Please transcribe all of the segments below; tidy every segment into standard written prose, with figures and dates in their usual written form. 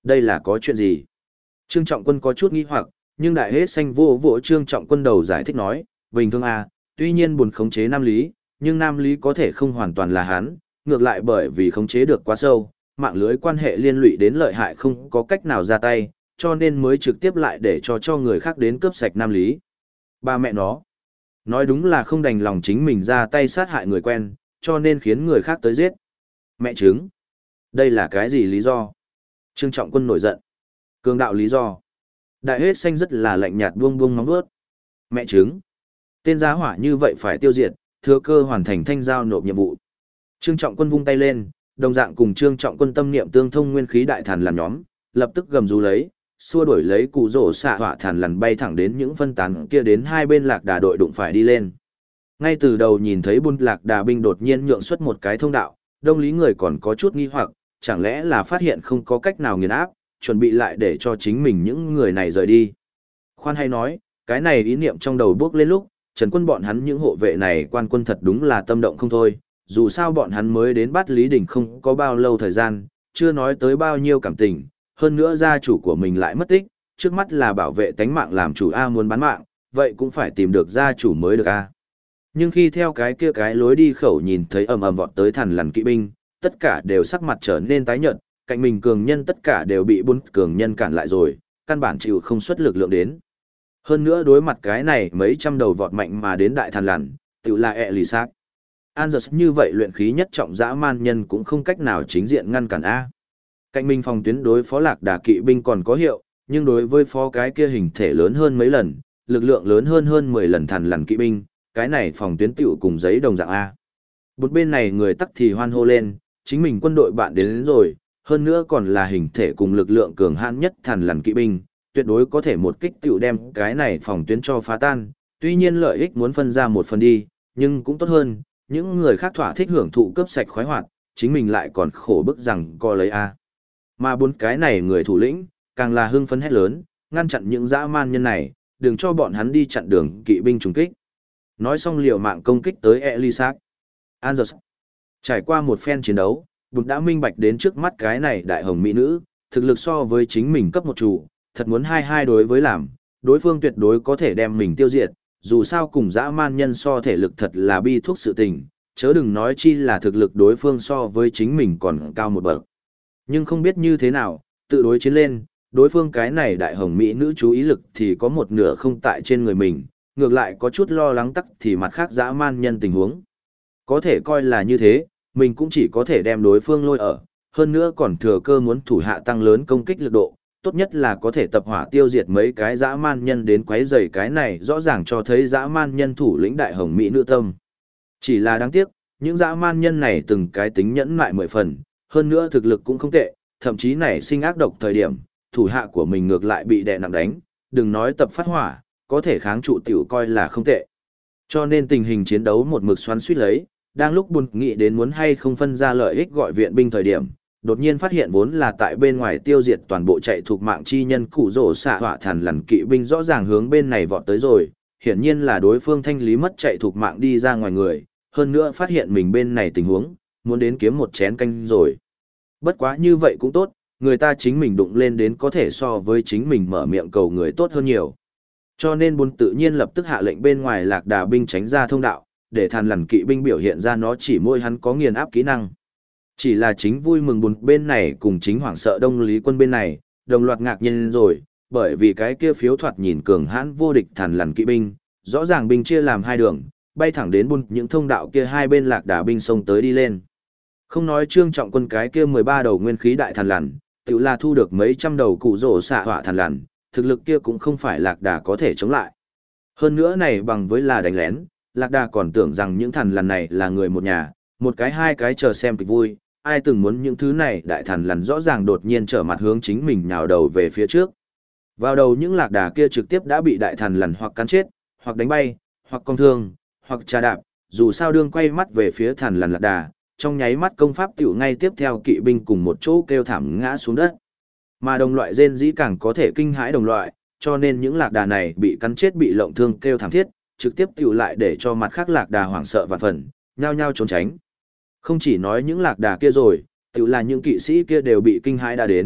Đây là có chuyện gì? Trương Trọng Quân có chút nghi hoặc, nhưng đại hết xanh vô vỗ Trương Trọng Quân đầu giải thích nói, bình thường à, tuy nhiên buồn khống chế nam lý, nhưng nam lý có thể không hoàn toàn là hắn, ngược lại bởi vì khống chế được quá sâu, mạng lưới quan hệ liên lụy đến lợi hại không có cách nào ra tay, cho nên mới trực tiếp lại để cho người khác đến cướp sạch nam lý. Ba mẹ nó, nói đúng là không đành lòng chính mình ra tay sát hại người quen, cho nên khiến người khác tới giết. Mẹ chứng, đây là cái gì lý do? Trương Trọng Quân nổi giận. Cường đạo lý do. Đại hết xanh rất là lạnh nhạt buông buông móng vuốt. Mẹ chứng. Tên giá hỏa như vậy phải tiêu diệt, thừa cơ hoàn thành thanh giao nộp nhiệm vụ. Trương Trọng Quân vung tay lên, đồng dạng cùng Trương Trọng Quân tâm niệm tương thông nguyên khí đại thần làm nhóm, lập tức gầm rú lấy, xua đuổi lấy cụ rổ xạ hỏa thần lằn bay thẳng đến những phân tán kia đến hai bên lạc đà đội đụng phải đi lên. Ngay từ đầu nhìn thấy buôn lạc đà binh đột nhiên nhượng xuất một cái thông đạo, đông lý người còn có chút nghi hoặc, chẳng lẽ là phát hiện không có cách nào nghiền áp, chuẩn bị lại để cho chính mình những người này rời đi. Khoan hay nói, cái này ý niệm trong đầu bước lên lúc, Trần Quân bọn hắn những hộ vệ này quan quân thật đúng là tâm động không thôi, dù sao bọn hắn mới đến bắt Lý Đình không có bao lâu thời gian, chưa nói tới bao nhiêu cảm tình, hơn nữa gia chủ của mình lại mất tích, trước mắt là bảo vệ tánh mạng làm chủ A muốn bán mạng, vậy cũng phải tìm được gia chủ mới được A. Nhưng khi theo cái kia cái lối đi khẩu nhìn thấy ầm ầm vọt tới thằn lằn kỵ binh, tất cả đều sắc mặt trở nên tái nhợt, cạnh mình cường nhân tất cả đều bị bốn cường nhân cản lại rồi, căn bản chịu không xuất lực lượng đến. Hơn nữa đối mặt cái này mấy trăm đầu vọt mạnh mà đến đại thằn lằn, tự là ẹ lì xác. Anders như vậy luyện khí nhất trọng dã man nhân cũng không cách nào chính diện ngăn cản A. Cạnh mình phòng tuyến đối phó lạc đà kỵ binh còn có hiệu, nhưng đối với phó cái kia hình thể lớn hơn mấy lần, lực lượng lớn hơn 10 lần thằn lằn kỵ binh, cái này phòng tuyến tiểu cùng giấy đồng dạng A. Một bên này người tắc thì hoan hô lên, chính mình quân đội bạn đến rồi, hơn nữa còn là hình thể cùng lực lượng cường hãn nhất thằn lằn kỵ binh, tuyệt đối có thể một kích tiểu đem cái này phòng tuyến cho phá tan, tuy nhiên lợi ích muốn phân ra một phần đi, nhưng cũng tốt hơn, những người khác thỏa thích hưởng thụ cướp sạch khoái hoạt, chính mình lại còn khổ bức rằng co lấy A. Mà bốn cái này người thủ lĩnh, càng là hưng phấn hét lớn, ngăn chặn những dã man nhân này, đừng cho bọn hắn đi chặn đường kỵ binh trùng kích. Nói xong liều mạng công kích tới Elisak. Anders. Trải qua một phen chiến đấu, Bụt đã minh bạch đến trước mắt cái này đại hồng mỹ nữ, thực lực so với chính mình cấp một chủ, thật muốn hai đối với làm, đối phương tuyệt đối có thể đem mình tiêu diệt, dù sao cùng dã man nhân so thể lực thật là bi thuốc sự tình, chớ đừng nói chi là thực lực đối phương so với chính mình còn cao một bậc. Nhưng không biết như thế nào, tự đối chiến lên, đối phương cái này đại hồng mỹ nữ chú ý lực thì có một nửa không tại trên người mình, ngược lại có chút lo lắng tắc thì mặt khác dã man nhân tình huống. Có thể coi là như thế, mình cũng chỉ có thể đem đối phương lôi ở, hơn nữa còn thừa cơ muốn thủ hạ tăng lớn công kích lực độ, tốt nhất là có thể tập hỏa tiêu diệt mấy cái dã man nhân đến quấy rầy cái này rõ ràng cho thấy dã man nhân thủ lĩnh đại hồng mỹ nữ tâm. Chỉ là đáng tiếc, những dã man nhân này từng cái tính nhẫn nại 10 phần, hơn nữa thực lực cũng không tệ, thậm chí nảy sinh ác độc thời điểm, thủ hạ của mình ngược lại bị đè nặng đánh, đừng nói tập phát hỏa, có thể kháng trụ tiểu coi là không tệ. Cho nên tình hình chiến đấu một mực xoắn suýt lấy, đang lúc buồn nghĩ đến muốn hay không phân ra lợi ích gọi viện binh thời điểm, đột nhiên phát hiện vốn là tại bên ngoài tiêu diệt toàn bộ chạy thuộc mạng chi nhân cụ rổ xạ hỏa thằn lằn kỵ binh rõ ràng hướng bên này vọt tới rồi, hiển nhiên là đối phương thanh lý mất chạy thuộc mạng đi ra ngoài người, hơn nữa phát hiện mình bên này tình huống, muốn đến kiếm một chén canh rồi. Bất quá như vậy cũng tốt, người ta chính mình đụng lên đến có thể so với chính mình mở miệng cầu người tốt hơn nhiều. Cho nên buồn tự nhiên lập tức hạ lệnh bên ngoài lạc đà binh tránh ra thông đạo, để thằn lằn kỵ binh biểu hiện ra nó chỉ môi hắn có nghiền áp kỹ năng. Chỉ là chính vui mừng buồn bên này cùng chính hoảng sợ đông lý quân bên này, đồng loạt ngạc nhiên rồi, bởi vì cái kia phiếu thoạt nhìn cường hãn vô địch thằn lằn kỵ binh, rõ ràng binh chia làm hai đường, bay thẳng đến buồn những thông đạo kia hai bên lạc đà binh xông tới đi lên. Không nói Trương Trọng Quân cái kia 13 đầu nguyên khí đại thằn lằn, tự là thu được mấy trăm đầu cụ rổ xạ hỏa thằn lằn, thực lực kia cũng không phải lạc đà có thể chống lại. Hơn nữa này bằng với là đánh lén, lạc đà còn tưởng rằng những thằn lằn này là người một nhà, một cái hai cái chờ xem kịch vui, ai từng muốn những thứ này đại thằn lằn rõ ràng đột nhiên trở mặt hướng chính mình nhào đầu về phía trước. Vào đầu những lạc đà kia trực tiếp đã bị đại thằn lằn hoặc cắn chết, hoặc đánh bay, hoặc cong thương, hoặc trà đạp, dù sao đương quay mắt về phía thằn lằn lạc đà, trong nháy mắt công pháp tiểu ngay tiếp theo kỵ binh cùng một chỗ kêu thảm ngã xuống đất. Mà đồng loại rên dĩ càng có thể kinh hãi đồng loại, cho nên những lạc đà này bị cắn chết bị lộng thương kêu thảm thiết, trực tiếp tiểu lại để cho mặt khác lạc đà hoảng sợ vạn phần, nhao nhao trốn tránh. Không chỉ nói những lạc đà kia rồi, tiểu là những kỵ sĩ kia đều bị kinh hãi đã đến,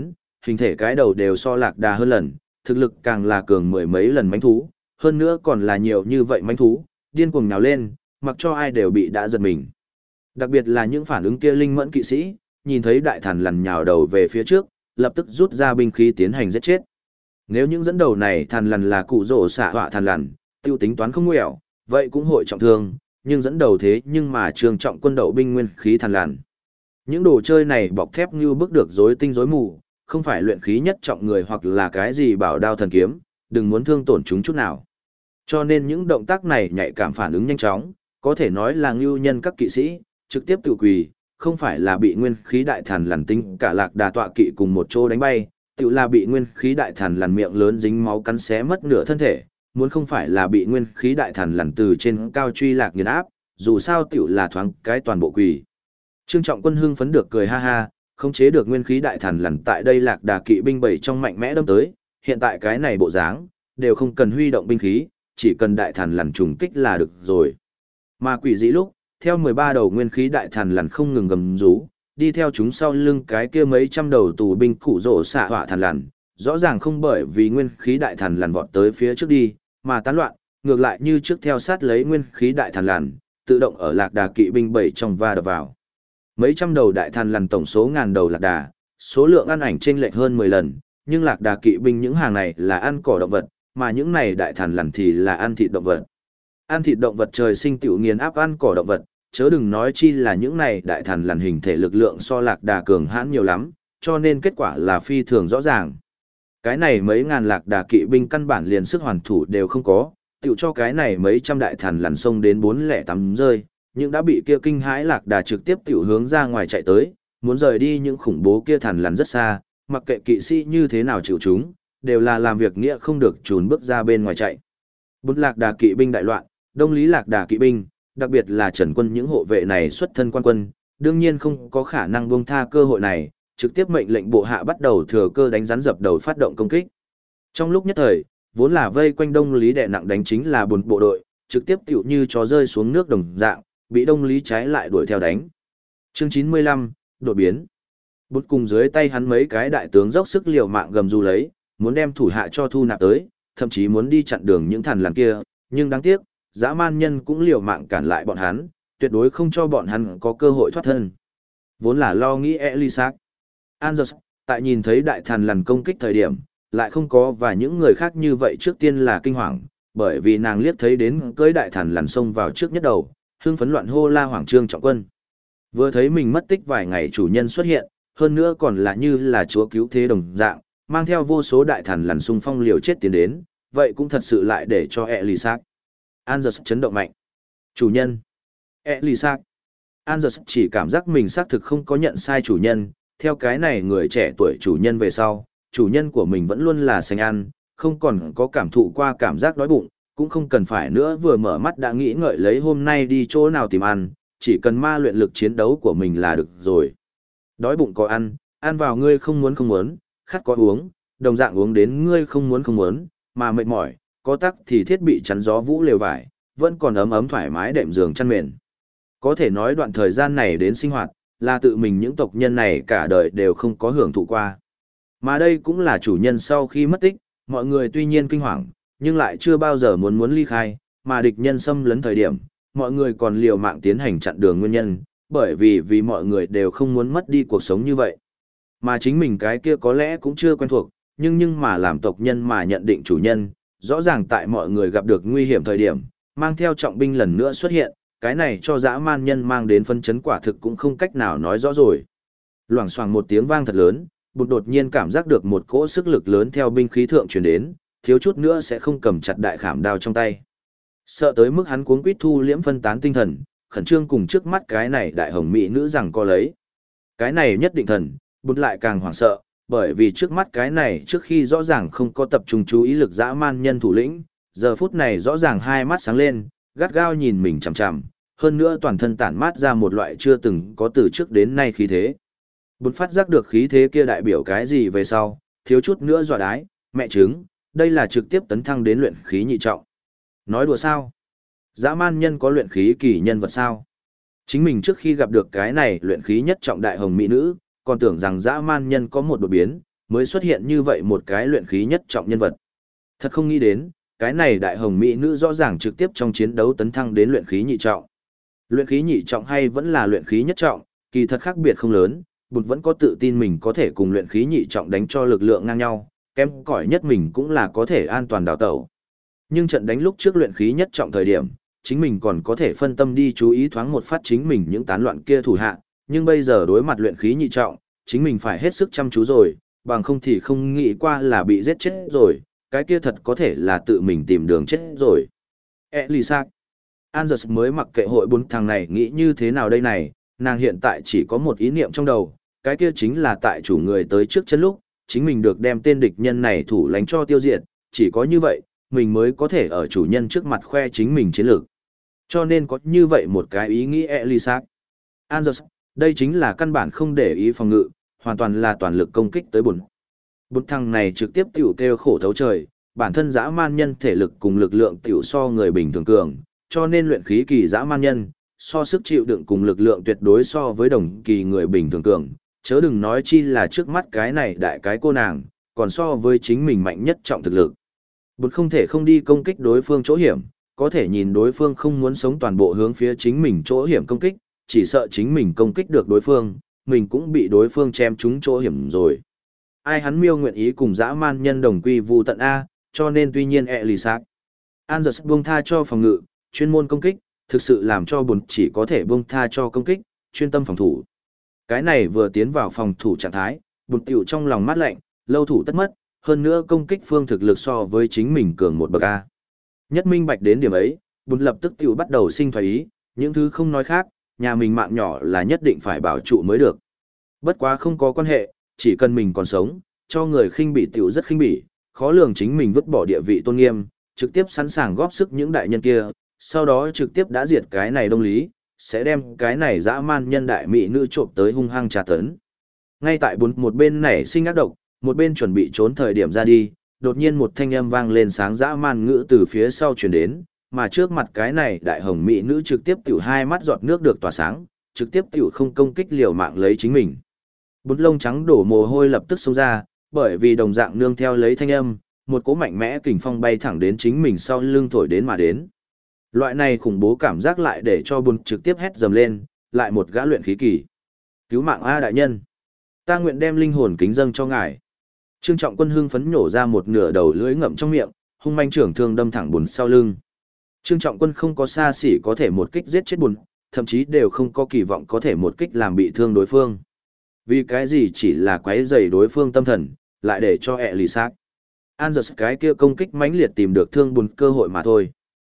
hình thể cái đầu đều so lạc đà hơn lần, thực lực càng là cường mười mấy lần mãnh thú, hơn nữa còn là nhiều như vậy mãnh thú, điên cuồng nhào lên, mặc cho ai đều bị đã giật mình. Đặc biệt là những phản ứng kia linh mẫn kỵ sĩ, nhìn thấy đại thằn lằn nhào đầu về phía trước, lập tức rút ra binh khí tiến hành giết chết. Nếu những dẫn đầu này thằn lằn là cụ rổ xạ họa thằn lằn, tiêu tính toán không nguẻo, vậy cũng hội trọng thương, nhưng dẫn đầu thế nhưng mà Trương Trọng Quân đậu binh nguyên khí thằn lằn. Những đồ chơi này bọc thép như bức được rối tinh rối mù, không phải luyện khí nhất trọng người hoặc là cái gì bảo đao thần kiếm, đừng muốn thương tổn chúng chút nào. Cho nên những động tác này nhạy cảm phản ứng nhanh chóng, có thể nói là ngưu nhân các kỵ sĩ, trực tiếp tự quỳ, không phải là bị nguyên khí đại thần lằn tinh cả lạc đà tọa kỵ cùng một chỗ đánh bay, tự là bị nguyên khí đại thần lằn miệng lớn dính máu cắn xé mất nửa thân thể, muốn không phải là bị nguyên khí đại thần lằn từ trên cao truy lạc nghiền áp, dù sao tiểu là thoáng cái toàn bộ quỳ. Trương Trọng Quân hưng phấn được cười ha ha, không chế được nguyên khí đại thần lằn tại đây lạc đà kỵ binh bảy trong mạnh mẽ đâm tới, hiện tại cái này bộ dáng, đều không cần huy động binh khí, chỉ cần đại thần lằn trùng kích là được rồi. Mà quỷ dĩ lúc, theo 13 đầu nguyên khí đại thần lằn không ngừng gầm rú, đi theo chúng sau lưng cái kia mấy trăm đầu tù binh cụ rổ xạ họa thần lằn, rõ ràng không bởi vì nguyên khí đại thần lằn vọt tới phía trước đi, mà tán loạn, ngược lại như trước theo sát lấy nguyên khí đại thần lằn, tự động ở lạc đà kỵ binh bảy trong va đập vào. Mấy trăm đầu đại thần lằn tổng số ngàn đầu lạc đà, số lượng ăn ảnh chênh lệch hơn 10 lần, nhưng lạc đà kỵ binh những hàng này là ăn cỏ động vật, mà những này đại thần lằn thì là ăn thịt động vật. Ăn thịt động vật trời sinh tiểu nghiền áp ăn cỏ động vật, chớ đừng nói chi là những này đại thần lằn hình thể lực lượng so lạc đà cường hãn nhiều lắm, cho nên kết quả là phi thường rõ ràng. Cái này mấy ngàn lạc đà kỵ binh căn bản liền sức hoàn thủ đều không có, tiểu cho cái này mấy trăm đại thần lằn xông đến 408 rơi, nhưng đã bị kia kinh hãi lạc đà trực tiếp tiểu hướng ra ngoài chạy tới, muốn rời đi những khủng bố kia thần lằn rất xa, mặc kệ kỵ sĩ như thế nào chịu chúng, đều là làm việc nghĩa không được trốn bước ra bên ngoài chạy. Bốn lạc đà kỵ binh đại loạn, đông lý lạc đà kỵ binh, đặc biệt là Trần Quân những hộ vệ này xuất thân quan quân, đương nhiên không có khả năng buông tha cơ hội này, trực tiếp mệnh lệnh bộ hạ bắt đầu thừa cơ đánh rắn dập đầu phát động công kích. Trong lúc nhất thời, vốn là vây quanh đông lý đè nặng đánh chính là bốn bộ đội, trực tiếp tiểu như chó rơi xuống nước đồng dạng, bị đông lý trái lại đuổi theo đánh. Chương 95, đột biến. Bút cùng dưới tay hắn mấy cái đại tướng dốc sức liều mạng gầm rú lấy, muốn đem thủ hạ cho thu nạp tới, thậm chí muốn đi chặn đường những thằn lằn kia, nhưng đáng tiếc, dã man nhân cũng liều mạng cản lại bọn hắn, tuyệt đối không cho bọn hắn có cơ hội thoát thân. Vốn là lo nghĩ Elisac. Angus, tại nhìn thấy đại thằn lằn công kích thời điểm, lại không có và những người khác như vậy trước tiên là kinh hoàng, bởi vì nàng liếc thấy đến cưỡi đại thằn lằn xông vào trước nhất đầu, hưng phấn loạn hô la Hoàng Trương Trọng Quân. Vừa thấy mình mất tích vài ngày chủ nhân xuất hiện, hơn nữa còn là như là chúa cứu thế đồng dạng, mang theo vô số đại thằn lằn xung phong liều chết tiến đến, vậy cũng thật sự lại để cho Elisac. Angus chấn động mạnh. Chủ nhân. Elisac. Angus chỉ cảm giác mình xác thực không có nhận sai chủ nhân, theo cái này người trẻ tuổi chủ nhân về sau, chủ nhân của mình vẫn luôn là sành ăn, không còn có cảm thụ qua cảm giác đói bụng, cũng không cần phải nữa vừa mở mắt đã nghĩ ngợi lấy hôm nay đi chỗ nào tìm ăn, chỉ cần ma luyện lực chiến đấu của mình là được rồi. Đói bụng có ăn, ăn vào ngươi không muốn, khát có uống, đồng dạng uống đến ngươi không muốn, mà mệt mỏi, có tắc thì thiết bị chắn gió vũ lều vải, vẫn còn ấm ấm thoải mái đệm giường chăn mền. Có thể nói đoạn thời gian này đến sinh hoạt, là tự mình những tộc nhân này cả đời đều không có hưởng thụ qua. Mà đây cũng là chủ nhân sau khi mất tích, mọi người tuy nhiên kinh hoàng, nhưng lại chưa bao giờ muốn ly khai, mà địch nhân xâm lấn thời điểm, mọi người còn liều mạng tiến hành chặn đường nguyên nhân, bởi vì mọi người đều không muốn mất đi cuộc sống như vậy. Mà chính mình cái kia có lẽ cũng chưa quen thuộc, nhưng mà làm tộc nhân mà nhận định chủ nhân, rõ ràng tại mọi người gặp được nguy hiểm thời điểm, mang theo trọng binh lần nữa xuất hiện, cái này cho dã man nhân mang đến phân chấn quả thực cũng không cách nào nói rõ rồi. Loảng xoảng một tiếng vang thật lớn, Bụt đột nhiên cảm giác được một cỗ sức lực lớn theo binh khí thượng truyền đến, thiếu chút nữa sẽ không cầm chặt đại khảm đao trong tay. Sợ tới mức hắn cuống quýt thu liễm phân tán tinh thần, khẩn trương cùng trước mắt cái này đại hồng mỹ nữ rằng co lấy. Cái này nhất định thần, Bụt lại càng hoảng sợ, bởi vì trước mắt cái này trước khi rõ ràng không có tập trung chú ý lực dã man nhân thủ lĩnh, giờ phút này rõ ràng hai mắt sáng lên, gắt gao nhìn mình chằm chằm, hơn nữa toàn thân tản mát ra một loại chưa từng có từ trước đến nay khí thế. Bụt phát giác được khí thế kia đại biểu cái gì về sau, thiếu chút nữa dọa đái, mẹ chứng, đây là trực tiếp tấn thăng đến luyện khí nhị trọng. Nói đùa sao? Dã man nhân có luyện khí kỳ nhân vật sao? Chính mình trước khi gặp được cái này luyện khí nhất trọng đại hồng mỹ nữ, còn tưởng rằng dã man nhân có một đột biến, mới xuất hiện như vậy một cái luyện khí nhất trọng nhân vật. Thật không nghĩ đến, cái này đại hồng mỹ nữ rõ ràng trực tiếp trong chiến đấu tấn thăng đến luyện khí nhị trọng. Luyện khí nhị trọng hay vẫn là luyện khí nhất trọng, kỳ thật khác biệt không lớn, Bụt vẫn có tự tin mình có thể cùng luyện khí nhị trọng đánh cho lực lượng ngang nhau, kém cỏi nhất mình cũng là có thể an toàn đào tẩu. Nhưng trận đánh lúc trước luyện khí nhất trọng thời điểm, chính mình còn có thể phân tâm đi chú ý thoáng một phát chính mình những tán loạn kia thủ hạ, nhưng bây giờ đối mặt luyện khí nhị trọng, chính mình phải hết sức chăm chú rồi, bằng không thì không nghĩ qua là bị giết chết rồi, cái kia thật có thể là tự mình tìm đường chết rồi. Elisa Anders mới mặc kệ hội 4 thằng này nghĩ như thế nào đây này, nàng hiện tại chỉ có một ý niệm trong đầu, cái kia chính là tại chủ người tới trước chân lúc, chính mình được đem tên địch nhân này thủ lánh cho tiêu diệt, chỉ có như vậy, mình mới có thể ở chủ nhân trước mặt khoe chính mình chiến lược. Cho nên có như vậy một cái ý nghĩ Elisa. Anders, đây chính là căn bản không để ý phòng ngự, hoàn toàn là toàn lực công kích tới bùn. Bùn thằng này trực tiếp tiểu kêu khổ thấu trời, bản thân dã man nhân thể lực cùng lực lượng tiểu so người bình thường cường, cho nên luyện khí kỳ dã man nhân, so sức chịu đựng cùng lực lượng tuyệt đối so với đồng kỳ người bình thường cường, chớ đừng nói chi là trước mắt cái này đại cái cô nàng, còn so với chính mình mạnh nhất trọng thực lực. Bụt không thể không đi công kích đối phương chỗ hiểm, có thể nhìn đối phương không muốn sống toàn bộ hướng phía chính mình chỗ hiểm công kích, chỉ sợ chính mình công kích được đối phương, mình cũng bị đối phương chém trúng chỗ hiểm rồi. Ai hắn miêu nguyện ý cùng dã man nhân đồng quy vu tận A, cho nên tuy nhiên Elisa Anders buông tha cho phòng ngự, chuyên môn công kích, thực sự làm cho Bụt chỉ có thể buông tha cho công kích, chuyên tâm phòng thủ. Cái này vừa tiến vào phòng thủ trạng thái, Bụt tiểu trong lòng mát lạnh, lâu thủ tất mất, hơn nữa công kích phương thực lực so với chính mình cường một bậc A. Nhất minh bạch đến điểm ấy, Bụt lập tức tiểu bắt đầu sinh thoái ý, những thứ không nói khác, nhà mình mạng nhỏ là nhất định phải bảo trụ mới được. Bất quá không có quan hệ, chỉ cần mình còn sống, cho người khinh bỉ tiểu rất khinh bỉ, khó lường chính mình vứt bỏ địa vị tôn nghiêm, trực tiếp sẵn sàng góp sức những đại nhân kia, sau đó trực tiếp đã diệt cái này đông lý, sẽ đem cái này dã man nhân đại mỹ nữ trộm tới hung hăng tra tấn. Ngay tại một bên nảy sinh ác độc, một bên chuẩn bị trốn thời điểm ra đi, đột nhiên một thanh âm vang lên sáng dã man ngữ từ phía sau truyền đến, mà trước mặt cái này đại hồng mỹ nữ trực tiếp tiểu hai mắt giọt nước được tỏa sáng, trực tiếp tiểu không công kích liều mạng lấy chính mình. Bút lông trắng đổ mồ hôi lập tức xông ra, bởi vì đồng dạng nương theo lấy thanh âm, một cỗ mạnh mẽ kình phong bay thẳng đến chính mình sau lưng thổi đến mà đến. Loại này khủng bố cảm giác lại để cho Bụt trực tiếp hét dầm lên, lại một gã luyện khí kỳ. Cứu mạng A đại nhân! Ta nguyện đem linh hồn kính dâng cho ngài. Trương Trọng Quân hưng phấn nhổ ra một nửa đầu lưỡi ngậm trong miệng, hung manh trưởng thương đâm thẳng Bụt sau lưng. Trương Trọng Quân không có xa xỉ có thể một kích giết chết Bụt, thậm chí đều không có kỳ vọng có thể một kích làm bị thương đối phương. Vì cái gì chỉ là quấy rầy đối phương tâm thần, lại để cho Elisa Anders cái kia công kích mãnh liệt tìm được thương Bụt cơ hội mà thôi.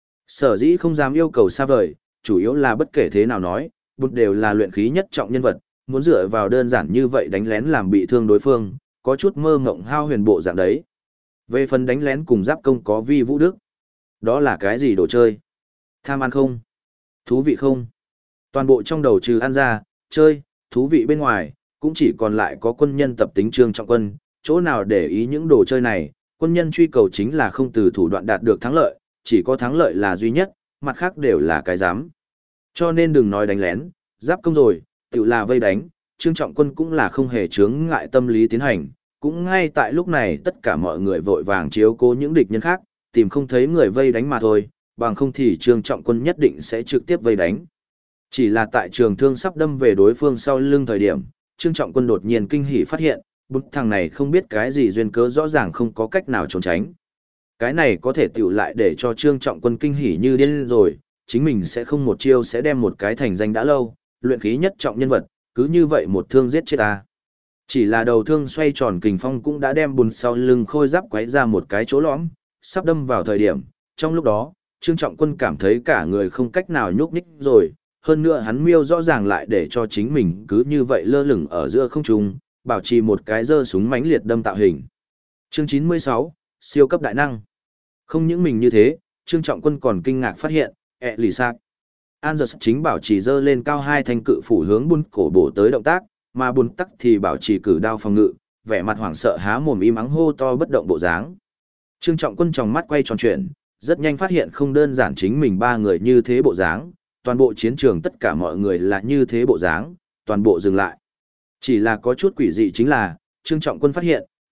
Sở dĩ không dám yêu cầu xa vời, chủ yếu là bất kể thế nào nói, Bụt đều là luyện khí nhất trọng nhân vật, muốn dựa vào đơn giản như vậy đánh lén làm bị thương đối phương, có chút mơ ngộng hao huyền bộ dạng đấy. Về phần đánh lén cùng giáp công có vi vũ đức. Đó là cái gì đồ chơi? Tham ăn không? Thú vị không? Toàn bộ trong đầu trừ ăn ra, chơi, thú vị bên ngoài, cũng chỉ còn lại có quân nhân tập tính Trương Trọng Quân, chỗ nào để ý những đồ chơi này, quân nhân truy cầu chính là không từ thủ đoạn đạt được thắng lợi, chỉ có thắng lợi là duy nhất, mặt khác đều là cái dám. Cho nên đừng nói đánh lén, giáp công rồi, tự là vây đánh, Trương Trọng Quân cũng là không hề chướng ngại tâm lý tiến hành, cũng ngay tại lúc này tất cả mọi người vội vàng chiếu cố những địch nhân khác, tìm không thấy người vây đánh mà thôi, bằng không thì Trương Trọng Quân nhất định sẽ trực tiếp vây đánh. Chỉ là tại trường thương sắp đâm về đối phương sau lưng thời điểm, Trương Trọng Quân đột nhiên kinh hỉ phát hiện, bút thằng này không biết cái gì duyên cớ rõ ràng không có cách nào trốn tránh. Cái này có thể tiểu lại để cho Trương Trọng Quân kinh hỉ như điên rồi, chính mình sẽ không một chiêu sẽ đem một cái thành danh đã lâu, luyện khí nhất trọng nhân vật, cứ như vậy một thương giết chết ta. Chỉ là đầu thương xoay tròn kình phong cũng đã đem bùn sau lưng khôi giáp quấy ra một cái chỗ lõm, sắp đâm vào thời điểm, trong lúc đó, Trương Trọng Quân cảm thấy cả người không cách nào nhúc nhích rồi, hơn nữa hắn miêu rõ ràng lại để cho chính mình cứ như vậy lơ lửng ở giữa không trung, bảo trì một cái giơ súng mãnh liệt đâm tạo hình. Chương 96, siêu cấp đại năng. Không những mình như thế, Trương Trọng Quân còn kinh ngạc phát hiện, Elisa Anders chính bảo trì giơ lên cao hai thanh cự phủ hướng bun cổ bổ tới động tác, mà bun tắc thì bảo trì cử đao phòng ngự, vẻ mặt hoảng sợ há mồm im ắng hô to bất động bộ dáng. Trương Trọng Quân tròng mắt quay tròn chuyển, rất nhanh phát hiện không đơn giản chính mình ba người như thế bộ dáng, toàn bộ chiến trường tất cả mọi người là như thế bộ dáng, toàn bộ dừng lại. Chỉ là có chút quỷ dị chính là, Trương Trọng Quân phát hiện,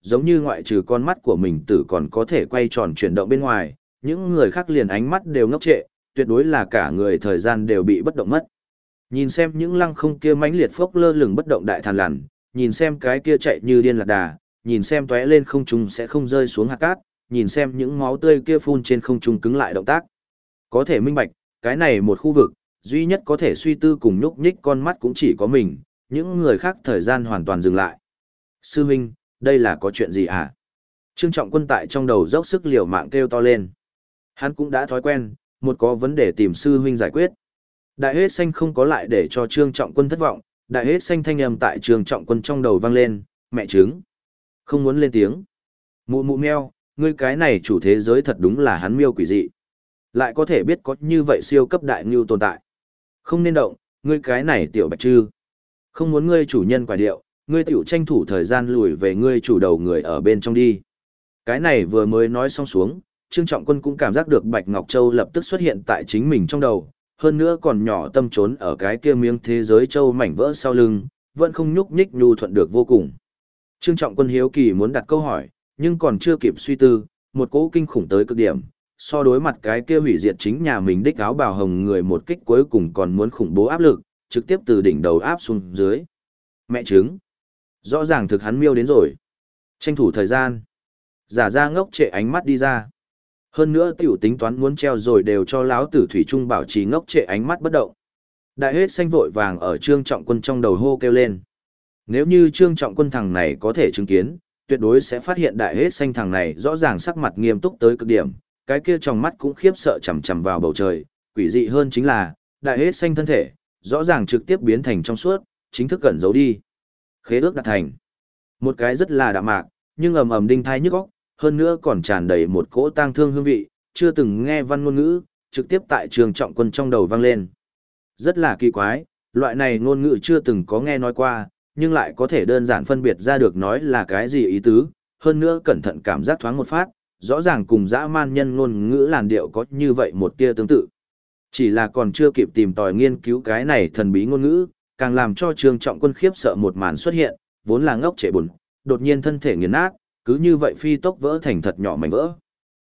giống như ngoại trừ con mắt của mình tử còn có thể quay tròn chuyển động bên ngoài, những người khác liền ánh mắt đều ngốc trệ, tuyệt đối là cả người thời gian đều bị bất động mất. Nhìn xem những lăng không kia mãnh liệt phốc lơ lửng bất động đại thàn lằn, nhìn xem cái kia chạy như điên lạc đà, nhìn xem tóe lên không trung sẽ không rơi xuống hạt cát, nhìn xem những máu tươi kia phun trên không trung cứng lại động tác. Có thể minh bạch, cái này một khu vực, duy nhất có thể suy tư cùng nhúc nhích con mắt cũng chỉ có mình, những người khác thời gian hoàn toàn dừng lại. Sư huynh, đây là có chuyện gì à? Trương Trọng Quân tại trong đầu dốc sức liều mạng kêu to lên. Hắn cũng đã thói quen, một có vấn đề tìm sư huynh giải quyết. Đại hết xanh không có lại để cho Trương Trọng Quân thất vọng, đại hết xanh thanh âm tại Trương Trọng Quân trong đầu vang lên, mẹ trứng. Không muốn lên tiếng. Mụ mụ meo, ngươi cái này chủ thế giới thật đúng là hắn miêu quỷ dị. Lại có thể biết có như vậy siêu cấp đại ngưu tồn tại. Không nên động, ngươi cái này tiểu bạch trư. Không muốn ngươi chủ nhân quả điệu, ngươi tiểu tranh thủ thời gian lùi về ngươi chủ đầu người ở bên trong đi. Cái này vừa mới nói xong xuống, Trương Trọng Quân cũng cảm giác được Bạch Ngọc Châu lập tức xuất hiện tại chính mình trong đầu, hơn nữa còn nhỏ tâm trốn ở cái kia miếng thế giới châu mảnh vỡ sau lưng, vẫn không nhúc nhích nhu thuận được vô cùng. Trương Trọng Quân hiếu kỳ muốn đặt câu hỏi, nhưng còn chưa kịp suy tư, một cỗ kinh khủng tới cực điểm, so đối mặt cái kia hủy diệt chính nhà mình đích áo bào hồng người một kích cuối cùng còn muốn khủng bố áp lực, trực tiếp từ đỉnh đầu áp xuống dưới. Mẹ trứng. Rõ ràng thực hắn miêu đến rồi. Tranh thủ thời gian. Giả ra ngốc trệ ánh mắt đi ra. Hơn nữa tiểu tính toán muốn treo rồi đều cho lão tử thủy trung bảo trì ngốc trệ ánh mắt bất động. Đại hết xanh vội vàng ở Trương Trọng Quân trong đầu hô kêu lên. Nếu như Trương Trọng Quân thằng này có thể chứng kiến, tuyệt đối sẽ phát hiện đại hết xanh thằng này rõ ràng sắc mặt nghiêm túc tới cực điểm, cái kia trong mắt cũng khiếp sợ chằm chằm vào bầu trời, quỷ dị hơn chính là, đại hết xanh thân thể, rõ ràng trực tiếp biến thành trong suốt, chính thức cẩn giấu đi. Khế ước đạt thành. Một cái rất là đạm mạc, nhưng ầm ầm đinh thai nhức óc, hơn nữa còn tràn đầy một cỗ tang thương hương vị, chưa từng nghe văn ngôn ngữ, trực tiếp tại Trương Trọng Quân trong đầu vang lên. Rất là kỳ quái, loại này ngôn ngữ chưa từng có nghe nói qua, nhưng lại có thể đơn giản phân biệt ra được nói là cái gì ý tứ, hơn nữa cẩn thận cảm giác thoáng một phát, rõ ràng cùng dã man nhân ngôn ngữ làn điệu có như vậy một tia tương tự. Chỉ là còn chưa kịp tìm tòi nghiên cứu cái này thần bí ngôn ngữ, càng làm cho Trương Trọng Quân khiếp sợ một màn xuất hiện, vốn là ngốc trệ bùn, đột nhiên thân thể nghiền nát, cứ như vậy phi tốc vỡ thành thật nhỏ mảnh vỡ.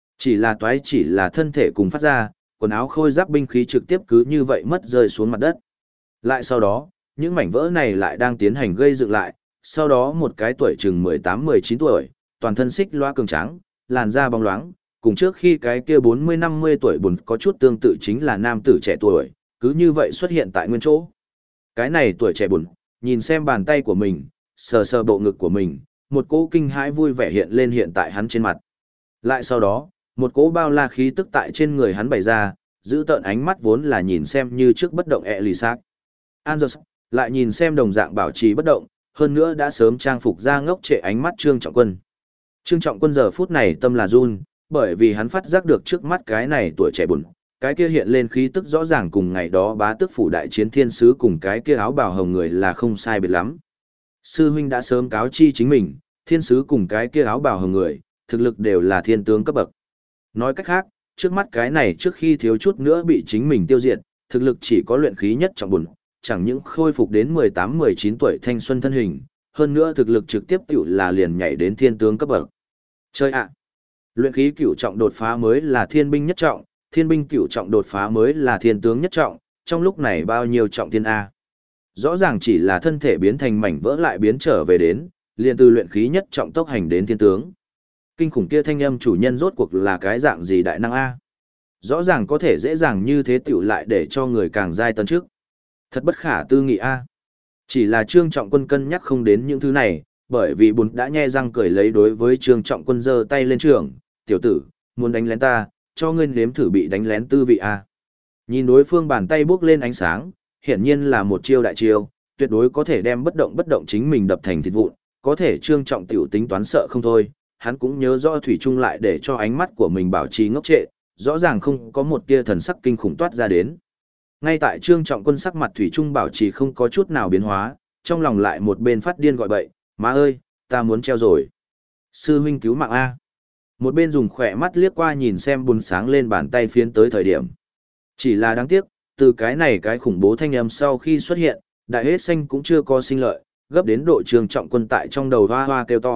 Chỉ là thân thể cùng phát ra, quần áo khôi giáp binh khí trực tiếp cứ như vậy mất rơi xuống mặt đất. Lại sau đó, những mảnh vỡ này lại đang tiến hành gây dựng lại, sau đó một cái tuổi chừng 18-19 tuổi, toàn thân xích loa cường tráng, làn da bóng loáng, cùng trước khi cái kia 40-50 tuổi bùn có chút tương tự chính là nam tử trẻ tuổi, cứ như vậy xuất hiện tại nguyên chỗ. Cái này tuổi trẻ bùn, nhìn xem bàn tay của mình, sờ sờ bộ ngực của mình, một cỗ kinh hãi vui vẻ hiện lên hiện tại hắn trên mặt. Lại sau đó, một cỗ bao la khí tức tại trên người hắn bày ra, giữ tợn ánh mắt vốn là nhìn xem như trước bất động lì xác. Anders, lại nhìn xem đồng dạng bảo trì bất động, hơn nữa đã sớm trang phục ra ngốc trệ ánh mắt Trương Trọng Quân. Trương Trọng Quân giờ phút này tâm là run, bởi vì hắn phát giác được trước mắt cái này tuổi trẻ bùn, cái kia hiện lên khí tức rõ ràng cùng ngày đó bá tức phủ đại chiến thiên sứ cùng cái kia áo bào hồng người là không sai biệt lắm. Sư huynh đã sớm cáo chi chính mình, thiên sứ cùng cái kia áo bào hồng người, thực lực đều là thiên tướng cấp bậc. Nói cách khác, trước mắt cái này trước khi thiếu chút nữa bị chính mình tiêu diệt, thực lực chỉ có luyện khí nhất trọng bùn, chẳng những khôi phục đến 18-19 tuổi thanh xuân thân hình, hơn nữa thực lực trực tiếp tiểu là liền nhảy đến thiên tướng cấp bậc. Chơi ạ! Luyện khí cửu trọng đột phá mới là thiên binh nhất trọng, thiên binh cửu trọng đột phá mới là thiên tướng nhất trọng, trong lúc này bao nhiêu trọng thiên A. Rõ ràng chỉ là thân thể biến thành mảnh vỡ lại biến trở về đến, liền từ luyện khí nhất trọng tốc hành đến thiên tướng. Kinh khủng kia thanh âm chủ nhân rốt cuộc là cái dạng gì đại năng A. Rõ ràng có thể dễ dàng như thế tiểu lại để cho người càng giai tấn trước. Thật bất khả tư nghị A. Chỉ là Trương Trọng Quân cân nhắc không đến những thứ này, bởi vì bùn đã nhe răng cười lấy đối với Trương Trọng Quân giơ tay lên trường, tiểu tử, muốn đánh lén ta, cho ngươi nếm thử bị đánh lén tư vị A. Nhìn đối phương bàn tay bước lên ánh sáng, hiển nhiên là một chiêu đại chiêu, tuyệt đối có thể đem bất động chính mình đập thành thịt vụn, có thể Trương Trọng tiểu tính toán sợ không thôi, hắn cũng nhớ rõ thủy chung lại để cho ánh mắt của mình bảo trì ngốc trệ, rõ ràng không có một tia thần sắc kinh khủng toát ra đến. Ngay tại Trương Trọng Quân sắc mặt thủy chung bảo trì không có chút nào biến hóa, trong lòng lại một bên phát điên gọi bậy, má ơi, ta muốn treo rồi. Sư huynh cứu mạng A. Một bên dùng khỏe mắt liếc qua nhìn xem bùn sáng lên bàn tay phiến tới thời điểm. Chỉ là đáng tiếc, từ cái này cái khủng bố thanh âm sau khi xuất hiện, đại hết xanh cũng chưa có sinh lợi, gấp đến độ Trương Trọng Quân tại trong đầu hoa hoa kêu to,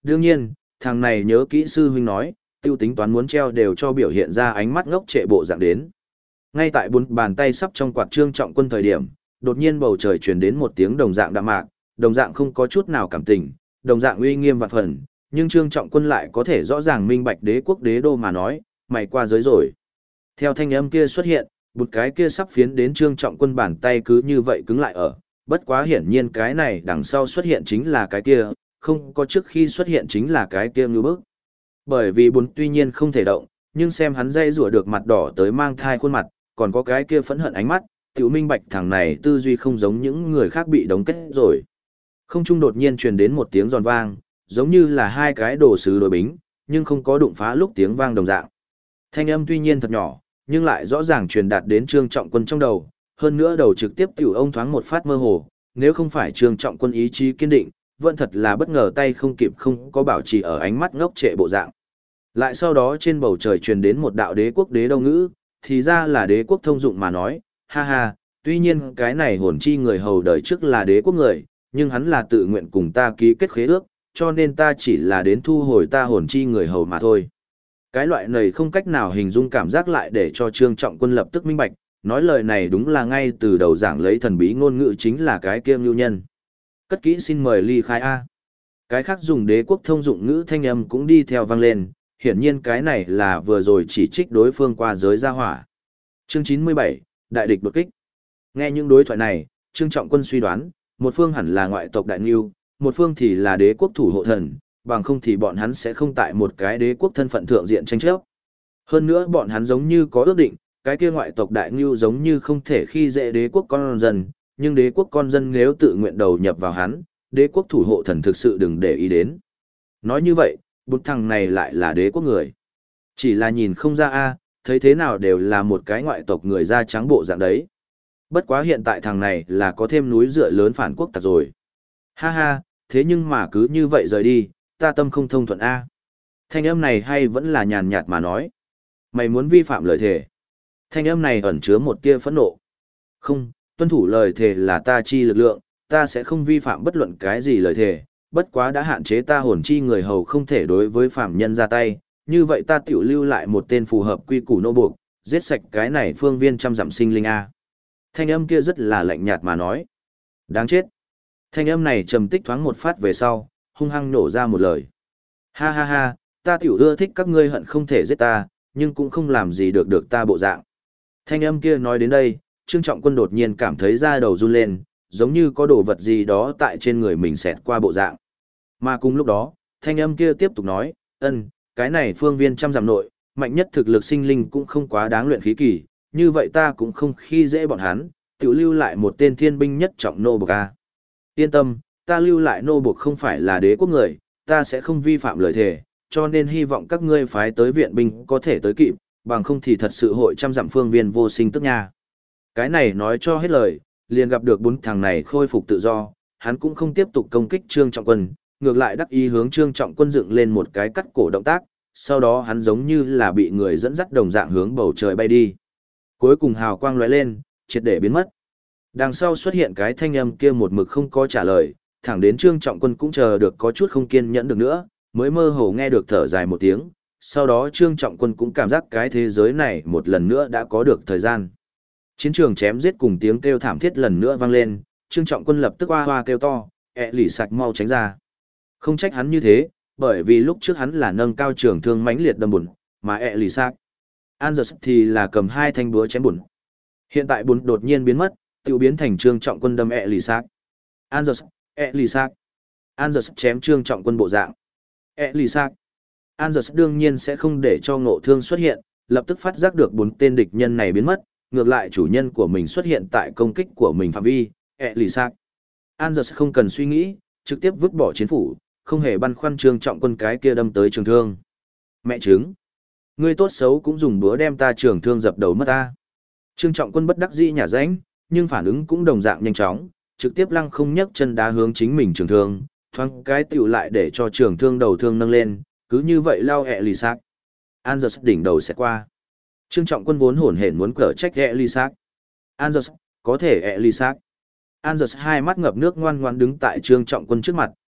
Đương nhiên, thằng này nhớ kỹ sư huynh nói, tiêu tính toán muốn treo đều cho biểu hiện ra ánh mắt ngốc trệ bộ dạng đến. Ngay tại bốn bàn tay sắp trong quạt Trương Trọng Quân thời điểm, đột nhiên bầu trời truyền đến một tiếng đồng dạng đạm mạc, đồng dạng không có chút nào cảm tình, đồng dạng uy nghiêm vạn phần, nhưng Trương Trọng Quân lại có thể rõ ràng minh bạch đế quốc đế đô mà nói, mày qua giới rồi. Theo thanh âm kia xuất hiện, một cái kia sắp phiến đến Trương Trọng Quân bàn tay cứ như vậy cứng lại ở, bất quá hiển nhiên cái này đằng sau xuất hiện chính là cái kia, không có trước khi xuất hiện chính là cái kia như bức. Bởi vì bốn tuy nhiên không thể động, nhưng xem hắn dây rủa được mặt đỏ tới mang thai khuôn mặt, còn có cái kia phẫn hận ánh mắt, tiểu minh bạch thằng này tư duy không giống những người khác bị đóng kết rồi. Không trung đột nhiên truyền đến một tiếng giòn vang, giống như là hai cái đồ sứ đối bính, nhưng không có đụng phá lúc tiếng vang đồng dạng. Thanh âm tuy nhiên thật nhỏ, nhưng lại rõ ràng truyền đạt đến Trương Trọng Quân trong đầu, hơn nữa đầu trực tiếp tiểu ông thoáng một phát mơ hồ, nếu không phải Trương Trọng Quân ý chí kiên định, vẫn thật là bất ngờ tay không kịp không có bảo trì ở ánh mắt ngốc trệ bộ dạng. Lại sau đó trên bầu trời truyền đến một đạo đế quốc đế đâu ngữ, thì ra là đế quốc thông dụng mà nói, ha ha, tuy nhiên cái này hồn chi người hầu đời trước là đế quốc người, nhưng hắn là tự nguyện cùng ta ký kết khế ước, cho nên ta chỉ là đến thu hồi ta hồn chi người hầu mà thôi. Cái loại này không cách nào hình dung cảm giác lại để cho Trương Trọng Quân lập tức minh bạch, nói lời này đúng là ngay từ đầu giảng lấy thần bí ngôn ngữ chính là cái kiêm lưu nhân. Cất kỹ xin mời ly khai A. Cái khác dùng đế quốc thông dụng ngữ thanh âm cũng đi theo vang lên, hiển nhiên cái này là vừa rồi chỉ trích đối phương qua giới gia hỏa. Chương 97, Đại địch đột kích. Nghe những đối thoại này, Trương Trọng Quân suy đoán, một phương hẳn là ngoại tộc đại ngưu, một phương thì là đế quốc thủ hộ thần, bằng không thì bọn hắn sẽ không tại một cái đế quốc thân phận thượng diện tranh chấp. Hơn nữa bọn hắn giống như có ước định, cái kia ngoại tộc đại ngưu giống như không thể khi dễ đế quốc con dân, nhưng đế quốc con dân nếu tự nguyện đầu nhập vào hắn, đế quốc thủ hộ thần thực sự đừng để ý đến. Nói như vậy, bút thằng này lại là đế quốc người. Chỉ là nhìn không ra a, thấy thế nào đều là một cái ngoại tộc người da trắng bộ dạng đấy. Bất quá hiện tại thằng này là có thêm núi dựa lớn phản quốc tặc rồi. Ha ha, thế nhưng mà cứ như vậy rời đi, ta tâm không thông thuận a. Thanh âm này hay vẫn là nhàn nhạt mà nói. Mày muốn vi phạm lời thề. Thanh âm này ẩn chứa một tia phẫn nộ. Không, tuân thủ lời thề là ta chi lực lượng, ta sẽ không vi phạm bất luận cái gì lời thề, bất quá đã hạn chế ta hồn chi người hầu không thể đối với phạm nhân ra tay, như vậy ta tiểu lưu lại một tên phù hợp quy củ nô buộc, giết sạch cái này phương viên trăm dặm sinh linh a. Thanh âm kia rất là lạnh nhạt mà nói. Đáng chết. Thanh âm này trầm tích thoáng một phát về sau, hung hăng nổ ra một lời. Ha ha ha, ta tiểu ưa thích các ngươi hận không thể giết ta, nhưng cũng không làm gì được ta bộ dạng. Thanh âm kia nói đến đây, Trương Trọng Quân đột nhiên cảm thấy da đầu run lên, giống như có đồ vật gì đó tại trên người mình xẹt qua bộ dạng. Mà cùng lúc đó, thanh âm kia tiếp tục nói, cái này phương viên trăm dặm nội, mạnh nhất thực lực sinh linh cũng không quá đáng luyện khí kỳ, như vậy ta cũng không khi dễ bọn hắn, tiểu lưu lại một tên thiên binh nhất trọng nô buộc a. Yên tâm, ta lưu lại nô buộc không phải là đế quốc người, ta sẽ không vi phạm lời thề, cho nên hy vọng các ngươi phái tới viện binh có thể tới kịp, bằng không thì thật sự hội trăm dặm phương viên vô sinh tức nha. Cái này nói cho hết lời, liền gặp được bốn thằng này khôi phục tự do, hắn cũng không tiếp tục công kích Trương Trọng Quân, ngược lại đắc ý hướng Trương Trọng Quân dựng lên một cái cắt cổ động tác, sau đó hắn giống như là bị người dẫn dắt đồng dạng hướng bầu trời bay đi. Cuối cùng hào quang lóe lên, triệt để biến mất. Đằng sau xuất hiện cái thanh âm kia một mực không có trả lời, thẳng đến Trương Trọng Quân cũng chờ được có chút không kiên nhẫn được nữa, mới mơ hồ nghe được thở dài một tiếng, sau đó Trương Trọng Quân cũng cảm giác cái thế giới này một lần nữa đã có được thời gian. Chiến trường chém giết cùng tiếng kêu thảm thiết lần nữa vang lên, Trương Trọng Quân lập tức hoa hoa kêu to, lì sạch mau tránh ra. Không trách hắn như thế, bởi vì lúc trước hắn là nâng cao trường thương mãnh liệt đâm bùn, mà lì sạch. Anders thì là cầm hai thanh búa chém bùn. Hiện tại bùn đột nhiên biến mất, tự biến thành Trương Trọng Quân đâm lì sạch. Anders, lì sạch. Anders chém Trương Trọng Quân bộ dạng. Lì sạch. Anders đương nhiên sẽ không để cho ngộ thương xuất hiện, lập tức phát giác được bốn tên địch nhân này biến mất, ngược lại chủ nhân của mình xuất hiện tại công kích của mình phạm vi, lì sạc. Anders không cần suy nghĩ, trực tiếp vứt bỏ chiến phủ, không hề băn khoăn Trương Trọng Quân cái kia đâm tới trường thương. Mẹ trứng! Ngươi tốt xấu cũng dùng búa đem ta trường thương dập đầu mất ta. Trương Trọng Quân bất đắc dĩ nhả rãnh, nhưng phản ứng cũng đồng dạng nhanh chóng, trực tiếp lăng không nhấc chân đá hướng chính mình trường thương, thoáng cái tiểu lại để cho trường thương đầu thương nâng lên, cứ như vậy lao lì sạc. Anders đỉnh đầu sẽ qua. Trương Trọng Quân vốn hổn hển muốn cở trách Elisak. Anders, có thể Elisak. Anders hai mắt ngập nước ngoan ngoãn đứng tại Trương Trọng Quân trước mặt,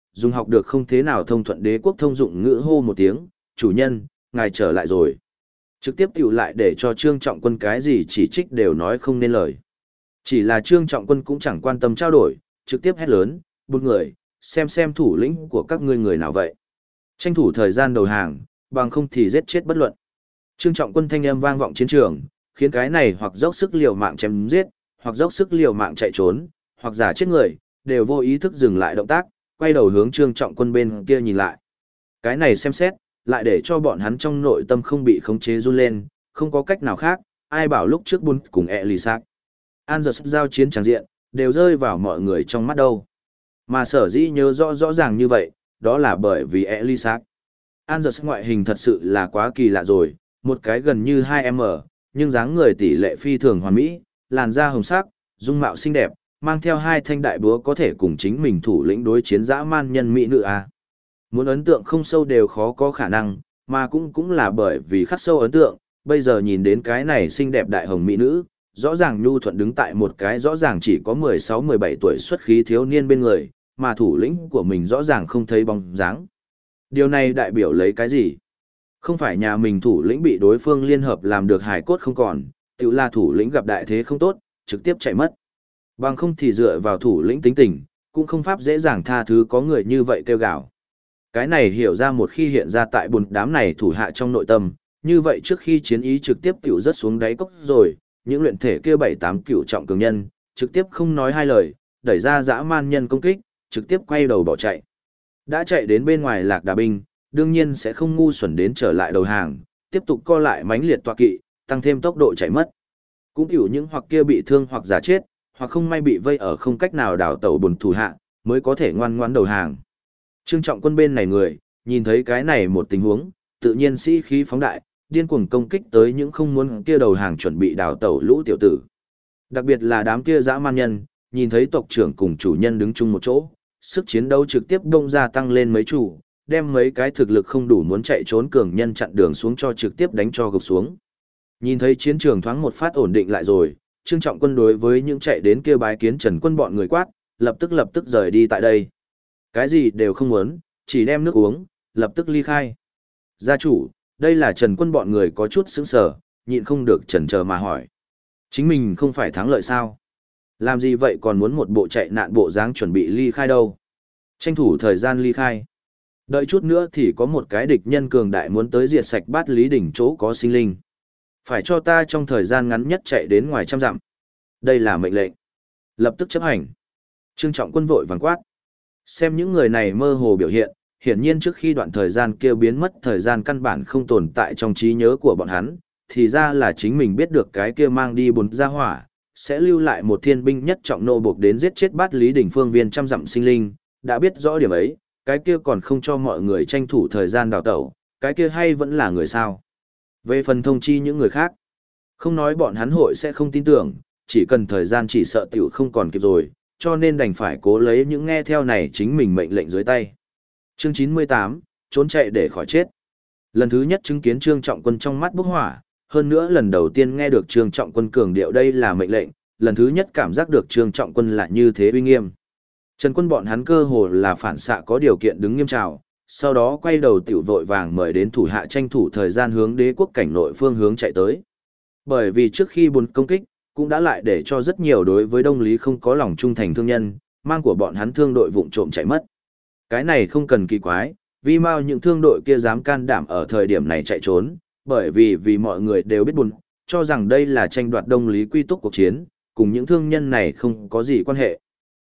dùng học được không thế nào thông thuận đế quốc thông dụng ngữ hô một tiếng, chủ nhân, ngài trở lại rồi. Trực tiếp tiểu lại để cho Trương Trọng Quân cái gì chỉ trích đều nói không nên lời. Chỉ là Trương Trọng Quân cũng chẳng quan tâm trao đổi, trực tiếp hét lớn, bốn người, xem thủ lĩnh của các ngươi người nào vậy. Tranh thủ thời gian đầu hàng, bằng không thì giết chết bất luận. Trương Trọng Quân thanh âm vang vọng chiến trường, khiến cái này hoặc dốc sức liều mạng chém giết, hoặc dốc sức liều mạng chạy trốn, hoặc giả chết người, đều vô ý thức dừng lại động tác, quay đầu hướng Trương Trọng Quân bên kia nhìn lại. Cái này xem xét, lại để cho bọn hắn trong nội tâm không bị khống chế run lên, không có cách nào khác, ai bảo lúc trước Bun cùng Elisac. An giờ giao chiến tràng diện, đều rơi vào mọi người trong mắt đâu. Mà sở dĩ nhớ rõ ràng như vậy, đó là bởi vì Elisac. An giờ ngoại hình thật sự là quá kỳ lạ rồi, một cái gần như 2M, nhưng dáng người tỷ lệ phi thường hoàn mỹ, làn da hồng sắc, dung mạo xinh đẹp, mang theo hai thanh đại búa có thể cùng chính mình thủ lĩnh đối chiến dã man nhân mỹ nữ à. Muốn ấn tượng không sâu đều khó có khả năng, mà cũng là bởi vì khắc sâu ấn tượng, bây giờ nhìn đến cái này xinh đẹp đại hồng mỹ nữ, rõ ràng nhu thuận đứng tại một cái rõ ràng chỉ có 16-17 tuổi xuất khí thiếu niên bên người, mà thủ lĩnh của mình rõ ràng không thấy bóng dáng. Điều này đại biểu lấy cái gì? Không phải nhà mình thủ lĩnh bị đối phương liên hợp làm được hài cốt không còn, tự là thủ lĩnh gặp đại thế không tốt, trực tiếp chạy mất. Bằng không thì dựa vào thủ lĩnh tính tình, cũng không pháp dễ dàng tha thứ có người như vậy kêu gào. Cái này hiểu ra một khi hiện ra tại bùn đám này thủ hạ trong nội tâm, như vậy trước khi chiến ý trực tiếp tiểu rất xuống đáy cốc rồi, những luyện thể kia 7-8 cửu trọng cường nhân, trực tiếp không nói hai lời, đẩy ra dã man nhân công kích, trực tiếp quay đầu bỏ chạy. Đã chạy đến bên ngoài Lạc Đà binh, đương nhiên sẽ không ngu xuẩn đến trở lại đầu hàng, tiếp tục co lại mãnh liệt tọa kỵ, tăng thêm tốc độ chạy mất. Cũng hiểu những hoặc kia bị thương hoặc giả chết, hoặc không may bị vây ở không cách nào đảo tẩu bùn thủ hạ, mới có thể ngoan ngoãn đầu hàng. Trương Trọng Quân bên này người, nhìn thấy cái này một tình huống, tự nhiên sĩ khí phóng đại, điên cuồng công kích tới những không muốn kia đầu hàng chuẩn bị đào tẩu lũ tiểu tử. Đặc biệt là đám kia dã man nhân, nhìn thấy tộc trưởng cùng chủ nhân đứng chung một chỗ, sức chiến đấu trực tiếp đông ra tăng lên mấy chủ, đem mấy cái thực lực không đủ muốn chạy trốn cường nhân chặn đường xuống cho trực tiếp đánh cho gục xuống. Nhìn thấy chiến trường thoáng một phát ổn định lại rồi, Trương Trọng Quân đối với những chạy đến kia bái kiến Trần Quân bọn người quát, lập tức rời đi tại đây. Cái gì đều không muốn, chỉ đem nước uống, lập tức ly khai. Gia chủ, đây là Trần Quân bọn người có chút sững sờ, nhịn không được chần chờ mà hỏi. Chính mình không phải thắng lợi sao? Làm gì vậy còn muốn một bộ chạy nạn bộ dáng chuẩn bị ly khai đâu? Tranh thủ thời gian ly khai. Đợi chút nữa thì có một cái địch nhân cường đại muốn tới diệt sạch Bát Lý đỉnh chỗ có sinh linh. Phải cho ta trong thời gian ngắn nhất chạy đến ngoài trăm dặm. Đây là mệnh lệnh. Lập tức chấp hành. Trương Trọng Quân vội vàng quát. Xem những người này mơ hồ biểu hiện, hiển nhiên trước khi đoạn thời gian kia biến mất thời gian căn bản không tồn tại trong trí nhớ của bọn hắn, thì ra là chính mình biết được cái kia mang đi bùn ra hỏa, sẽ lưu lại một thiên binh nhất trọng nô buộc đến giết chết Bát Lý đỉnh phương viên trăm dặm sinh linh, đã biết rõ điểm ấy, cái kia còn không cho mọi người tranh thủ thời gian đào tẩu, cái kia hay vẫn là người sao. Về phần thông chi những người khác, không nói bọn hắn hội sẽ không tin tưởng, chỉ cần thời gian chỉ sợ tiểu không còn kịp rồi, cho nên đành phải cố lấy những nghe theo này chính mình mệnh lệnh dưới tay. Chương 98, trốn chạy để khỏi chết. Lần thứ nhất chứng kiến Trương Trọng Quân trong mắt bốc hỏa, hơn nữa lần đầu tiên nghe được Trương Trọng Quân cường điệu đây là mệnh lệnh, lần thứ nhất cảm giác được Trương Trọng Quân là như thế uy nghiêm. Trần Quân bọn hắn cơ hồ là phản xạ có điều kiện đứng nghiêm trào, sau đó quay đầu tiểu vội vàng mời đến thủ hạ tranh thủ thời gian hướng đế quốc cảnh nội phương hướng chạy tới. Bởi vì trước khi buồn công kích, cũng đã lại để cho rất nhiều đối với Đông Lý không có lòng trung thành thương nhân, mang của bọn hắn thương đội vụng trộm chạy mất. Cái này không cần kỳ quái, vì mau những thương đội kia dám can đảm ở thời điểm này chạy trốn, bởi vì mọi người đều biết buồn, cho rằng đây là tranh đoạt Đông Lý quy túc cuộc chiến, cùng những thương nhân này không có gì quan hệ.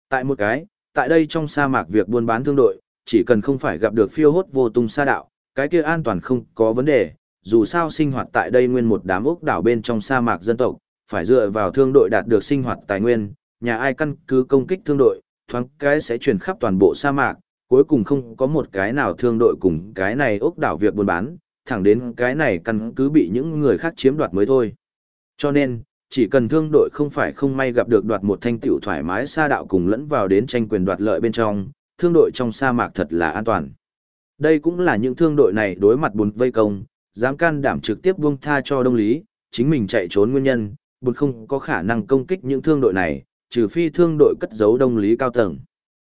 Tại đây trong sa mạc việc buôn bán thương đội, chỉ cần không phải gặp được phiêu hốt vô tung sa đạo, cái kia an toàn không có vấn đề, dù sao sinh hoạt tại đây nguyên một đám ốc đảo bên trong sa mạc dân tộc, phải dựa vào thương đội đạt được sinh hoạt tài nguyên, nhà ai căn cứ công kích thương đội, thoáng cái sẽ truyền khắp toàn bộ sa mạc, cuối cùng không có một cái nào thương đội cùng cái này ốc đảo việc buôn bán, thẳng đến cái này căn cứ bị những người khác chiếm đoạt mới thôi. Cho nên, chỉ cần thương đội không phải không may gặp được đoạt một thanh tiểu thoải mái sa đạo cùng lẫn vào đến tranh quyền đoạt lợi bên trong, thương đội trong sa mạc thật là an toàn. Đây cũng là những thương đội này đối mặt bùn vây công, dám can đảm trực tiếp buông tha cho Đông Lý, chính mình chạy trốn nguyên nhân, bùn không có khả năng công kích những thương đội này, trừ phi thương đội cất giấu Đông Lý cao tầng.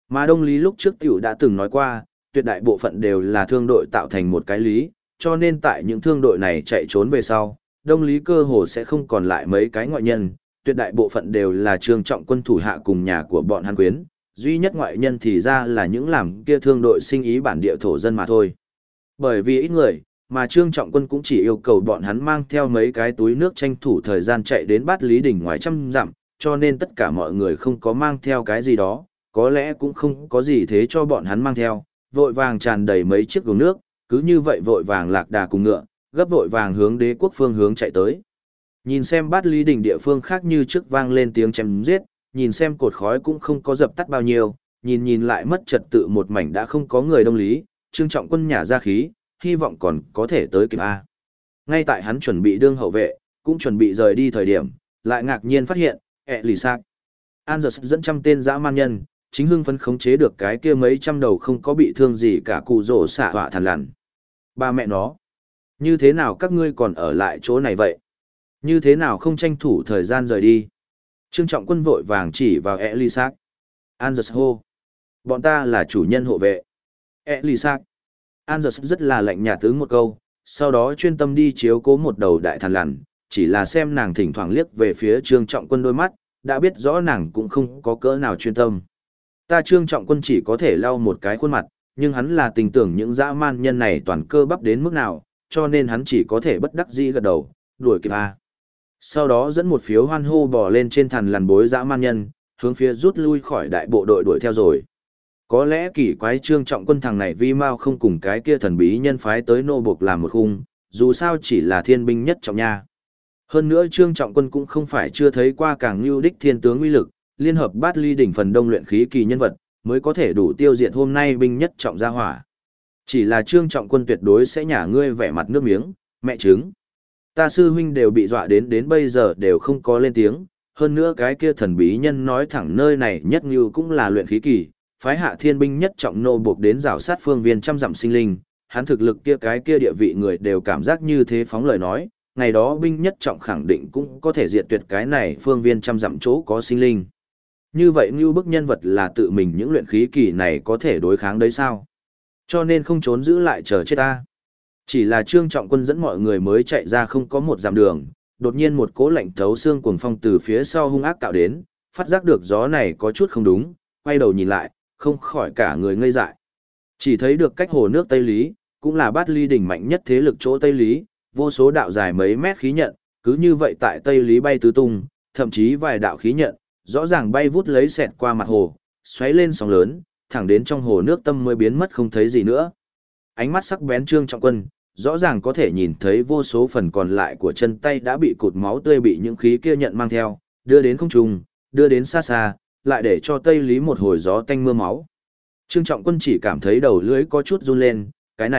Mà Đông Lý lúc trước tiểu đã từng nói qua, tuyệt đại bộ phận đều là thương đội tạo thành một cái lý, cho nên tại những thương đội này chạy trốn về sau, Đông Lý cơ hồ sẽ không còn lại mấy cái ngoại nhân, tuyệt đại bộ phận đều là Trương Trọng Quân thủ hạ cùng nhà của bọn hắn quyến, duy nhất ngoại nhân thì ra là những làm kia thương đội sinh ý bản địa thổ dân mà thôi. Bởi vì ít người, mà Trương Trọng Quân cũng chỉ yêu cầu bọn hắn mang theo mấy cái túi nước tranh thủ thời gian chạy đến Bát Lý đỉnh ngoài trăm dặm, cho nên tất cả mọi người không có mang theo cái gì đó, có lẽ cũng không có gì thế cho bọn hắn mang theo, vội vàng tràn đầy mấy chiếc gồm nước, cứ như vậy vội vàng lạc đà cùng ngựa, gấp vội vàng hướng đế quốc phương hướng chạy tới. Nhìn xem Bát Lý đỉnh địa phương khác như trước vang lên tiếng chém giết, nhìn xem cột khói cũng không có dập tắt bao nhiêu, nhìn lại mất trật tự một mảnh đã không có người Đông Lý, Trương Trọng Quân nhả ra khí, hy vọng còn có thể tới kịp A. Ngay tại hắn chuẩn bị đương hậu vệ, cũng chuẩn bị rời đi thời điểm, lại ngạc nhiên phát hiện, lì sạc. Anders dẫn trăm tên dã man nhân, chính hưng phấn khống chế được cái kia mấy trăm đầu không có bị thương gì cả cụ rổ xạ họa thằn lằn. Ba mẹ nó, như thế nào các ngươi còn ở lại chỗ này vậy? Như thế nào không tranh thủ thời gian rời đi? Trương Trọng Quân vội vàng chỉ vào Elisac. Anders hô. Bọn ta là chủ nhân hộ vệ. Elisac. Anders rất là lạnh nhạt ứng một câu, sau đó chuyên tâm đi chiếu cố một đầu đại thằn lằn, chỉ là xem nàng thỉnh thoảng liếc về phía Trương Trọng Quân đôi mắt, đã biết rõ nàng cũng không có cỡ nào chuyên tâm. Ta Trương Trọng Quân chỉ có thể lau một cái khuôn mặt, nhưng hắn là tình tưởng những dã man nhân này toàn cơ bắp đến mức nào, cho nên hắn chỉ có thể bất đắc dĩ gật đầu, đuổi kịp a. Sau đó dẫn một phiếu hoan hô bò lên trên thằn lằn bối dã man nhân, hướng phía rút lui khỏi đại bộ đội đuổi theo rồi. Có lẽ kỳ quái Trương Trọng Quân thằng này vi mau không cùng cái kia thần bí nhân phái tới nô buộc làm một khung, dù sao chỉ là thiên binh nhất trọng nha. Hơn nữa Trương Trọng Quân cũng không phải chưa thấy qua càng lưu đích thiên tướng uy lực, liên hợp Bát Ly đỉnh phần đông luyện khí kỳ nhân vật, mới có thể đủ tiêu diệt hôm nay binh nhất trọng gia hỏa. Chỉ là Trương Trọng Quân tuyệt đối sẽ nhả ngươi vẻ mặt nước miếng, mẹ trứng. Ta sư huynh đều bị dọa đến bây giờ đều không có lên tiếng, hơn nữa cái kia thần bí nhân nói thẳng nơi này nhất như cũng là luyện khí kỳ, phái hạ thiên binh nhất trọng nô buộc đến rào sát phương viên trăm dặm sinh linh, hắn thực lực kia cái kia địa vị người đều cảm giác như thế phóng lời nói, ngày đó binh nhất trọng khẳng định cũng có thể diệt tuyệt cái này phương viên trăm dặm chỗ có sinh linh. Như vậy như bức nhân vật là tự mình những luyện khí kỳ này có thể đối kháng đấy sao? Cho nên không trốn giữ lại chờ chết ta. Chỉ là Trương Trọng Quân dẫn mọi người mới chạy ra không có một dặm đường, đột nhiên một cỗ lạnh thấu xương cuồng phong từ phía sau hung ác cạo đến, phát giác được gió này có chút không đúng, quay đầu nhìn lại, không khỏi cả người ngây dại. Chỉ thấy được cách hồ nước Tây Lý, cũng là Bát Ly đỉnh mạnh nhất thế lực chỗ Tây Lý, vô số đạo dài mấy mét khí nhận, cứ như vậy tại Tây Lý bay tứ tung, thậm chí vài đạo khí nhận, rõ ràng bay vút lấy xẹt qua mặt hồ, xoáy lên sóng lớn, thẳng đến trong hồ nước tâm mới biến mất không thấy gì nữa. Ánh mắt sắc bén Trương Trọng Quân, rõ ràng có thể nhìn thấy vô số phần còn lại của chân tay đã bị cụt máu tươi bị những khí kia nhận mang theo, đưa đến không trung, đưa đến xa xa, lại để cho Tây Lý một hồi gió tanh mưa máu. Trương Trọng Quân chỉ cảm thấy đầu lưỡi có chút run lên,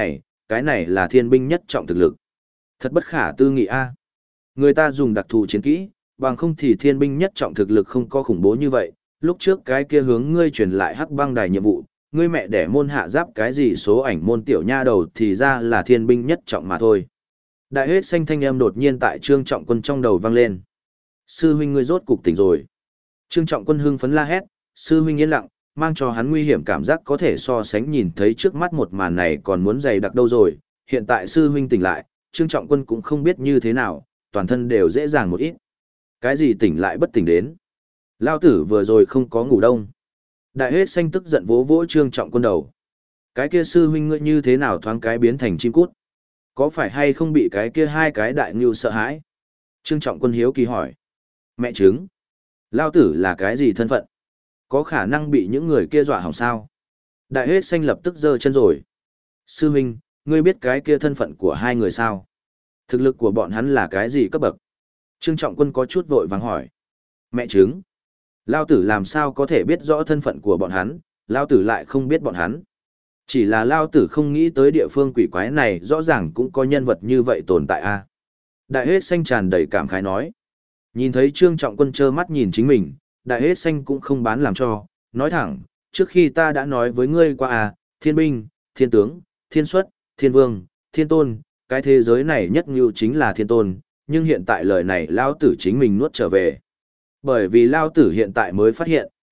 cái này là thiên binh nhất trọng thực lực. Thật bất khả tư nghị a. Người ta dùng đặc thù chiến kỹ, bằng không thì thiên binh nhất trọng thực lực không có khủng bố như vậy. Lúc trước cái kia hướng ngươi truyền lại hắc băng đài nhiệm vụ, ngươi mẹ đẻ môn hạ giáp cái gì số ảnh môn tiểu nha đầu thì ra là thiên binh nhất trọng mà thôi. Đại hết xanh thanh âm đột nhiên tại Trương Trọng Quân trong đầu vang lên. Sư huynh ngươi rốt cục tỉnh rồi. Trương Trọng Quân hưng phấn la hét, sư huynh yên lặng, mang cho hắn nguy hiểm cảm giác có thể so sánh nhìn thấy trước mắt một màn này còn muốn dày đặc đâu rồi. Hiện tại sư huynh tỉnh lại, Trương Trọng Quân cũng không biết như thế nào, toàn thân đều dễ dàng một ít. Cái gì tỉnh lại bất tỉnh đến? Lao tử vừa rồi không có ngủ đông. Đại hết xanh tức giận vỗ vỗ Trương Trọng Quân đầu. Cái kia sư huynh ngươi như thế nào thoáng cái biến thành chim cút? Có phải hay không bị cái kia hai cái đại ngưu sợ hãi? Trương Trọng Quân hiếu kỳ hỏi. Mẹ chứng. Lao tử là cái gì thân phận? Có khả năng bị những người kia dọa hỏng sao? Đại hết xanh lập tức giơ chân rồi. Sư huynh, ngươi biết cái kia thân phận của hai người sao? Thực lực của bọn hắn là cái gì cấp bậc? Trương Trọng Quân có chút vội vàng hỏi. Mẹ chứng. Lao tử làm sao có thể biết rõ thân phận của bọn hắn, Lao tử lại không biết bọn hắn. Chỉ là Lao tử không nghĩ tới địa phương quỷ quái này rõ ràng cũng có nhân vật như vậy tồn tại a. Đại hết xanh tràn đầy cảm khái nói. Nhìn thấy Trương Trọng Quân trơ mắt nhìn chính mình, đại hết xanh cũng không bán làm cho, nói thẳng, trước khi ta đã nói với ngươi qua thiên binh, thiên tướng, thiên xuất, thiên vương, thiên tôn, cái thế giới này nhất ngưu chính là thiên tôn, nhưng hiện tại lời này Lao tử chính mình nuốt trở về. Bởi vì Lao tử hiện tại mới phát hiện,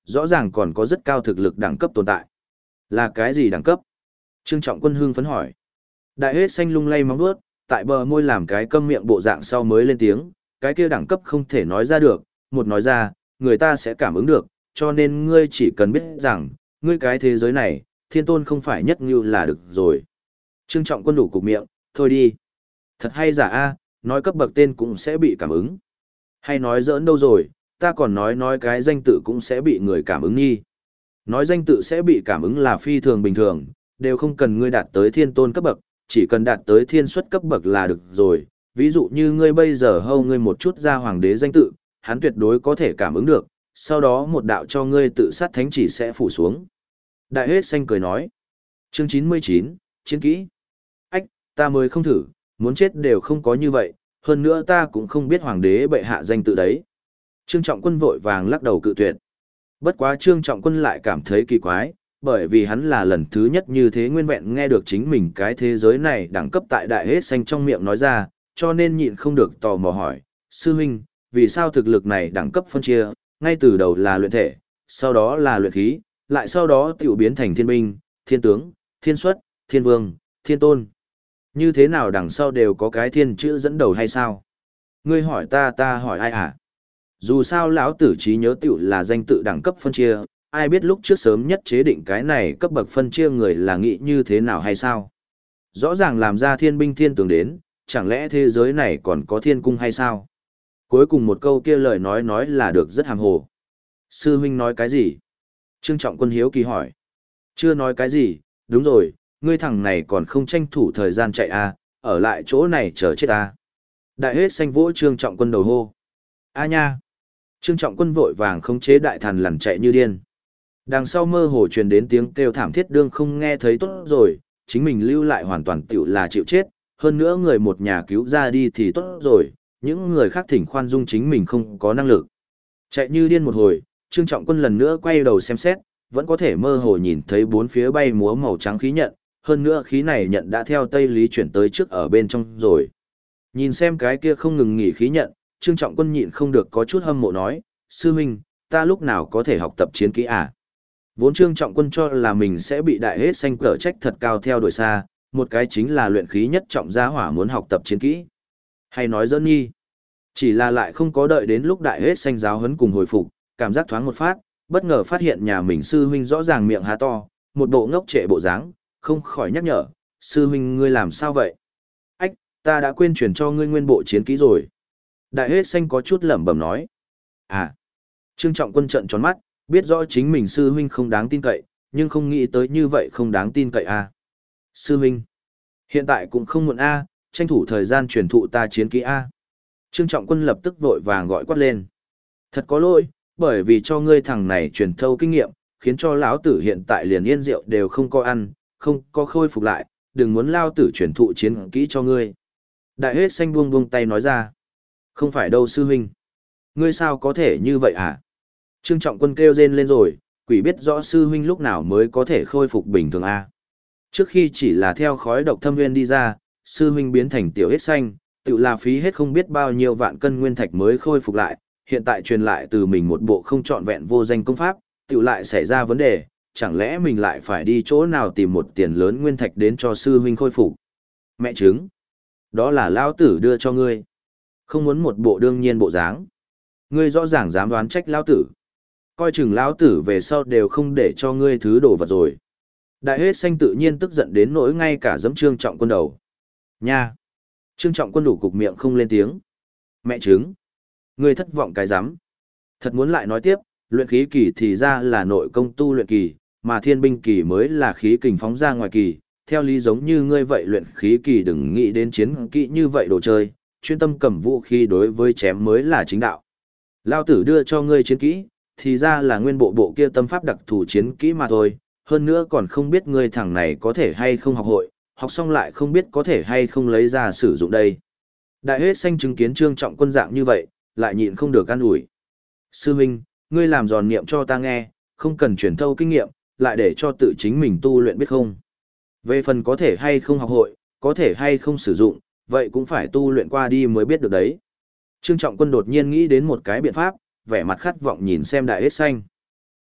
rõ ràng còn có rất cao thực lực đẳng cấp tồn tại. Là cái gì đẳng cấp? Trương Trọng Quân hưng phấn hỏi. Đại hết xanh lung lay móng vuốt, tại bờ môi làm cái câm miệng bộ dạng sau mới lên tiếng, cái kia đẳng cấp không thể nói ra được, một nói ra, người ta sẽ cảm ứng được, cho nên ngươi chỉ cần biết rằng, ngươi cái thế giới này, thiên tôn không phải nhất như là được rồi. Trương Trọng Quân đủ cục miệng, thôi đi. Thật hay giả a, nói cấp bậc tên cũng sẽ bị cảm ứng. Hay nói giỡn đâu rồi, ta còn nói cái danh tự cũng sẽ bị người cảm ứng nghi. Nói danh tự sẽ bị cảm ứng là phi thường bình thường, đều không cần ngươi đạt tới thiên tôn cấp bậc, chỉ cần đạt tới thiên xuất cấp bậc là được rồi. Ví dụ như ngươi bây giờ hâu ngươi một chút ra hoàng đế danh tự, hắn tuyệt đối có thể cảm ứng được, sau đó một đạo cho ngươi tự sát thánh chỉ sẽ phủ xuống. Đại hết xanh cười nói. Chương 99, chiến kỹ. Ách, ta mới không thử, muốn chết đều không có như vậy, hơn nữa ta cũng không biết hoàng đế bệ hạ danh tự đấy. Trương Trọng Quân vội vàng lắc đầu cự tuyệt. Bất quá Trương Trọng Quân lại cảm thấy kỳ quái, bởi vì hắn là lần thứ nhất như thế nguyên vẹn nghe được chính mình cái thế giới này đẳng cấp tại đại hết xanh trong miệng nói ra, cho nên nhịn không được tò mò hỏi, sư huynh, vì sao thực lực này đẳng cấp phân chia, ngay từ đầu là luyện thể, sau đó là luyện khí, lại sau đó tiểu biến thành thiên binh, thiên tướng, thiên xuất, thiên vương, thiên tôn. Như thế nào đằng sau đều có cái thiên chữ dẫn đầu hay sao? Ngươi hỏi ta hỏi ai hả? Dù sao lão tử trí nhớ tiểu là danh tự đẳng cấp phân chia, ai biết lúc trước sớm nhất chế định cái này cấp bậc phân chia người là nghĩ như thế nào hay sao? Rõ ràng làm ra thiên binh thiên tướng đến, chẳng lẽ thế giới này còn có thiên cung hay sao? Cuối cùng một câu kia lời nói là được rất hàm hồ. Sư huynh nói cái gì? Trương Trọng Quân hiếu kỳ hỏi. Chưa nói cái gì, đúng rồi, ngươi thằng này còn không tranh thủ thời gian chạy à, ở lại chỗ này chờ chết à. Đại hết xanh vỗ Trương Trọng Quân đầu hô. A nha. Trương Trọng Quân vội vàng khống chế đại thần lằn chạy như điên. Đằng sau mơ hồ truyền đến tiếng kêu thảm thiết đương không nghe thấy tốt rồi, chính mình lưu lại hoàn toàn tiểu là chịu chết, hơn nữa người một nhà cứu ra đi thì tốt rồi, những người khác thỉnh khoan dung chính mình không có năng lực. Chạy như điên một hồi, Trương Trọng Quân lần nữa quay đầu xem xét, vẫn có thể mơ hồ nhìn thấy bốn phía bay múa màu trắng khí nhận, hơn nữa khí này nhận đã theo Tây Lý chuyển tới trước ở bên trong rồi. Nhìn xem cái kia không ngừng nghỉ khí nhận, Trương Trọng Quân nhịn không được có chút hâm mộ nói, sư huynh, ta lúc nào có thể học tập chiến kỹ à? Vốn Trương Trọng Quân cho là mình sẽ bị đại hết xanh cở trách thật cao theo đuổi xa, một cái chính là luyện khí nhất trọng gia hỏa muốn học tập chiến kỹ. Hay nói giỡn nhi. Chỉ là lại không có đợi đến lúc đại hết xanh giáo huấn cùng hồi phục, cảm giác thoáng một phát, bất ngờ phát hiện nhà mình sư huynh rõ ràng miệng há to, một bộ ngốc trệ bộ dáng, không khỏi nhắc nhở, sư huynh ngươi làm sao vậy? Ách, ta đã quên truyền cho ngươi nguyên bộ chiến kỹ rồi. Đại hết xanh có chút lẩm bẩm nói. À, Trương Trọng Quân trợn tròn mắt, biết rõ chính mình sư huynh không đáng tin cậy, nhưng không nghĩ tới như vậy không đáng tin cậy à. Sư huynh, hiện tại cũng không muộn a, tranh thủ thời gian truyền thụ ta chiến kỹ a. Trương Trọng Quân lập tức vội vàng gọi quát lên. Thật có lỗi, bởi vì cho ngươi thằng này truyền thâu kinh nghiệm, khiến cho lão tử hiện tại liền yên rượu đều không có ăn, không có khôi phục lại, đừng muốn lao tử truyền thụ chiến kỹ cho ngươi. Đại hết xanh buông buông tay nói ra. Không phải đâu sư huynh. Ngươi sao có thể như vậy hả? Trương Trọng Quân kêu rên lên rồi, quỷ biết rõ sư huynh lúc nào mới có thể khôi phục bình thường a. Trước khi chỉ là theo khói độc thâm nguyên đi ra, sư huynh biến thành tiểu hết xanh, tự là phí hết không biết bao nhiêu vạn cân nguyên thạch mới khôi phục lại, hiện tại truyền lại từ mình một bộ không trọn vẹn vô danh công pháp, tự lại xảy ra vấn đề, chẳng lẽ mình lại phải đi chỗ nào tìm một tiền lớn nguyên thạch đến cho sư huynh khôi phục? Mẹ chứng, đó là lão tử đưa cho ngươi. Không muốn một bộ đương nhiên bộ dáng. Ngươi rõ ràng dám đoán trách lão tử. Coi chừng lão tử về sau đều không để cho ngươi thứ đồ vật rồi. Đại hết xanh tự nhiên tức giận đến nỗi ngay cả giẫm Trương Trọng Quân đầu. Nha! Trương Trọng Quân đủ cục miệng không lên tiếng. Mẹ chứng! Ngươi thất vọng cái rắm. Thật muốn lại nói tiếp, luyện khí kỳ thì ra là nội công tu luyện kỳ, mà thiên binh kỳ mới là khí kình phóng ra ngoài kỳ. Theo lý giống như ngươi vậy luyện khí kỳ đừng nghĩ đến chiến kỹ như vậy đồ chơi, chuyên tâm cầm vũ khí đối với chém mới là chính đạo. Lao tử đưa cho ngươi chiến kỹ, thì ra là nguyên bộ kia tâm pháp đặc thù chiến kỹ mà thôi, hơn nữa còn không biết ngươi thằng này có thể hay không học hội, học xong lại không biết có thể hay không lấy ra sử dụng đây. Đại hết xanh chứng kiến Trương Trọng Quân dạng như vậy, lại nhịn không được an ủi. Sư huynh, ngươi làm giòn niệm cho ta nghe, không cần truyền thâu kinh nghiệm, lại để cho tự chính mình tu luyện biết không. Về phần có thể hay không học hội, có thể hay không sử dụng, vậy cũng phải tu luyện qua đi mới biết được đấy. Trương Trọng Quân đột nhiên nghĩ đến một cái biện pháp, vẻ mặt khát vọng nhìn xem đại hết xanh.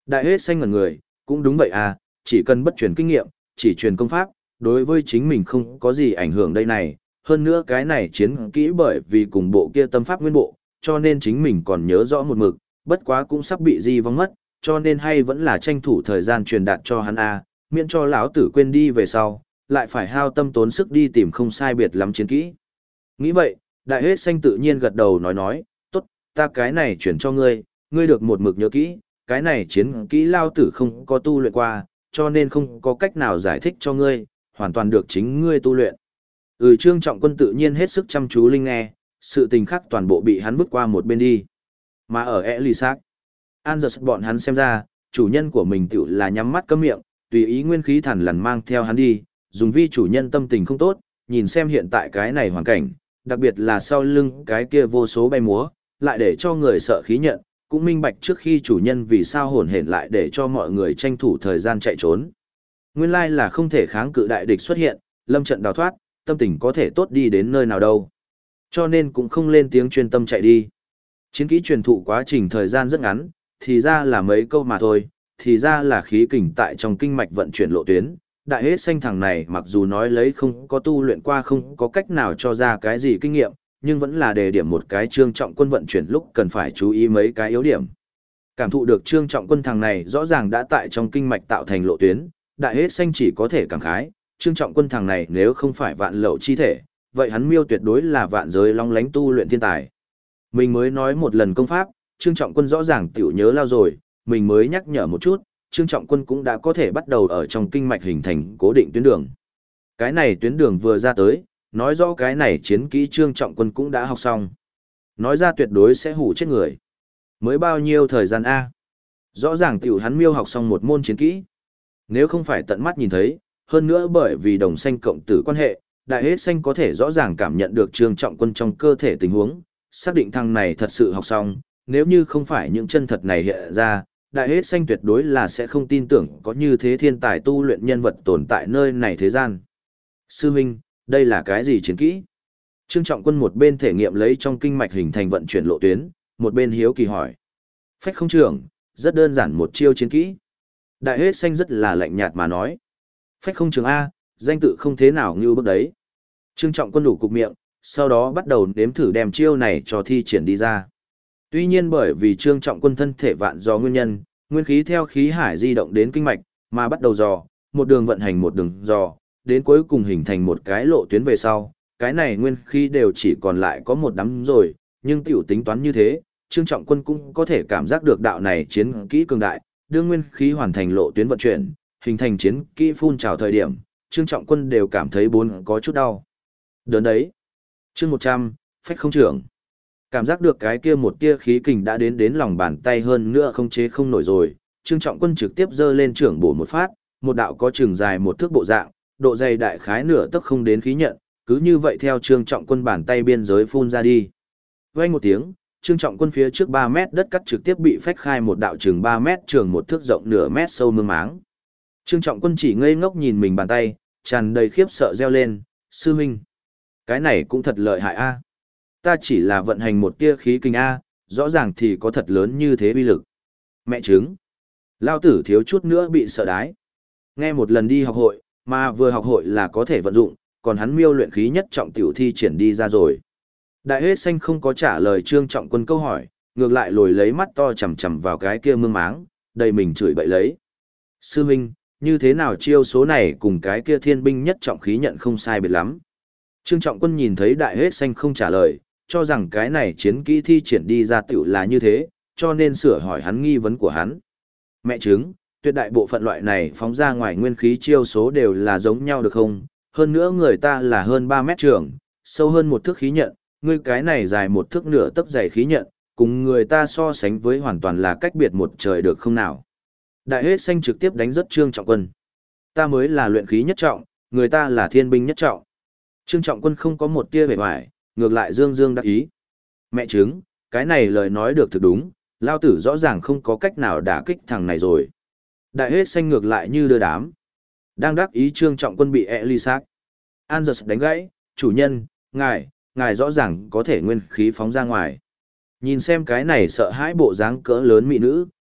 Đại hết xanh ngẩn người, cũng đúng vậy à, chỉ cần bất truyền kinh nghiệm, chỉ truyền công pháp, đối với chính mình không có gì ảnh hưởng đây này. Hơn nữa cái này chiến kỹ bởi vì cùng bộ kia tâm pháp nguyên bộ, cho nên chính mình còn nhớ rõ một mực, bất quá cũng sắp bị di vong mất, cho nên hay vẫn là tranh thủ thời gian truyền đạt cho hắn a, miễn cho lão tử quên đi về sau, lại phải hao tâm tốn sức đi tìm không sai biệt lắm chiến kỹ. Nghĩ vậy, đại hết xanh tự nhiên gật đầu nói, tốt, ta cái này chuyển cho ngươi, ngươi được một mực nhớ kỹ, cái này chiến kỹ lao tử không có tu luyện qua, cho nên không có cách nào giải thích cho ngươi, hoàn toàn được chính ngươi tu luyện. Trương Trọng Quân tự nhiên hết sức chăm chú linh nghe, sự tình khác toàn bộ bị hắn vứt qua một bên đi. Mà ở Elisac, Angus bọn hắn xem ra, chủ nhân của mình tiểu là nhắm mắt cấm miệng, tùy ý nguyên khí thần lần mang theo hắn đi, dùng vi chủ nhân tâm tình không tốt, nhìn xem hiện tại cái này hoàn cảnh, đặc biệt là sau lưng cái kia vô số bay múa, lại để cho người sợ khí nhận, cũng minh bạch trước khi chủ nhân vì sao hồn hển lại để cho mọi người tranh thủ thời gian chạy trốn. Nguyên lai là không thể kháng cự đại địch xuất hiện, lâm trận đào thoát, tâm tình có thể tốt đi đến nơi nào đâu. Cho nên cũng không lên tiếng chuyên tâm chạy đi. Chiến kỹ truyền thụ quá trình thời gian rất ngắn, thì ra là mấy câu mà thôi, thì ra là khí kình tại trong kinh mạch vận chuyển lộ tuyến. Đại hết xanh thằng này mặc dù nói lấy không có tu luyện qua không có cách nào cho ra cái gì kinh nghiệm, nhưng vẫn là đề điểm một cái Trương Trọng Quân vận chuyển lúc cần phải chú ý mấy cái yếu điểm. Cảm thụ được Trương Trọng Quân thằng này rõ ràng đã tại trong kinh mạch tạo thành lộ tuyến, đại hết xanh chỉ có thể cảm khái, Trương Trọng Quân thằng này nếu không phải vạn lậu chi thể, vậy hắn miêu tuyệt đối là vạn giới long lánh tu luyện thiên tài. Mình mới nói một lần công pháp, Trương Trọng Quân rõ ràng tiểu nhớ lao rồi, mình mới nhắc nhở một chút, Trương Trọng Quân cũng đã có thể bắt đầu ở trong kinh mạch hình thành cố định tuyến đường. Cái này tuyến đường vừa ra tới, nói rõ cái này chiến kỹ Trương Trọng Quân cũng đã học xong. Nói ra tuyệt đối sẽ hủ chết người. Mới bao nhiêu thời gian A? Rõ ràng tiểu hắn miêu học xong một môn chiến kỹ. Nếu không phải tận mắt nhìn thấy, hơn nữa bởi vì đồng xanh cộng tử quan hệ, đại hết xanh có thể rõ ràng cảm nhận được Trương Trọng Quân trong cơ thể tình huống, xác định thằng này thật sự học xong, nếu như không phải những chân thật này hiện ra, đại hết xanh tuyệt đối là sẽ không tin tưởng có như thế thiên tài tu luyện nhân vật tồn tại nơi này thế gian. Sư huynh, đây là cái gì chiến kỹ? Trương Trọng Quân một bên thể nghiệm lấy trong kinh mạch hình thành vận chuyển lộ tuyến, một bên hiếu kỳ hỏi. Phách không trưởng, rất đơn giản một chiêu chiến kỹ. Đại hết xanh rất là lạnh nhạt mà nói. Phách không trường A, danh tự không thế nào như bước đấy. Trương Trọng Quân đủ cục miệng, sau đó bắt đầu nếm thử đem chiêu này cho thi triển đi ra. Tuy nhiên bởi vì Trương Trọng Quân thân thể vạn do nguyên nhân, nguyên khí theo khí hải di động đến kinh mạch, mà bắt đầu dò, một đường vận hành một đường dò, đến cuối cùng hình thành một cái lộ tuyến về sau, cái này nguyên khí đều chỉ còn lại có một đám rồi, nhưng tiểu tính toán như thế, Trương Trọng Quân cũng có thể cảm giác được đạo này chiến kỹ cường đại, đương nguyên khí hoàn thành lộ tuyến vận chuyển, hình thành chiến kỹ phun trào thời điểm, Trương Trọng Quân đều cảm thấy bốn có chút đau. Đớn đấy. Chương 100, phách không trưởng. Cảm giác được cái kia một tia khí kình đã đến lòng bàn tay hơn nữa không chế không nổi rồi, Trương Trọng Quân trực tiếp giơ lên trưởng bổ một phát, một đạo có chừng dài một thước bộ dạng, độ dày đại khái nửa tấc không đến khí nhận, cứ như vậy theo Trương Trọng Quân bàn tay biên giới phun ra đi. Vang một tiếng, Trương Trọng Quân phía trước 3 mét đất cắt trực tiếp bị phách khai một đạo chừng 3 mét trường một thước rộng nửa mét sâu mương máng. Trương Trọng Quân chỉ ngây ngốc nhìn mình bàn tay, tràn đầy khiếp sợ reo lên, sư huynh. Cái này cũng thật lợi hại a. Ta chỉ là vận hành một tia khí kinh a, rõ ràng thì có thật lớn như thế uy lực. Mẹ chứng. Lao tử thiếu chút nữa bị sợ đái. Nghe một lần đi học hội, mà vừa học hội là có thể vận dụng, còn hắn miêu luyện khí nhất trọng tiểu thi triển đi ra rồi. Đại hết xanh không có trả lời Trương Trọng Quân câu hỏi, ngược lại lồi lấy mắt to chằm chằm vào cái kia mương máng, đầy mình chửi bậy lấy. Sư huynh, như thế nào chiêu số này cùng cái kia thiên binh nhất trọng khí nhận không sai biệt lắm. Trương Trọng Quân nhìn thấy đại hết xanh không trả lời, cho rằng cái này chiến kỹ thi triển đi ra tiểu là như thế, cho nên sửa hỏi hắn nghi vấn của hắn. Mẹ chứng, tuyệt đại bộ phận loại này phóng ra ngoài nguyên khí chiêu số đều là giống nhau được không? Hơn nữa người ta là hơn 3 mét trường, sâu hơn một thước khí nhận, ngươi cái này dài một thước nửa tấc dày khí nhận, cùng người ta so sánh với hoàn toàn là cách biệt một trời được không nào? Đại hết xanh trực tiếp đánh rất Trương Trọng Quân. Ta mới là luyện khí nhất trọng, người ta là thiên binh nhất trọng. Trương Trọng Quân không có một tia vẻ vải, ngược lại dương dương đắc ý. Mẹ chứng, cái này lời nói được thực đúng, lao tử rõ ràng không có cách nào đả kích thằng này rồi. Đại hết xanh ngược lại như đưa đám. Đang đắc ý Trương Trọng Quân bị Elisac Angus đánh gãy, chủ nhân, ngài rõ ràng có thể nguyên khí phóng ra ngoài. Nhìn xem cái này sợ hãi bộ dáng cỡ lớn mỹ nữ,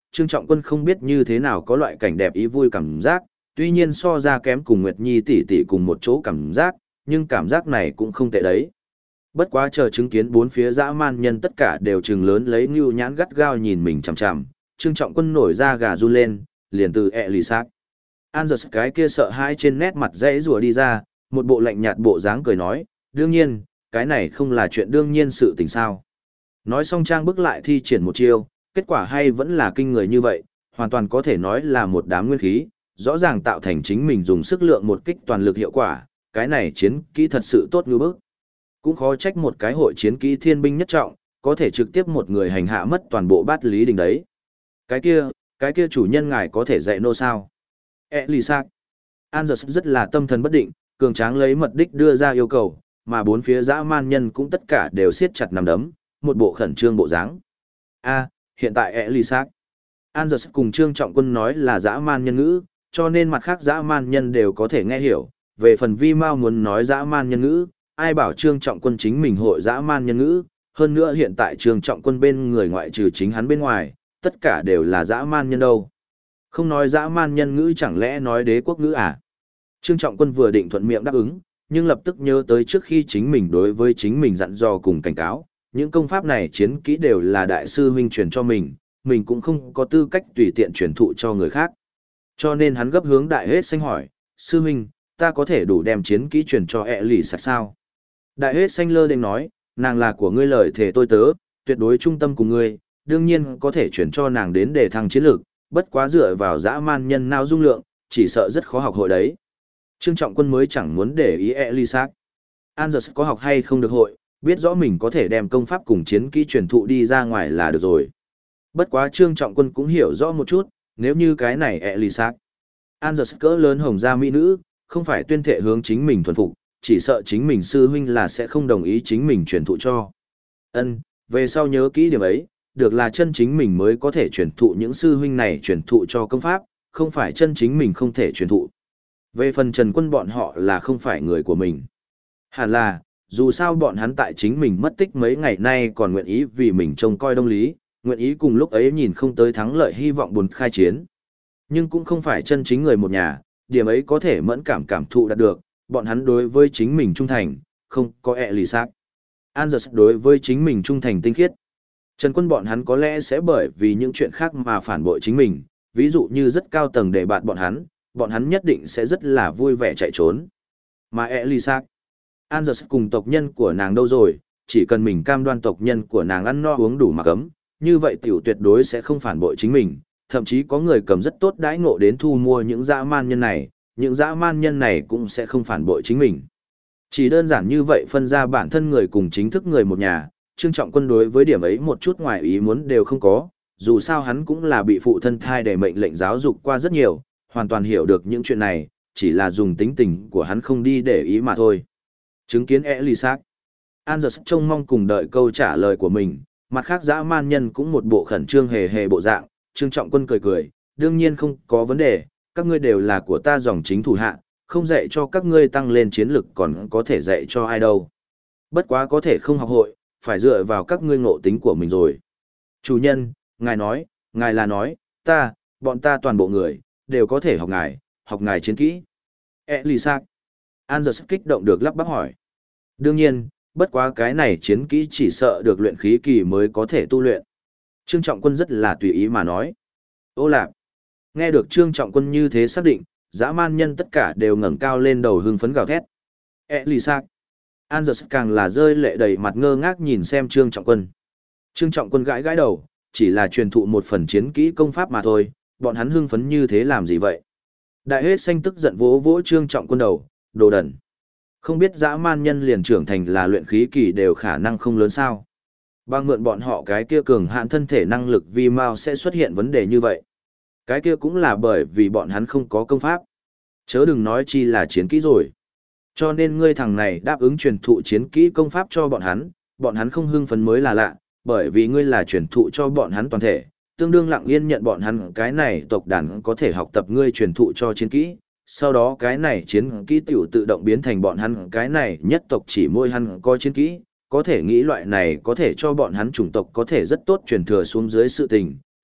Trương Trọng Quân không biết như thế nào có loại cảnh đẹp ý vui cảm giác, tuy nhiên so ra kém cùng Nguyệt Nhi tỷ tỷ cùng một chỗ cảm giác, nhưng cảm giác này cũng không tệ đấy. Bất quá chờ chứng kiến bốn phía dã man nhân tất cả đều trừng lớn lấy ngưu nhãn gắt gao nhìn mình chằm chằm, Trương Trọng Quân nổi da gà run lên, liền từ lì xác. Anders cái kia sợ hãi trên nét mặt dãy rùa đi ra, một bộ lạnh nhạt bộ dáng cười nói, đương nhiên, cái này không là chuyện đương nhiên sự tình sao. Nói xong trang bức lại thi triển một chiêu, kết quả hay vẫn là kinh người như vậy, hoàn toàn có thể nói là một đám nguyên khí, rõ ràng tạo thành chính mình dùng sức lượng một kích toàn lực hiệu quả, cái này chiến kỹ thật sự tốt như bức. Cũng khó trách một cái hội chiến kỹ thiên binh nhất trọng, có thể trực tiếp một người hành hạ mất toàn bộ bát lý đình đấy. Cái kia chủ nhân ngài có thể dạy nô sao? Elisa. Anders rất là tâm thần bất định, cường tráng lấy mật đích đưa ra yêu cầu, mà bốn phía dã man nhân cũng tất cả đều siết chặt nắm đấm, một bộ khẩn trương bộ dáng. Hiện tại Elisa. Anders cùng Trương Trọng Quân nói là dã man nhân ngữ, cho nên mặt khác dã man nhân đều có thể nghe hiểu. Về phần Vi Mao muốn nói dã man nhân ngữ, ai bảo Trương Trọng Quân chính mình hội dã man nhân ngữ, hơn nữa hiện tại Trương Trọng Quân bên người ngoại trừ chính hắn bên ngoài, tất cả đều là dã man nhân đâu. Không nói dã man nhân ngữ chẳng lẽ nói đế quốc ngữ à? Trương Trọng Quân vừa định thuận miệng đáp ứng, nhưng lập tức nhớ tới trước khi chính mình đối với chính mình dặn dò cùng cảnh cáo, những công pháp này chiến kỹ đều là đại sư huynh truyền cho mình cũng không có tư cách tùy tiện truyền thụ cho người khác. Cho nên hắn gấp hướng đại hết xanh hỏi, sư huynh, ta có thể đủ đem chiến kỹ truyền cho lì sạch sao? Đại hết xanh lơ đênh nói, nàng là của ngươi lời thề tôi tớ, tuyệt đối trung tâm cùng ngươi, đương nhiên có thể chuyển cho nàng đến để thăng chiến lược, bất quá dựa vào dã man nhân nào dung lượng, chỉ sợ rất khó học hội đấy. Trương Trọng Quân mới chẳng muốn để ý Elisa. Anders có học hay không được hội, biết rõ mình có thể đem công pháp cùng chiến kỹ truyền thụ đi ra ngoài là được rồi. Bất quá Trương Trọng Quân cũng hiểu rõ một chút, nếu như cái này Elisa. Anders cỡ lớn hồng gia mỹ nữ, không phải tuyên thệ hướng chính mình thuần phục, chỉ sợ chính mình sư huynh là sẽ không đồng ý chính mình truyền thụ cho. Về sau nhớ kỹ điểm ấy, được là chân chính mình mới có thể truyền thụ những sư huynh này truyền thụ cho công pháp, không phải chân chính mình không thể truyền thụ. Về phần Trần Quân bọn họ là không phải người của mình. Hẳn là, dù sao bọn hắn tại chính mình mất tích mấy ngày nay còn nguyện ý vì mình trông coi đông lý, nguyện ý cùng lúc ấy nhìn không tới thắng lợi hy vọng buồn khai chiến. Nhưng cũng không phải chân chính người một nhà, điểm ấy có thể mẫn cảm thụ đạt được, bọn hắn đối với chính mình trung thành, không có lì xác. Anders đối với chính mình trung thành tinh khiết. Trần Quân bọn hắn có lẽ sẽ bởi vì những chuyện khác mà phản bội chính mình, ví dụ như rất cao tầng để bạn bọn hắn nhất định sẽ rất là vui vẻ chạy trốn. Mà Elisa, Anders cùng tộc nhân của nàng đâu rồi, chỉ cần mình cam đoan tộc nhân của nàng ăn no uống đủ mặc ấm, như vậy tiểu tuyệt đối sẽ không phản bội chính mình, thậm chí có người cầm rất tốt đãi ngộ đến thu mua những dã man nhân này, những dã man nhân này cũng sẽ không phản bội chính mình. Chỉ đơn giản như vậy phân ra bản thân người cùng chính thức người một nhà, Trương Trọng Quân đối với điểm ấy một chút ngoài ý muốn đều không có, dù sao hắn cũng là bị phụ thân thai để mệnh lệnh giáo dục qua rất nhiều, hoàn toàn hiểu được những chuyện này, chỉ là dùng tính tình của hắn không đi để ý mà thôi. Chứng kiến Elisa, Anders trông mong cùng đợi câu trả lời của mình, mặt khác dã man nhân cũng một bộ khẩn trương hề bộ dạng, Trương Trọng Quân cười, đương nhiên không có vấn đề, các ngươi đều là của ta dòng chính thủ hạ, không dạy cho các ngươi tăng lên chiến lực còn có thể dạy cho ai đâu. Bất quá có thể không học hội, phải dựa vào các ngươi ngộ tính của mình rồi. Chủ nhân, ngài là nói, bọn ta toàn bộ người, đều có thể học ngài chiến kỹ. Elisa. Anders kích động được lắp bắp hỏi. Đương nhiên, bất quá cái này chiến kỹ chỉ sợ được luyện khí kỳ mới có thể tu luyện. Trương Trọng Quân rất là tùy ý mà nói. Ô lạp. Nghe được Trương Trọng Quân như thế xác định, dã man nhân tất cả đều ngẩng cao lên đầu hưng phấn gào thét. Elisa. Anders càng là rơi lệ đầy mặt ngơ ngác nhìn xem Trương Trọng Quân. Trương Trọng Quân gãi đầu, chỉ là truyền thụ một phần chiến kỹ công pháp mà thôi, bọn hắn hưng phấn như thế làm gì vậy? Đại hết xanh tức giận vỗ Trương Trọng Quân đầu, đồ đần. Không biết dã man nhân liền trưởng thành là luyện khí kỳ đều khả năng không lớn sao? Bằng mượn bọn họ cái kia cường hạn thân thể năng lực vi mao sẽ xuất hiện vấn đề như vậy. Cái kia cũng là bởi vì bọn hắn không có công pháp. Chớ đừng nói chi là chiến kỹ rồi. Cho nên ngươi thằng này đáp ứng truyền thụ chiến kỹ công pháp cho bọn hắn không hưng phấn mới là lạ, bởi vì ngươi là truyền thụ cho bọn hắn toàn thể, tương đương lặng yên nhận bọn hắn cái này tộc đàn có thể học tập ngươi truyền thụ cho chiến kỹ, sau đó cái này chiến kỹ tiểu tự động biến thành bọn hắn cái này nhất tộc chỉ môi hắn có chiến kỹ, có thể nghĩ loại này có thể cho bọn hắn chủng tộc có thể rất tốt truyền thừa xuống dưới sự tình,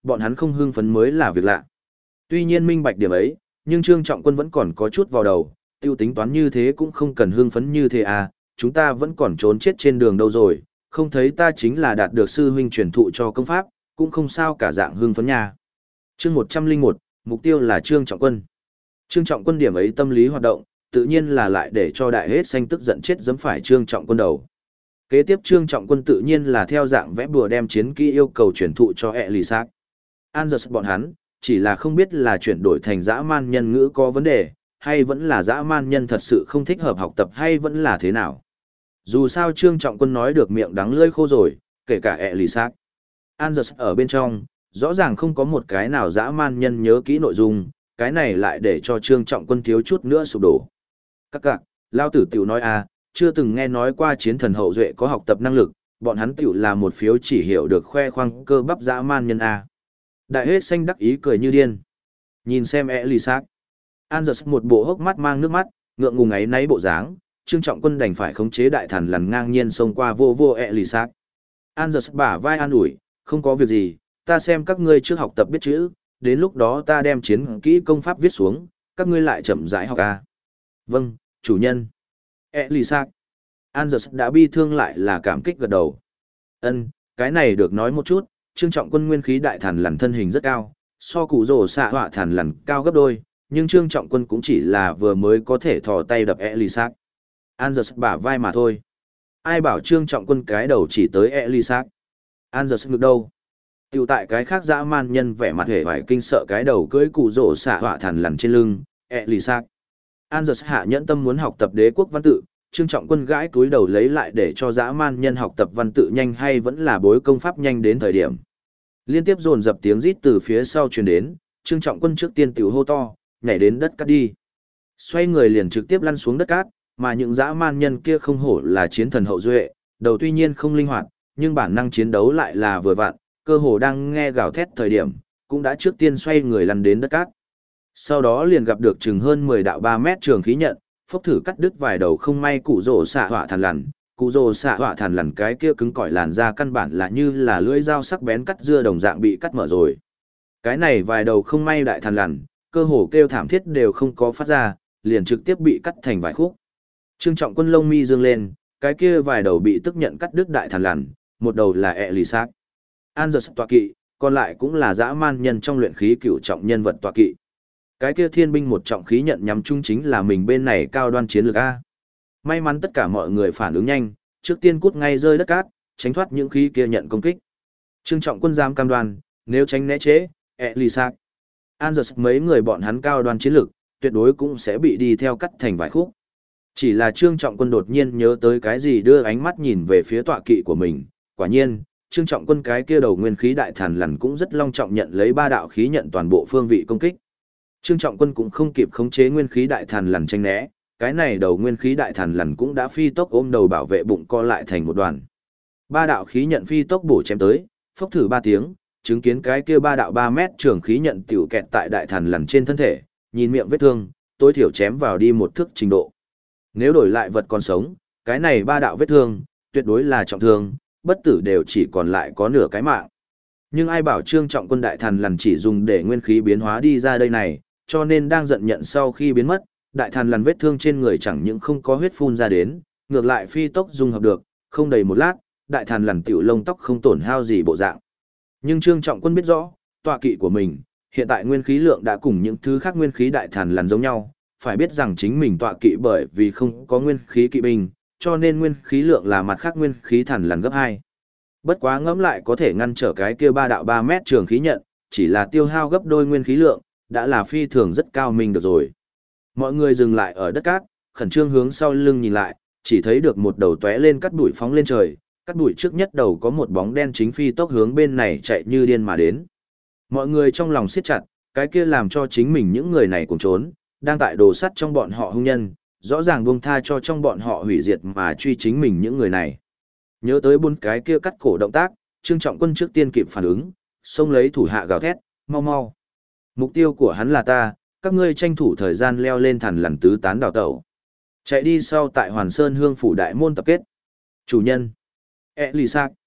bọn hắn không hưng phấn mới là việc lạ. Tuy nhiên minh bạch điểm ấy, nhưng Trương Trọng Quân vẫn còn có chút vào đầu, tiêu tính toán như thế cũng không cần hưng phấn như thế à, chúng ta vẫn còn trốn chết trên đường đâu rồi, không thấy ta chính là đạt được sư huynh truyền thụ cho công pháp, cũng không sao cả dạng hưng phấn nha. Chương 101, mục tiêu là Trương Trọng Quân. Trương Trọng Quân điểm ấy tâm lý hoạt động, tự nhiên là lại để cho đại hết xanh tức giận chết giẫm phải Trương Trọng Quân đầu. Kế tiếp Trương Trọng Quân tự nhiên là theo dạng vẽ bùa đem chiến kỹ yêu cầu truyền thụ cho Elisac. Anders bọn hắn, chỉ là không biết là chuyển đổi thành dã man nhân ngữ có vấn đề, hay vẫn là dã man nhân thật sự không thích hợp học tập hay vẫn là thế nào. Dù sao Trương Trọng Quân nói được miệng đắng lưỡi khô rồi, kể cả Elisac. Anders ở bên trong, rõ ràng không có một cái nào dã man nhân nhớ kỹ nội dung, cái này lại để cho Trương Trọng Quân thiếu chút nữa sụp đổ. Các cạc, Lao Tử tiểu nói à, chưa từng nghe nói qua chiến thần hậu duệ có học tập năng lực, bọn hắn tiểu là một phiếu chỉ hiểu được khoe khoang cơ bắp dã man nhân a. Đại hết xanh đắc ý cười như điên. Nhìn xem Elisac. Anders một bộ hốc mắt mang nước mắt, ngượng ngùng ấy náy bộ dáng, Trương Trọng Quân đành phải khống chế đại thần lằn ngang nhiên xông qua vô vô Elisac. Anders bả vai an ủi, không có việc gì, ta xem các ngươi trước học tập biết chữ, đến lúc đó ta đem chiến kỹ công pháp viết xuống, các ngươi lại chậm rãi học a. Vâng, chủ nhân. Elisac. Anders đã bi thương lại là cảm kích gật đầu. Ân, cái này được nói một chút, Trương Trọng Quân nguyên khí đại thần lằn thân hình rất cao, so cụ rồ xạ họa thần lằn cao gấp đôi, nhưng Trương Trọng Quân cũng chỉ là vừa mới có thể thò tay đập Elisac. Anders bả vai mà thôi. Ai bảo Trương Trọng Quân cái đầu chỉ tới Elisac. Anders ngược đâu? Tiểu tại cái khác dã man nhân vẻ mặt hề vải kinh sợ cái đầu cưỡi cụ rồ xạ họa thần lằn trên lưng, Elisac. Anders hạ nhẫn tâm muốn học tập đế quốc văn tự, Trương Trọng Quân gãi túi đầu lấy lại để cho dã man nhân học tập văn tự nhanh hay vẫn là bối công pháp nhanh đến thời điểm. Liên tiếp dồn dập tiếng rít từ phía sau truyền đến, Trương Trọng Quân trước tiên tiểu hô to, nhảy đến đất cát đi. Xoay người liền trực tiếp lăn xuống đất cát, mà những dã man nhân kia không hổ là chiến thần hậu duệ, đầu tuy nhiên không linh hoạt, nhưng bản năng chiến đấu lại là vừa vặn, cơ hồ đang nghe gào thét thời điểm, cũng đã trước tiên xoay người lăn đến đất cát. Sau đó liền gặp được chừng hơn 10 đạo 3 mét trường khí nhận, phốc thử cắt đứt vài đầu không may cụ rồ xạ họa thằn lằn, cụ rồ xạ họa thằn lằn cái kia cứng cỏi làn da căn bản là như là lưỡi dao sắc bén cắt dưa đồng dạng bị cắt mở rồi. Cái này vài đầu không may đại thằn lằn, cơ hồ kêu thảm thiết đều không có phát ra, liền trực tiếp bị cắt thành vài khúc. Trương Trọng Quân lông mi dương lên, cái kia vài đầu bị tức nhận cắt đứt đại thằn lằn, một đầu là Elisac. Anders tọa kỵ, còn lại cũng là dã man nhân trong luyện khí cửu trọng nhân vật tọa kỵ. Cái kia thiên binh một trọng khí nhận nhắm chung chính là mình bên này cao đoan chiến lược A. May mắn tất cả mọi người phản ứng nhanh, trước tiên cút ngay rơi đất cát, tránh thoát những khí kia nhận công kích. Trương Trọng Quân dám cam đoan, nếu tránh né chế, Elisac, Anders mấy người bọn hắn cao đoan chiến lược, tuyệt đối cũng sẽ bị đi theo cắt thành vài khúc. Chỉ là Trương Trọng Quân đột nhiên nhớ tới cái gì đưa ánh mắt nhìn về phía tọa kỵ của mình, quả nhiên, Trương Trọng Quân cái kia đầu nguyên khí đại thần lằn cũng rất long trọng nhận lấy 3 đạo khí nhận toàn bộ phương vị công kích. Trương Trọng Quân cũng không kịp khống chế nguyên khí đại thần lằn tranh né, cái này đầu nguyên khí đại thần lằn cũng đã phi tốc ôm đầu bảo vệ bụng co lại thành một đoàn. 3 đạo khí nhận phi tốc bổ chém tới, phốc thử 3 tiếng, chứng kiến cái kia 3 đạo 3 mét trường khí nhận tiểu kẹt tại đại thần lằn trên thân thể, nhìn miệng vết thương, tối thiểu chém vào đi 1 thước trình độ. Nếu đổi lại vật còn sống, cái này 3 đạo vết thương, tuyệt đối là trọng thương, bất tử đều chỉ còn lại có nửa cái mạng. Nhưng ai bảo Trương Trọng Quân đại thần lằn chỉ dùng để nguyên khí biến hóa đi ra đây này, cho nên đang giận nhận sau khi biến mất, đại thần lằn vết thương trên người chẳng những không có huyết phun ra đến, ngược lại phi tốc dung hợp được, không đầy một lát, đại thần lằn tiểu lông tóc không tổn hao gì bộ dạng. Nhưng Trương Trọng Quân biết rõ, tọa kỵ của mình, hiện tại nguyên khí lượng đã cùng những thứ khác nguyên khí đại thần lằn giống nhau, phải biết rằng chính mình tọa kỵ bởi vì không có nguyên khí kỵ binh, cho nên nguyên khí lượng là mặt khác nguyên khí thần lằn gấp 2. Bất quá ngẫm lại có thể ngăn trở cái kia 3 đạo 3 mét trường khí nhận, chỉ là tiêu hao gấp đôi nguyên khí lượng, đã là phi thường rất cao minh được rồi. Mọi người dừng lại ở đất cát, khẩn trương hướng sau lưng nhìn lại, chỉ thấy được một đầu tóe lên cắt bụi phóng lên trời, cắt bụi trước nhất đầu có một bóng đen chính phi tốc hướng bên này chạy như điên mà đến. Mọi người trong lòng siết chặt, cái kia làm cho chính mình những người này cùng trốn, đang tại đồ sắt trong bọn họ hung nhân, rõ ràng buông tha cho trong bọn họ hủy diệt mà truy chính mình những người này. Nhớ tới 4 cái kia cắt cổ động tác, Trương Trọng Quân trước tiên kịp phản ứng, xông lấy thủ hạ gào thét, mau mau. Mục tiêu của hắn là ta, các ngươi tranh thủ thời gian leo lên thần lằn tứ tán đào tẩu. Chạy đi sau tại Hoàn Sơn Hương phủ đại môn tập kết. Chủ nhân. Elisac.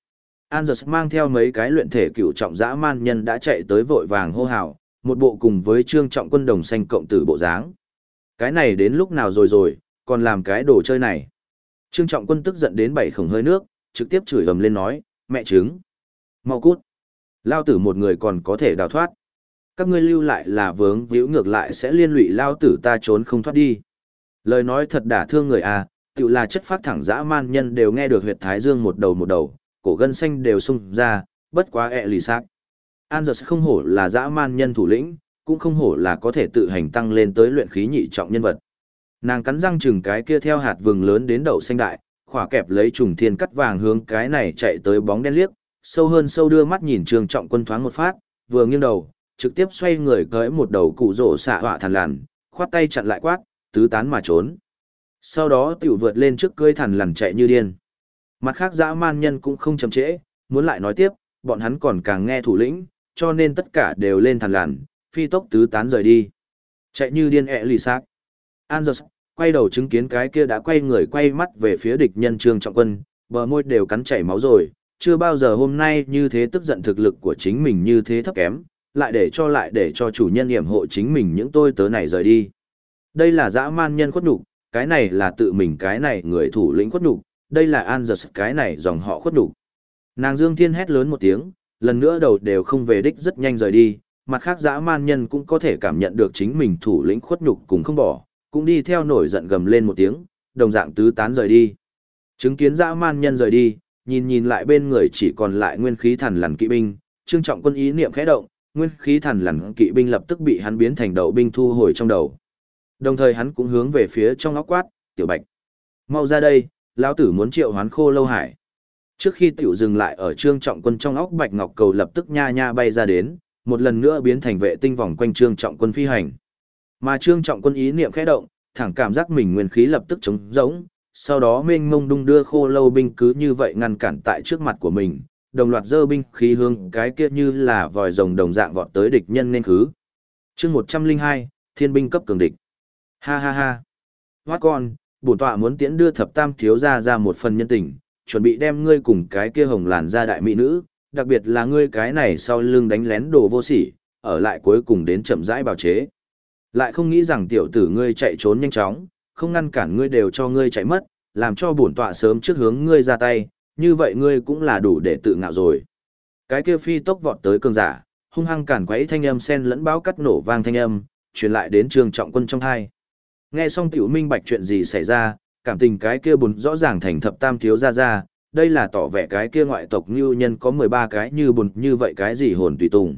Anders mang theo mấy cái luyện thể cửu trọng dã man nhân đã chạy tới vội vàng hô hào, một bộ cùng với Trương Trọng Quân đồng xanh cộng tử bộ dáng. Cái này đến lúc nào rồi, còn làm cái đồ chơi này. Trương Trọng Quân tức giận đến bảy khổng hơi nước, trực tiếp chửi ầm lên nói, mẹ trứng. Mau cút. Lao tử một người còn có thể đào thoát. Các ngươi lưu lại là vướng víu ngược lại sẽ liên lụy lao tử ta trốn không thoát đi. Lời nói thật đả thương người à, tự là chất phát thẳng dã man nhân đều nghe được huyệt thái dương một đầu, cổ gân xanh đều sung ra, bất quá ẹ lì xác. Anders không hổ là dã man nhân thủ lĩnh, cũng không hổ là có thể tự hành tăng lên tới luyện khí nhị trọng nhân vật. Nàng cắn răng chừng cái kia theo hạt vừng lớn đến đậu xanh đại, khỏa kẹp lấy trùng thiên cắt vàng hướng cái này chạy tới bóng đen liếc, sâu hơn sâu đưa mắt nhìn Trương Trọng Quân thoáng một phát, vừa nghiêng đầu, trực tiếp xoay người cưỡi một đầu cụ rổ xạ họa thằn lằn, khoát tay chặn lại quát, tứ tán mà trốn. Sau đó tiểu vượt lên trước cưỡi thằn lằn chạy như điên. Mặt khác dã man nhân cũng không chậm trễ, muốn lại nói tiếp, bọn hắn còn càng nghe thủ lĩnh, cho nên tất cả đều lên thằn lằn, phi tốc tứ tán rời đi. Chạy như điên ẹ lì xác. Anders quay đầu chứng kiến cái kia đã quay người quay mắt về phía địch nhân Trương Trọng Quân, bờ môi đều cắn chảy máu rồi, chưa bao giờ hôm nay như thế tức giận thực lực của chính mình như thế thấp kém, lại để cho chủ nhân yểm hộ chính mình những tôi tớ này rời đi. Đây là dã man nhân khuất nhục, cái này là tự mình cái này người thủ lĩnh khuất nhục, đây là Anders cái này dòng họ khuất nhục. Nàng Dương Thiên hét lớn một tiếng, lần nữa đầu đều không về đích rất nhanh rời đi, mặt khác dã man nhân cũng có thể cảm nhận được chính mình thủ lĩnh khuất nhục cùng không bỏ, cũng đi theo nổi giận gầm lên một tiếng, đồng dạng tứ tán rời đi. Chứng kiến dã man nhân rời đi, nhìn lại bên người chỉ còn lại nguyên khí thần lằn kỵ binh, Trương Trọng Quân ý niệm khẽ động, nguyên khí thần lằn kỵ binh lập tức bị hắn biến thành đậu binh thu hồi trong đầu. Đồng thời hắn cũng hướng về phía trong óc quát, "Tiểu Bạch, mau ra đây, lão tử muốn triệu hoán Khô Lâu Hải." Trước khi tiểu dừng lại ở Trương Trọng Quân trong óc Bạch Ngọc Cầu lập tức nha nha bay ra đến, một lần nữa biến thành vệ tinh vòng quanh Trương Trọng Quân phi hành. Mà Trương Trọng Quân ý niệm khẽ động, thẳng cảm giác mình nguyên khí lập tức trống rỗng, sau đó mênh mông đung đưa Khô Lâu binh cứ như vậy ngăn cản tại trước mặt của mình, đồng loạt giơ binh khí hướng cái kia như là vòi rồng đồng dạng vọt tới địch nhân nên khứ. Chương 102, Thiên binh cấp cường địch. Ha ha ha. Hoát con, bổn tọa muốn tiễn đưa thập tam thiếu gia ra một phần nhân tình, chuẩn bị đem ngươi cùng cái kia hồng làn da đại mỹ nữ, đặc biệt là ngươi cái này sau lưng đánh lén đồ vô sỉ, ở lại cuối cùng đến chậm rãi bào chế. Lại không nghĩ rằng tiểu tử ngươi chạy trốn nhanh chóng, không ngăn cản ngươi đều cho ngươi chạy mất, làm cho bổn tọa sớm trước hướng ngươi ra tay, như vậy ngươi cũng là đủ để tự ngạo rồi. Cái kia phi tốc vọt tới cường giả, hung hăng cản quấy thanh âm sen lẫn báo cắt nổ vang thanh âm, truyền lại đến Trương Trọng Quân trong tai. Nghe xong tiểu minh bạch chuyện gì xảy ra, cảm tình cái kia bùn rõ ràng thành thập tam thiếu ra, đây là tỏ vẻ cái kia ngoại tộc như nhân có 13 cái như bùn như vậy cái gì hồn tùy tùng.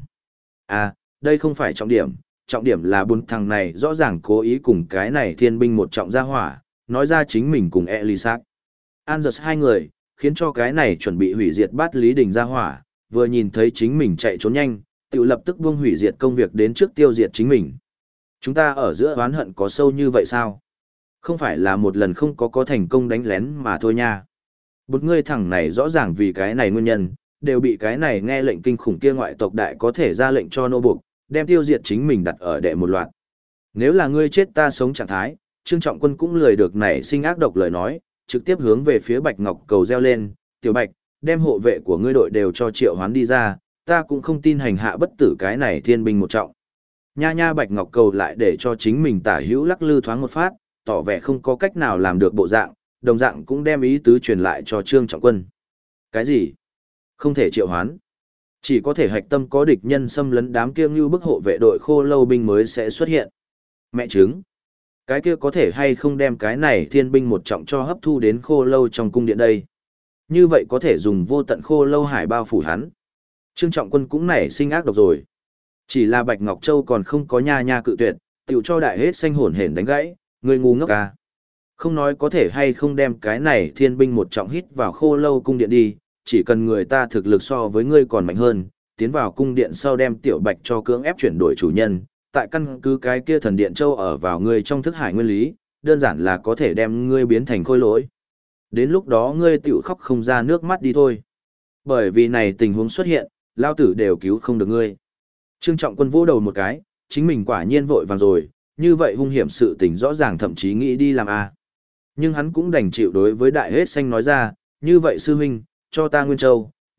À, đây không phải trọng điểm là bùn thằng này rõ ràng cố ý cùng cái này thiên binh một trọng gia hỏa, nói ra chính mình cùng Elisak. Anders hai người, khiến cho cái này chuẩn bị hủy diệt bát lý đình gia hỏa, vừa nhìn thấy chính mình chạy trốn nhanh, tự lập tức buông hủy diệt công việc đến trước tiêu diệt chính mình. Chúng ta ở giữa oán hận có sâu như vậy sao? Không phải là một lần không có thành công đánh lén mà thôi nha. Bốn ngươi thằng này rõ ràng vì cái này nguyên nhân, đều bị cái này nghe lệnh kinh khủng kia ngoại tộc đại có thể ra lệnh cho nô buộc, đem tiêu diệt chính mình đặt ở đệ một loạt. Nếu là ngươi chết ta sống trạng thái, Trương Trọng Quân cũng lười được nảy sinh ác độc lời nói, trực tiếp hướng về phía Bạch Ngọc Cầu reo lên, "Tiểu Bạch, đem hộ vệ của ngươi đội đều cho triệu hoán đi ra, ta cũng không tin hành hạ bất tử cái này thiên binh một trọng." Nha nha Bạch Ngọc Cầu lại để cho chính mình tả hữu lắc lư thoáng một phát, tỏ vẻ không có cách nào làm được bộ dạng, đồng dạng cũng đem ý tứ truyền lại cho Trương Trọng Quân. Cái gì? Không thể triệu hoán. Chỉ có thể hạch tâm có địch nhân xâm lấn đám kia như bức hộ vệ đội Khô Lâu binh mới sẽ xuất hiện. Mẹ chứng. Cái kia có thể hay không đem cái này thiên binh một trọng cho hấp thu đến Khô Lâu trong cung điện đây. Như vậy có thể dùng vô tận Khô Lâu hải bao phủ hắn. Trương Trọng Quân cũng nảy sinh ác độc rồi. Chỉ là Bạch Ngọc Châu còn không có nha nha cự tuyệt, tiểu cho đại hết xanh hồn hển đánh gãy, người ngu ngốc à. Không nói có thể hay không đem cái này thiên binh một trọng hít vào Khô Lâu cung điện đi, chỉ cần người ta thực lực so với ngươi còn mạnh hơn, tiến vào cung điện sau đem tiểu Bạch cho cưỡng ép chuyển đổi chủ nhân, tại căn cứ cái kia thần điện châu ở vào ngươi trong thức hải nguyên lý, đơn giản là có thể đem ngươi biến thành khôi lỗi. Đến lúc đó ngươi tiểu khóc không ra nước mắt đi thôi. Bởi vì này tình huống xuất hiện, lao tử đều cứu không được ngươi. Trương Trọng Quân vỗ đầu một cái, chính mình quả nhiên vội vàng rồi, như vậy hung hiểm sự tình rõ ràng thậm chí nghĩ đi làm a. Nhưng hắn cũng đành chịu đối với đại hết xanh nói ra, như vậy sư huynh, cho ta Nguyên Châu,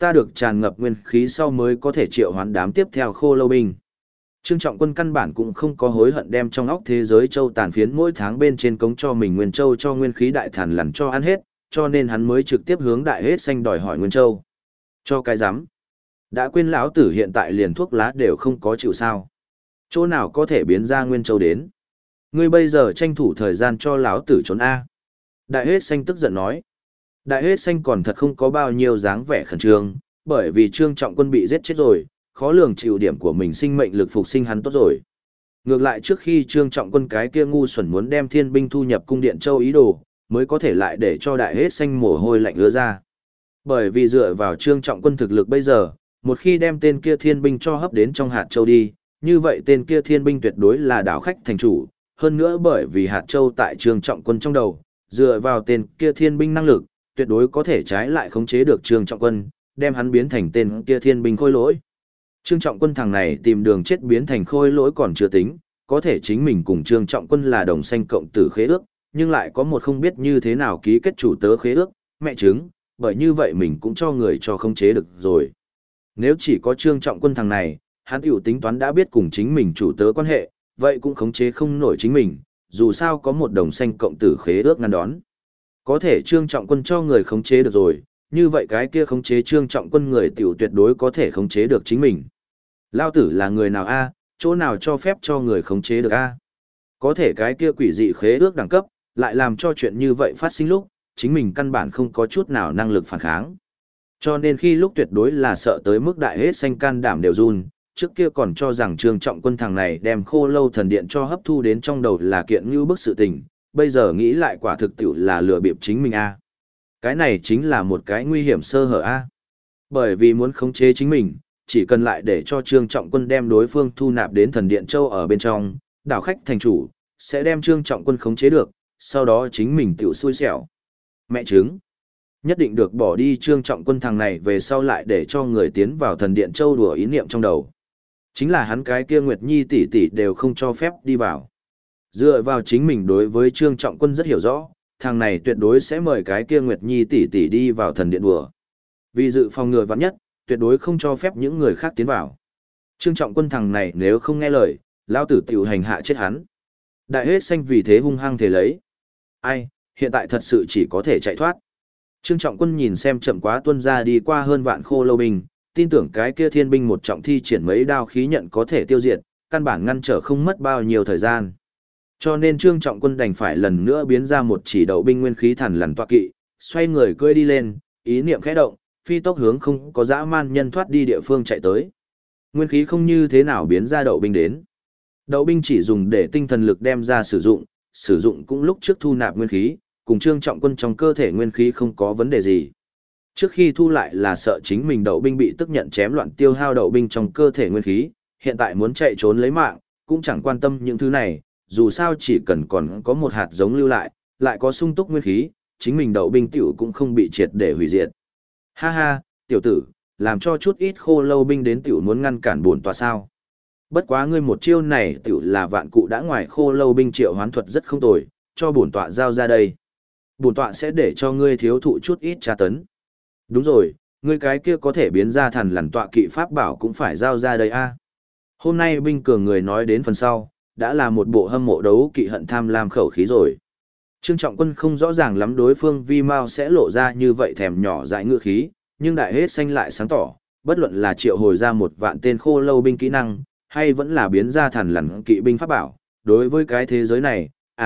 ta được tràn ngập nguyên khí sau mới có thể triệu hoán đám tiếp theo khô lâu binh. Trương Trọng Quân căn bản cũng không có hối hận đem trong óc thế giới châu tàn phiến mỗi tháng bên trên cống cho mình nguyên châu cho nguyên khí đại thần lằn cho ăn hết, cho nên hắn mới trực tiếp hướng đại hết xanh đòi hỏi nguyên châu. Cho cái rắm. Đã quên lão tử hiện tại liền thuốc lá đều không có chịu sao. Chỗ nào có thể biến ra nguyên châu đến. Ngươi bây giờ tranh thủ thời gian cho lão tử trốn A. Đại hết xanh tức giận nói. Đại hết xanh còn thật không có bao nhiêu dáng vẻ khẩn trương, bởi vì Trương Trọng Quân bị giết chết rồi, khó lường chịu điểm của mình sinh mệnh lực phục sinh hắn tốt rồi. Ngược lại trước khi Trương Trọng Quân cái kia ngu xuẩn muốn đem thiên binh thu nhập cung điện châu ý đồ, mới có thể lại để cho đại hết xanh mồ hôi lạnh ứa ra. Bởi vì dựa vào Trương Trọng Quân thực lực bây giờ, một khi đem tên kia thiên binh cho hấp đến trong hạt châu đi, như vậy tên kia thiên binh tuyệt đối là đảo khách thành chủ, hơn nữa bởi vì hạt châu tại Trương Trọng Quân trong đầu, dựa vào tên kia thiên binh năng lực, tuyệt đối có thể trái lại khống chế được Trương Trọng Quân, đem hắn biến thành tên kia thiên binh khôi lỗi. Trương Trọng Quân thằng này tìm đường chết biến thành khôi lỗi còn chưa tính, có thể chính mình cùng Trương Trọng Quân là đồng sanh cộng tử khế ước, nhưng lại có một không biết như thế nào ký kết chủ tớ khế ước, mẹ chứng, bởi như vậy mình cũng cho người cho khống chế được rồi. Nếu chỉ có Trương Trọng Quân thằng này, hắn tiểu tính toán đã biết cùng chính mình chủ tớ quan hệ, vậy cũng khống chế không nổi chính mình, dù sao có một đồng sanh cộng tử khế ước ngăn đón. Có thể Trương Trọng Quân cho người khống chế được rồi, như vậy cái kia khống chế Trương Trọng Quân người tiểu tuyệt đối có thể khống chế được chính mình. Lao tử là người nào a, chỗ nào cho phép cho người khống chế được a? Có thể cái kia quỷ dị khế ước đẳng cấp, lại làm cho chuyện như vậy phát sinh lúc, chính mình căn bản không có chút nào năng lực phản kháng. Cho nên khi lúc tuyệt đối là sợ tới mức đại hết xanh can đảm đều run, trước kia còn cho rằng Trương Trọng Quân thằng này đem khô lâu thần điện cho hấp thu đến trong đầu là kiện như bức sự tình, bây giờ nghĩ lại quả thực tiểu là lừa bịp chính mình a. Cái này chính là một cái nguy hiểm sơ hở a. Bởi vì muốn khống chế chính mình, chỉ cần lại để cho Trương Trọng Quân đem đối phương thu nạp đến thần điện châu ở bên trong, đảo khách thành chủ, sẽ đem Trương Trọng Quân khống chế được, sau đó chính mình tiểu xui xẻo. Mẹ chứng. Nhất định được bỏ đi Trương Trọng Quân thằng này về sau lại để cho người tiến vào thần điện châu đùa ý niệm trong đầu. Chính là hắn cái kia Nguyệt Nhi tỷ tỷ đều không cho phép đi vào. Dựa vào chính mình đối với Trương Trọng Quân rất hiểu rõ, thằng này tuyệt đối sẽ mời cái kia Nguyệt Nhi tỷ tỷ đi vào thần điện đùa. Vì dự phòng ngừa vạn nhất, tuyệt đối không cho phép những người khác tiến vào. Trương Trọng Quân thằng này nếu không nghe lời, lão tử tiểu hành hạ chết hắn. Đại hết xanh vì thế hung hăng thể lấy. Ai, hiện tại thật sự chỉ có thể chạy thoát. Trương Trọng Quân nhìn xem chậm quá tuân ra đi qua hơn vạn khô lâu binh, tin tưởng cái kia thiên binh một trọng thi triển mấy đao khí nhận có thể tiêu diệt, căn bản ngăn trở không mất bao nhiêu thời gian. Cho nên Trương Trọng Quân đành phải lần nữa biến ra một chỉ đậu binh nguyên khí thần lằn tọa kỵ, xoay người cưỡi đi lên, ý niệm khẽ động, phi tốc hướng không có dã man nhân thoát đi địa phương chạy tới. Nguyên khí không như thế nào biến ra đậu binh đến. Đậu binh chỉ dùng để tinh thần lực đem ra sử dụng cũng lúc trước thu nạp nguyên khí, cùng Trương Trọng Quân trong cơ thể nguyên khí không có vấn đề gì. Trước khi thu lại là sợ chính mình đậu binh bị tức nhận chém loạn tiêu hao đậu binh trong cơ thể nguyên khí, hiện tại muốn chạy trốn lấy mạng, cũng chẳng quan tâm những thứ này, dù sao chỉ cần còn có một hạt giống lưu lại có sung túc nguyên khí, chính mình đậu binh tiểu cũng không bị triệt để hủy diệt. Ha ha, tiểu tử, làm cho chút ít khô lâu binh đến tiểu muốn ngăn cản bổn tọa sao. Bất quá ngươi một chiêu này tiểu là vạn cụ đã ngoài khô lâu binh triệu hoán thuật rất không tồi, cho bổn tọa giao ra đây. Bổn tọa sẽ để cho ngươi thiếu thụ chút ít tra tấn. Đúng rồi, ngươi cái kia có thể biến ra thần lằn tọa kỵ pháp bảo cũng phải giao ra đây a. Hôm nay binh cường người nói đến phần sau, đã là một bộ hâm mộ đấu kỵ hận tham lam khẩu khí rồi. Trương Trọng Quân không rõ ràng lắm đối phương vi mao sẽ lộ ra như vậy thèm nhỏ dại ngựa khí, nhưng đại hết xanh lại sáng tỏ, bất luận là triệu hồi ra một vạn tên khô lâu binh kỹ năng, hay vẫn là biến ra thần lằn kỵ binh pháp bảo, đối với cái thế giới này,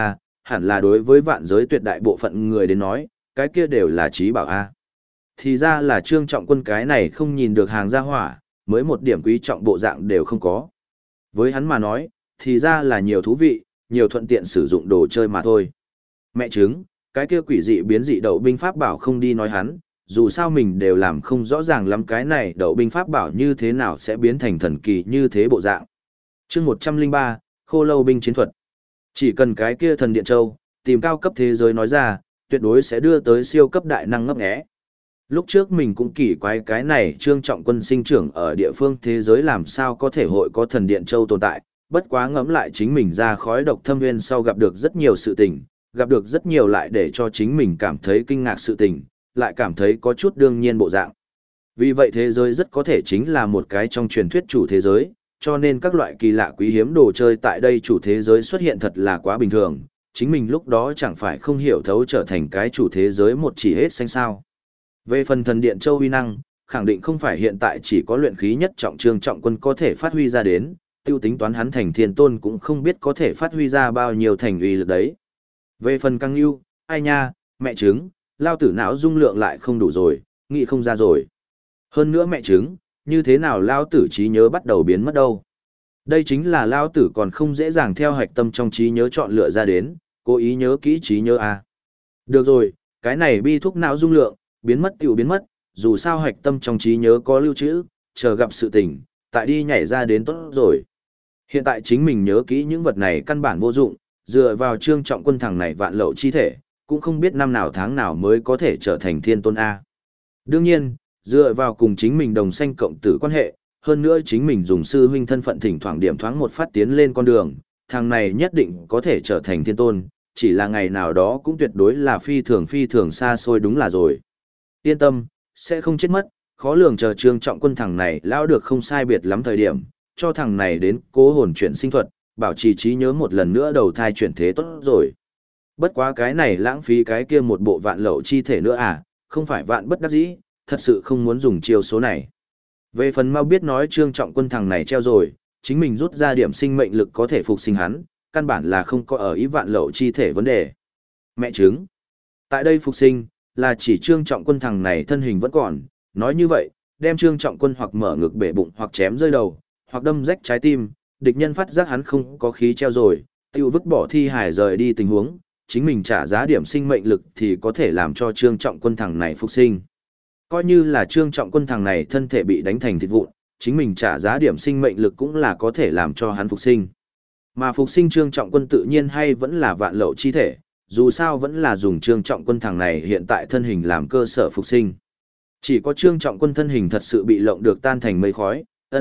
hẳn là đối với vạn giới tuyệt đại bộ phận người đến nói, cái kia đều là trí bảo a. Thì ra là Trương Trọng Quân cái này không nhìn được hàng gia hỏa, mới một điểm quý trọng bộ dạng đều không có. Với hắn mà nói, thì ra là nhiều thú vị, nhiều thuận tiện sử dụng đồ chơi mà thôi. Mẹ chứng, cái kia quỷ dị biến dị đậu binh pháp bảo không đi nói hắn, dù sao mình đều làm không rõ ràng lắm cái này đậu binh pháp bảo như thế nào sẽ biến thành thần kỳ như thế bộ dạng. Chương 103, Khô lâu binh chiến thuật. Chỉ cần cái kia thần điện châu, tìm cao cấp thế giới nói ra, tuyệt đối sẽ đưa tới siêu cấp đại năng ngấp nghé. Lúc trước mình cũng kỳ quái cái này Trương Trọng Quân sinh trưởng ở địa phương thế giới làm sao có thể hội có thần điện châu tồn tại, bất quá ngẫm lại chính mình ra khói độc thâm nguyên sau gặp được rất nhiều sự tình, gặp được rất nhiều lại để cho chính mình cảm thấy kinh ngạc sự tình, lại cảm thấy có chút đương nhiên bộ dạng. Vì vậy thế giới rất có thể chính là một cái trong truyền thuyết chủ thế giới, cho nên các loại kỳ lạ quý hiếm đồ chơi tại đây chủ thế giới xuất hiện thật là quá bình thường, chính mình lúc đó chẳng phải không hiểu thấu trở thành cái chủ thế giới một chỉ hết xanh sao. Về phần thần điện châu uy năng, khẳng định không phải hiện tại chỉ có luyện khí nhất trọng Trương Trọng Quân có thể phát huy ra đến, tiêu tính toán hắn thành thiên tôn cũng không biết có thể phát huy ra bao nhiêu thành uy lực đấy. Về phần căng yêu, ai nha, mẹ trứng, lao tử não dung lượng lại không đủ rồi, nghĩ không ra rồi. Hơn nữa mẹ trứng, như thế nào lao tử trí nhớ bắt đầu biến mất đâu. Đây chính là lao tử còn không dễ dàng theo hạch tâm trong trí nhớ chọn lựa ra đến, cố ý nhớ kỹ trí nhớ à. Được rồi, cái này bi thúc não dung lượng, biến mất tiểu biến mất, dù sao hạch tâm trong trí nhớ có lưu trữ, chờ gặp sự tình, tại đi nhảy ra đến tốt rồi. Hiện tại chính mình nhớ kỹ những vật này căn bản vô dụng, dựa vào Trương Trọng Quân thằng này vạn lậu chi thể, cũng không biết năm nào tháng nào mới có thể trở thành thiên tôn A. Đương nhiên, dựa vào cùng chính mình đồng sanh cộng tử quan hệ, hơn nữa chính mình dùng sư huynh thân phận thỉnh thoảng điểm thoáng một phát tiến lên con đường, thằng này nhất định có thể trở thành thiên tôn, chỉ là ngày nào đó cũng tuyệt đối là phi thường xa xôi đúng là rồi. Yên tâm, sẽ không chết mất, khó lường chờ Trương Trọng Quân thằng này lao được không sai biệt lắm thời điểm, cho thằng này đến cố hồn chuyển sinh thuật, bảo trì trí nhớ một lần nữa đầu thai chuyển thế tốt rồi. Bất quá cái này lãng phí cái kia một bộ vạn lậu chi thể nữa à, không phải vạn bất đắc dĩ, thật sự không muốn dùng chiêu số này. Về phần mau biết nói Trương Trọng Quân thằng này treo rồi, chính mình rút ra điểm sinh mệnh lực có thể phục sinh hắn, căn bản là không có ở ý vạn lậu chi thể vấn đề. Mẹ chứng. Tại đây phục sinh, là chỉ Trương Trọng Quân thằng này thân hình vẫn còn, nói như vậy, đem Trương Trọng Quân hoặc mở ngực bể bụng hoặc chém rơi đầu, hoặc đâm rách trái tim, địch nhân phát giác hắn không có khí treo rồi, tiêu vứt bỏ thi hài rời đi tình huống, chính mình trả giá điểm sinh mệnh lực thì có thể làm cho Trương Trọng Quân thằng này phục sinh. Coi như là Trương Trọng Quân thằng này thân thể bị đánh thành thịt vụn, chính mình trả giá điểm sinh mệnh lực cũng là có thể làm cho hắn phục sinh. Mà phục sinh Trương Trọng Quân tự nhiên hay vẫn là vạn lậu chi thể, dù sao vẫn là dùng Trương Trọng Quân thằng này hiện tại thân hình làm cơ sở phục sinh. Chỉ có Trương Trọng Quân thân hình thật sự bị lộng được tan thành mây khói,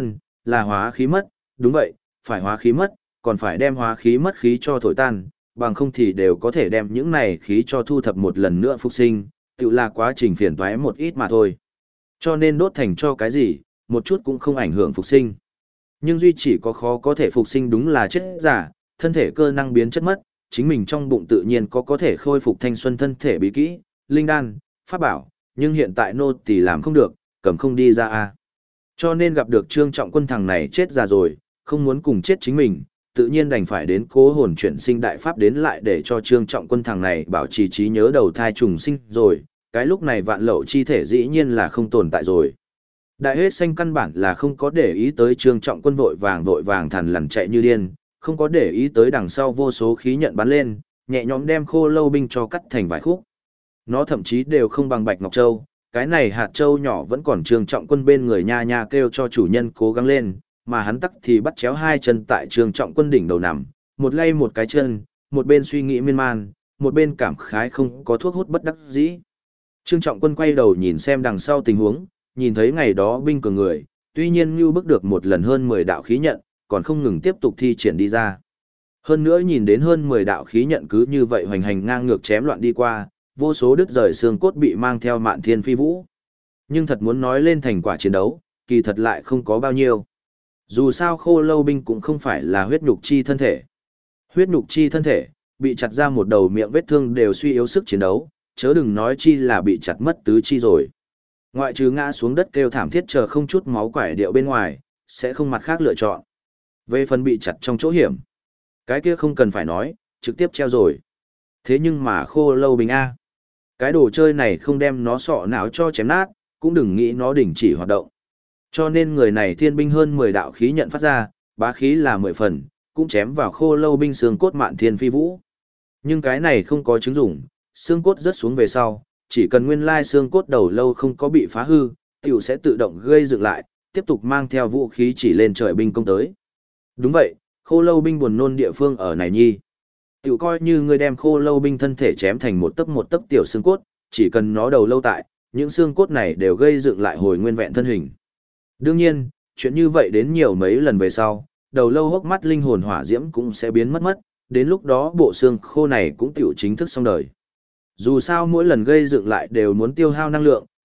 là hóa khí mất, đúng vậy, phải hóa khí mất, còn phải đem hóa khí mất khí cho thổi tan, bằng không thì đều có thể đem những này khí cho thu thập một lần nữa phục sinh, tự là quá trình phiền toái một ít mà thôi. Cho nên đốt thành cho cái gì, một chút cũng không ảnh hưởng phục sinh. Nhưng duy chỉ có khó có thể phục sinh đúng là chết giả, thân thể cơ năng biến chất mất, chính mình trong bụng tự nhiên có thể khôi phục thanh xuân thân thể bí kỹ, linh đan, pháp bảo, nhưng hiện tại nô tỳ làm không được, cầm không đi ra a. Cho nên gặp được Trương Trọng Quân thằng này chết già rồi, không muốn cùng chết chính mình, tự nhiên đành phải đến cố hồn chuyển sinh đại pháp đến lại để cho Trương Trọng Quân thằng này bảo trì trí nhớ đầu thai trùng sinh rồi, cái lúc này vạn lậu chi thể dĩ nhiên là không tồn tại rồi. Đại hết xanh căn bản là không có để ý tới Trương Trọng Quân vội vàng thằn lằn chạy như điên, không có để ý tới đằng sau vô số khí nhận bắn lên, nhẹ nhõm đem khô lâu binh cho cắt thành vài khúc. Nó thậm chí đều không bằng Bạch Ngọc Châu, cái này hạt châu nhỏ vẫn còn Trương Trọng Quân bên người nha nha kêu cho chủ nhân cố gắng lên, mà hắn tắc thì bắt chéo hai chân tại Trương Trọng Quân đỉnh đầu nằm, một lay một cái chân, một bên suy nghĩ miên man, một bên cảm khái không có thuốc hút bất đắc dĩ. Trương Trọng Quân quay đầu nhìn xem đằng sau tình huống, nhìn thấy ngày đó binh cường người, tuy nhiên như bước được một lần hơn 10 đạo khí nhận, còn không ngừng tiếp tục thi triển đi ra. Hơn nữa nhìn đến hơn 10 đạo khí nhận cứ như vậy hoành hành ngang ngược chém loạn đi qua, vô số đứt rời xương cốt bị mang theo mạn thiên phi vũ. Nhưng thật muốn nói lên thành quả chiến đấu, kỳ thật lại không có bao nhiêu. Dù sao khô lâu binh cũng không phải là huyết nhục chi thân thể. Huyết nhục chi thân thể, bị chặt ra một đầu miệng vết thương đều suy yếu sức chiến đấu, chớ đừng nói chi là bị chặt mất tứ chi rồi. Ngoại trừ ngã xuống đất kêu thảm thiết chờ không chút máu quải điệu bên ngoài, sẽ không mặt khác lựa chọn. Về phần bị chặt trong chỗ hiểm, cái kia không cần phải nói, trực tiếp treo rồi. Thế nhưng mà khô lâu binh A. Cái đồ chơi này không đem nó sọ não cho chém nát, cũng đừng nghĩ nó đình chỉ hoạt động. Cho nên người này thiên binh hơn 10 đạo khí nhận phát ra, bá khí là 10 phần, cũng chém vào khô lâu binh xương cốt mạn thiên phi vũ. Nhưng cái này không có chứng dụng, xương cốt rớt xuống về sau, chỉ cần nguyên lai xương cốt đầu lâu không có bị phá hư, tiểu sẽ tự động gây dựng lại, tiếp tục mang theo vũ khí chỉ lên trời binh công tới. Đúng vậy, khô lâu binh buồn nôn địa phương ở này nhi. Tiểu coi như ngươi đem khô lâu binh thân thể chém thành một tấc tiểu xương cốt, chỉ cần nó đầu lâu tại, những xương cốt này đều gây dựng lại hồi nguyên vẹn thân hình. Đương nhiên, chuyện như vậy đến nhiều mấy lần về sau, đầu lâu hốc mắt linh hồn hỏa diễm cũng sẽ biến mất, đến lúc đó bộ xương khô này cũng tiểu chính thức xong đời. Dù sao mỗi lần gây dựng lại đều muốn tiêu hao năng lượng,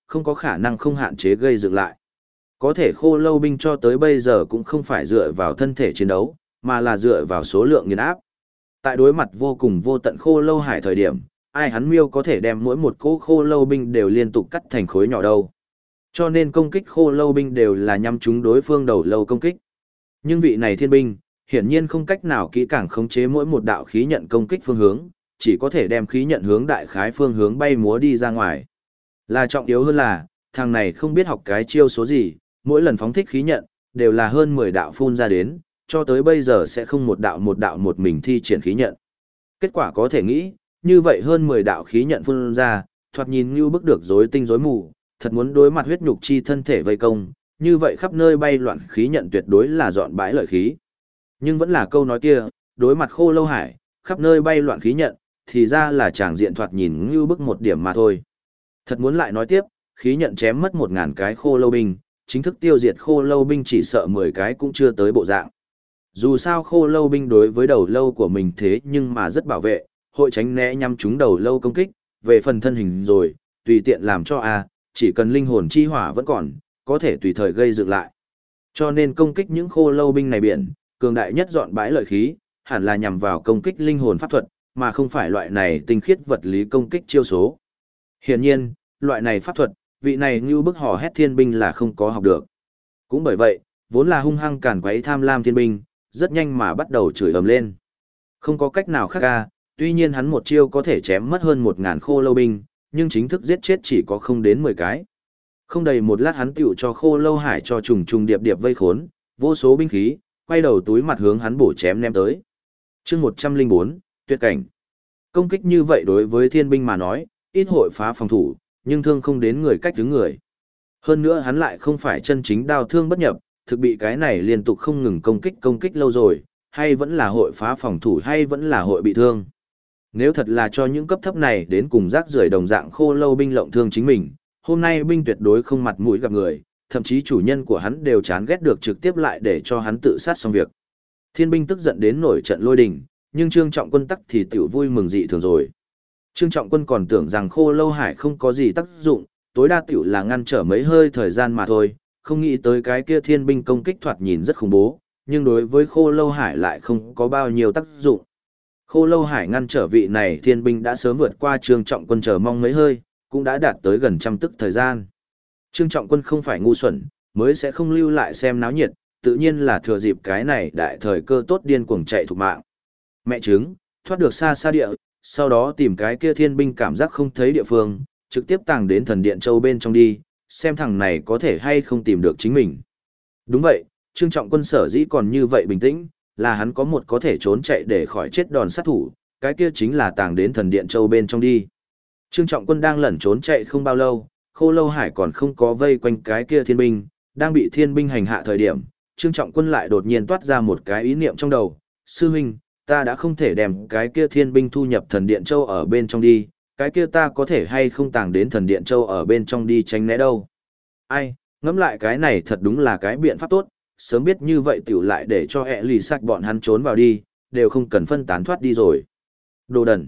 không có khả năng không hạn chế gây dựng lại. Có thể khô lâu binh cho tới bây giờ cũng không phải dựa vào thân thể chiến đấu, mà là dựa vào số lượng nghiền áp. Tại đối mặt vô cùng vô tận khô lâu hải thời điểm, ai hắn miêu có thể đem mỗi một cỗ khô lâu binh đều liên tục cắt thành khối nhỏ đâu. Cho nên công kích khô lâu binh đều là nhắm trúng đối phương đầu lâu công kích. Nhưng vị này thiên binh, hiển nhiên không cách nào kỹ càng khống chế mỗi một đạo khí nhận công kích phương hướng, chỉ có thể đem khí nhận hướng đại khái phương hướng bay múa đi ra ngoài. Là trọng yếu hơn là, thằng này không biết học cái chiêu số gì, mỗi lần phóng thích khí nhận, đều là hơn 10 đạo phun ra đến, cho tới bây giờ sẽ không một đạo một mình thi triển khí nhận. Kết quả có thể nghĩ, như vậy hơn 10 đạo khí nhận phun ra, thoạt nhìn như bức được rối tinh rối mù, thật muốn đối mặt huyết nhục chi thân thể vây công, như vậy khắp nơi bay loạn khí nhận tuyệt đối là dọn bãi lợi khí. Nhưng vẫn là câu nói kia, đối mặt khô lâu hải, khắp nơi bay loạn khí nhận, thì ra là chàng diện thoạt nhìn như bức một điểm mà thôi. Thật muốn lại nói tiếp, khí nhận chém mất 1000 cái khô lâu binh, chính thức tiêu diệt khô lâu binh chỉ sợ 10 cái cũng chưa tới bộ dạng. Dù sao khô lâu binh đối với đầu lâu của mình thế nhưng mà rất bảo vệ, hội tránh né nhắm trúng đầu lâu công kích, về phần thân hình rồi, tùy tiện làm cho chỉ cần linh hồn chi hỏa vẫn còn, có thể tùy thời gây dựng lại. Cho nên công kích những khô lâu binh này biển, cường đại nhất dọn bãi lợi khí, hẳn là nhằm vào công kích linh hồn pháp thuật, mà không phải loại này tinh khiết vật lý công kích chiêu số. Hiển nhiên, loại này pháp thuật, vị này như bức hò hét thiên binh là không có học được. Cũng bởi vậy, vốn là hung hăng càn quấy tham lam thiên binh, rất nhanh mà bắt đầu chửi ầm lên. Không có cách nào khác tuy nhiên hắn một chiêu có thể chém mất hơn 1000 khô lâu binh, nhưng chính thức giết chết chỉ có không đến 10 cái. Không đầy một lát hắn tiểu cho khô lâu hải cho trùng trùng điệp điệp vây khốn, vô số binh khí, quay đầu túi mặt hướng hắn bổ chém ném tới. chương 104, tuyệt cảnh. Công kích như vậy đối với thiên binh mà nói, ít hội phá phòng thủ, nhưng thương không đến người cách đứng người. Hơn nữa hắn lại không phải chân chính đao thương bất nhập, thực bị cái này liên tục không ngừng công kích lâu rồi, hay vẫn là hội phá phòng thủ hay vẫn là hội bị thương. Nếu thật là cho những cấp thấp này đến cùng rác rưởi đồng dạng khô lâu binh lộng thương chính mình, hôm nay binh tuyệt đối không mặt mũi gặp người, thậm chí chủ nhân của hắn đều chán ghét được trực tiếp lại để cho hắn tự sát xong việc. Thiên binh tức giận đến nổi trận lôi đình, nhưng Trương Trọng Quân tắc thì tiểu vui mừng dị thường rồi. Trương Trọng Quân còn tưởng rằng khô lâu hải không có gì tác dụng, tối đa tiểu là ngăn trở mấy hơi thời gian mà thôi, không nghĩ tới cái kia thiên binh công kích thoạt nhìn rất khủng bố, nhưng đối với khô lâu hải lại không có bao nhiêu tác dụng. Khô lâu hải ngăn trở vị này thiên binh đã sớm vượt qua Trương Trọng Quân chờ mong mấy hơi, cũng đã đạt tới gần trăm tức thời gian. Trương Trọng Quân không phải ngu xuẩn, mới sẽ không lưu lại xem náo nhiệt, tự nhiên là thừa dịp cái này đại thời cơ tốt điên cuồng chạy thục mạng. Mẹ trứng, thoát được xa xa địa, sau đó tìm cái kia thiên binh cảm giác không thấy địa phương, trực tiếp tàng đến thần điện châu bên trong đi, xem thằng này có thể hay không tìm được chính mình. Đúng vậy, Trương Trọng Quân sở dĩ còn như vậy bình tĩnh, là hắn có một có thể trốn chạy để khỏi chết đòn sát thủ, cái kia chính là tàng đến thần điện châu bên trong đi. Trương Trọng Quân đang lẩn trốn chạy không bao lâu, khô lâu hải còn không có vây quanh cái kia thiên binh, đang bị thiên binh hành hạ thời điểm, Trương Trọng Quân lại đột nhiên toát ra một cái ý niệm trong đầu, sư huynh, ta đã không thể đem cái kia thiên binh thu nhập thần điện châu ở bên trong đi, cái kia ta có thể hay không tàng đến thần điện châu ở bên trong đi tránh né đâu. Ai, ngẫm lại cái này thật đúng là cái biện pháp tốt, sớm biết như vậy tiểu lại để cho ẹ lì sạch bọn hắn trốn vào đi, đều không cần phân tán thoát đi rồi. Đồ đần.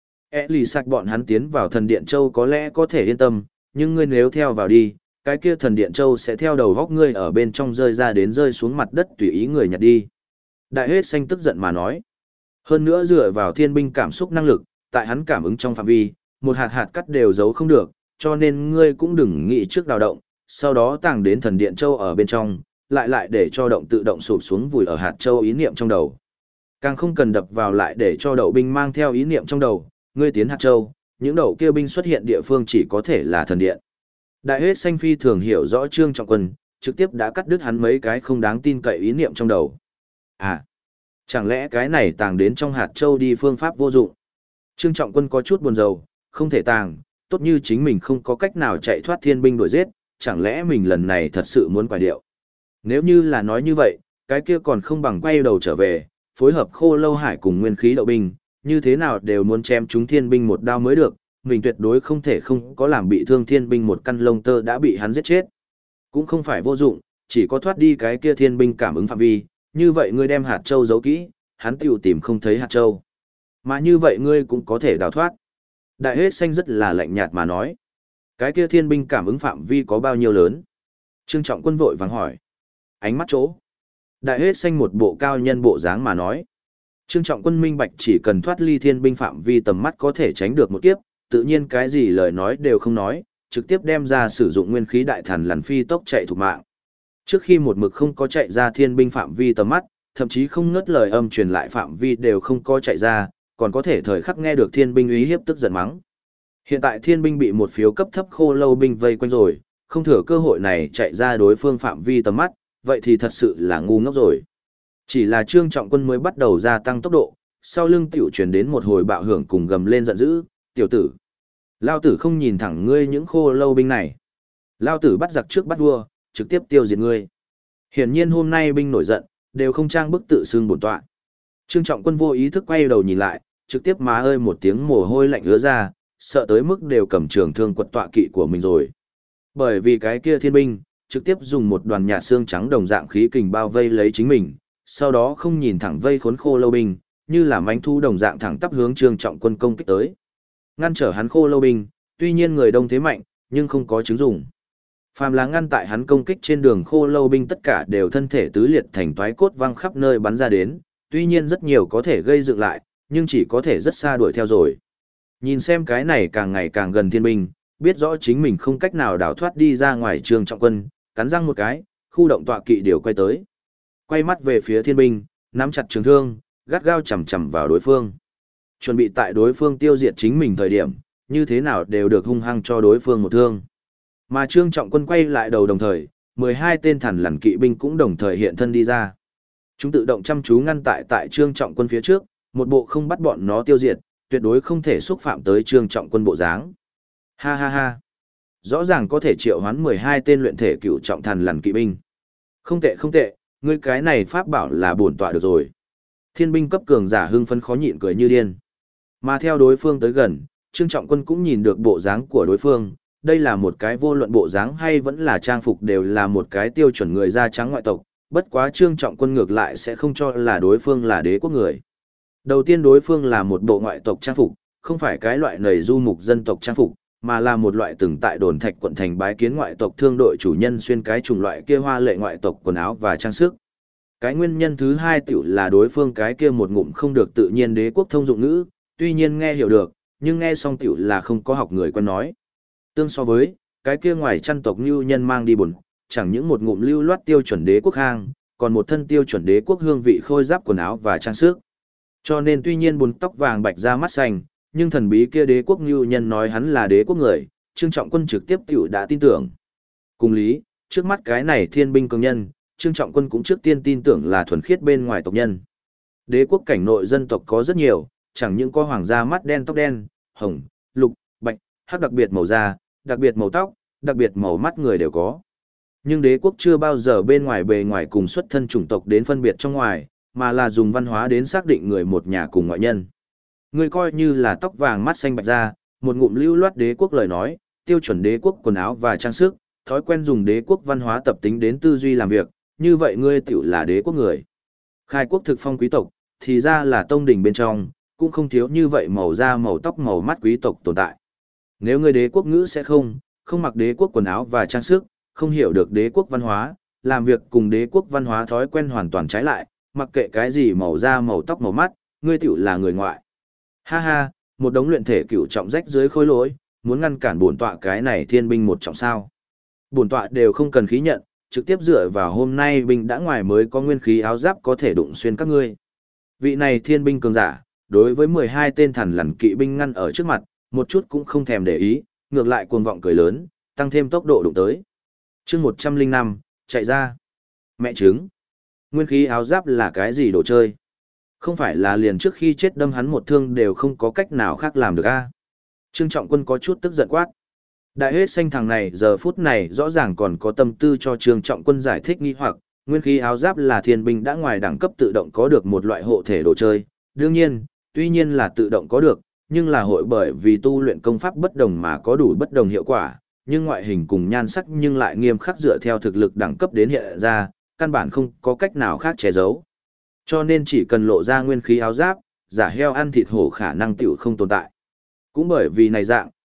Ẹ lì sạch bọn hắn tiến vào thần điện châu có lẽ có thể yên tâm, nhưng ngươi nếu theo vào đi, cái kia thần điện châu sẽ theo đầu góc ngươi ở bên trong rơi ra đến rơi xuống mặt đất tùy ý người nhặt đi. Đại hết xanh tức giận mà nói. Hơn nữa dựa vào thiên binh cảm xúc năng lực, tại hắn cảm ứng trong phạm vi, một hạt hạt cắt đều giấu không được, cho nên ngươi cũng đừng nghĩ trước đào động, sau đó tàng đến thần điện châu ở bên trong, lại để cho động tự động sụp xuống vùi ở hạt châu ý niệm trong đầu. Càng không cần đập vào lại để cho đậu binh mang theo ý niệm trong đầu, ngươi tiến hạt châu, những đậu kia binh xuất hiện địa phương chỉ có thể là thần điện. Đại hết xanh phi thường hiểu rõ Trương Trọng Quân, trực tiếp đã cắt đứt hắn mấy cái không đáng tin cậy ý niệm trong đầu. À, chẳng lẽ cái này tàng đến trong hạt châu đi phương pháp vô dụng? Trương Trọng Quân có chút buồn rầu, không thể tàng, tốt như chính mình không có cách nào chạy thoát thiên binh đuổi giết, chẳng lẽ mình lần này thật sự muốn quải điệu? Nếu như là nói như vậy, cái kia còn không bằng quay đầu trở về, phối hợp khô lâu hải cùng nguyên khí đậu binh, như thế nào đều muốn chém chúng thiên binh một đao mới được, mình tuyệt đối không thể không có làm bị thương thiên binh một căn lông tơ đã bị hắn giết chết. Cũng không phải vô dụng, chỉ có thoát đi cái kia thiên binh cảm ứng phạm vi, như vậy ngươi đem hạt châu giấu kỹ, hắn tiểu tìm không thấy hạt châu. Mà như vậy ngươi cũng có thể đào thoát. Đại hết xanh rất là lạnh nhạt mà nói. Cái kia thiên binh cảm ứng phạm vi có bao nhiêu lớn? Trương Trọng Quân vội vàng hỏi. Ánh mắt chỗ. Đại hết xanh một bộ cao nhân bộ dáng mà nói. Trương Trọng Quân minh bạch chỉ cần thoát ly thiên binh phạm vi tầm mắt có thể tránh được một kiếp, tự nhiên cái gì lời nói đều không nói, trực tiếp đem ra sử dụng nguyên khí đại thần lằn phi tốc chạy thủ mạng. Trước khi một mực không có chạy ra thiên binh phạm vi tầm mắt, thậm chí không ngớt lời âm truyền lại phạm vi đều không có chạy ra, còn có thể thời khắc nghe được thiên binh uy hiếp tức giận mắng. Hiện tại thiên binh bị một phiếu cấp thấp khô lâu binh vây quanh rồi, không thừa cơ hội này chạy ra đối phương phạm vi tầm mắt, vậy thì thật sự là ngu ngốc rồi. Chỉ là Trương Trọng Quân mới bắt đầu gia tăng tốc độ, sau lưng tiểu truyền đến một hồi bạo hưởng cùng gầm lên giận dữ, tiểu tử. Lao tử không nhìn thẳng ngươi những khô lâu binh này. Lao tử bắt giặc trước bắt vua, trực tiếp tiêu diệt ngươi. Hiển nhiên hôm nay binh nổi giận, đều không trang bức tự xưng bổn tọa. Trương Trọng Quân vô ý thức quay đầu nhìn lại, trực tiếp má ơi một tiếng mồ hôi lạnh ứa ra, sợ tới mức đều cầm trường thương quật tọa kỵ của mình rồi. Bởi vì cái kia thiên binh, trực tiếp dùng một đoàn nhạt xương trắng đồng dạng khí kình bao vây lấy chính mình, sau đó không nhìn thẳng vây khốn khô lâu binh, như là mãnh thu đồng dạng thẳng tắp hướng Trương Trọng Quân công kích tới. Ngăn trở hắn khô lâu binh, tuy nhiên người đông thế mạnh, nhưng không có chứng dụng. Phàm là ngăn tại hắn công kích trên đường khô lâu binh tất cả đều thân thể tứ liệt thành toái cốt văng khắp nơi bắn ra đến, tuy nhiên rất nhiều có thể gây dựng lại, nhưng chỉ có thể rất xa đuổi theo rồi. Nhìn xem cái này càng ngày càng gần thiên binh, biết rõ chính mình không cách nào đào thoát đi ra ngoài Trương Trọng Quân, cắn răng một cái, khu động tọa kỵ điều quay tới. Quay mắt về phía thiên binh, nắm chặt trường thương, gắt gao chầm chầm vào đối phương. Chuẩn bị tại đối phương tiêu diệt chính mình thời điểm, như thế nào đều được hung hăng cho đối phương một thương. Mà Trương Trọng Quân quay lại đầu đồng thời, 12 tên thằn lằn kỵ binh cũng đồng thời hiện thân đi ra. Chúng tự động chăm chú ngăn tại Trương Trọng Quân phía trước, một bộ không bắt bọn nó tiêu diệt, tuyệt đối không thể xúc phạm tới Trương Trọng Quân bộ dáng. Ha ha ha. Rõ ràng có thể triệu hoán 12 tên luyện thể cựu trọng thằn lằn kỵ binh. Không tệ không tệ, ngươi cái này pháp bảo là bổn tọa được rồi. Thiên binh cấp cường giả hưng phấn khó nhịn cười như điên. Mà theo đối phương tới gần, Trương Trọng Quân cũng nhìn được bộ dáng của đối phương, đây là một cái vô luận bộ dáng hay vẫn là trang phục đều là một cái tiêu chuẩn người da trắng ngoại tộc, bất quá Trương Trọng Quân ngược lại sẽ không cho là đối phương là đế quốc người. Đầu tiên đối phương là một bộ ngoại tộc trang phục, không phải cái loại nầy du mục dân tộc trang phục, mà là một loại từng tại đồn thạch quận thành bái kiến ngoại tộc thương đội chủ nhân xuyên cái chủng loại kia hoa lệ ngoại tộc quần áo và trang sức. Cái nguyên nhân thứ hai tiểu là đối phương cái kia một ngụm không được tự nhiên đế quốc thông dụng ngữ, tuy nhiên nghe hiểu được, nhưng nghe xong tiểu là không có học người quen nói. Tương so với, cái kia ngoài chăn tộc như nhân mang đi buồn, chẳng những một ngụm lưu loát tiêu chuẩn đế quốc hang, còn một thân tiêu chuẩn đế quốc hương vị khôi giáp quần áo và trang sức. Cho nên tuy nhiên buồn tóc vàng bạch da mắt xanh, nhưng thần bí kia đế quốc như nhân nói hắn là đế quốc người, Trương Trọng Quân trực tiếp tiểu đã tin tưởng. Cùng lý, trước mắt cái này thiên binh cường nhân, Trương Trọng Quân cũng trước tiên tin tưởng là thuần khiết bên ngoài tộc nhân. Đế quốc cảnh nội dân tộc có rất nhiều, chẳng những có hoàng gia mắt đen tóc đen, hồng, lục, bạch, hắc đặc biệt màu da, đặc biệt màu tóc, đặc biệt màu mắt người đều có. Nhưng đế quốc chưa bao giờ bên ngoài bề ngoài cùng xuất thân chủng tộc đến phân biệt trong ngoài, mà là dùng văn hóa đến xác định người một nhà cùng ngoại nhân. Người coi như là tóc vàng mắt xanh bạch da, một ngụm lưu loát đế quốc lời nói, tiêu chuẩn đế quốc quần áo và trang sức, thói quen dùng đế quốc văn hóa tập tính đến tư duy làm việc, như vậy ngươi tiểu là đế quốc người. Khai quốc thực phong quý tộc, thì ra là tông đỉnh bên trong, cũng không thiếu như vậy màu da màu tóc màu mắt quý tộc tồn tại. Nếu ngươi đế quốc ngữ sẽ không mặc đế quốc quần áo và trang sức, không hiểu được đế quốc văn hóa, làm việc cùng đế quốc văn hóa thói quen hoàn toàn trái lại, mặc kệ cái gì màu da màu tóc màu mắt, ngươi tiểu là người ngoại. Ha ha, một đống luyện thể cựu trọng rách dưới khối lỗi, muốn ngăn cản bổn tọa cái này thiên binh một trọng sao. Bổn tọa đều không cần khí nhận, trực tiếp dựa vào hôm nay binh đã ngoài mới có nguyên khí áo giáp có thể đụng xuyên các ngươi. Vị này thiên binh cường giả, đối với 12 tên thằn lằn kỵ binh ngăn ở trước mặt, một chút cũng không thèm để ý, ngược lại cuồng vọng cười lớn, tăng thêm tốc độ đụng tới. Chương 105, chạy ra. Mẹ trứng. Nguyên khí áo giáp là cái gì đồ chơi? Không phải là liền trước khi chết đâm hắn một thương đều không có cách nào khác làm được a? Trương Trọng Quân có chút tức giận quát. Đại hết xanh thằng này giờ phút này rõ ràng còn có tâm tư cho Trương Trọng Quân giải thích nghi hoặc, nguyên khí áo giáp là thiên binh đã ngoài đẳng cấp tự động có được một loại hộ thể đồ chơi. Đương nhiên, tuy nhiên là tự động có được, nhưng là hội bởi vì tu luyện công pháp bất đồng mà có đủ bất đồng hiệu quả, nhưng ngoại hình cùng nhan sắc nhưng lại nghiêm khắc dựa theo thực lực đẳng cấp đến hiện ra, căn bản không có cách nào khác che giấu. Cho nên chỉ cần lộ ra nguyên khí áo giáp, giả heo ăn thịt hổ khả năng tiểu không tồn tại. Cũng bởi vì này dạng,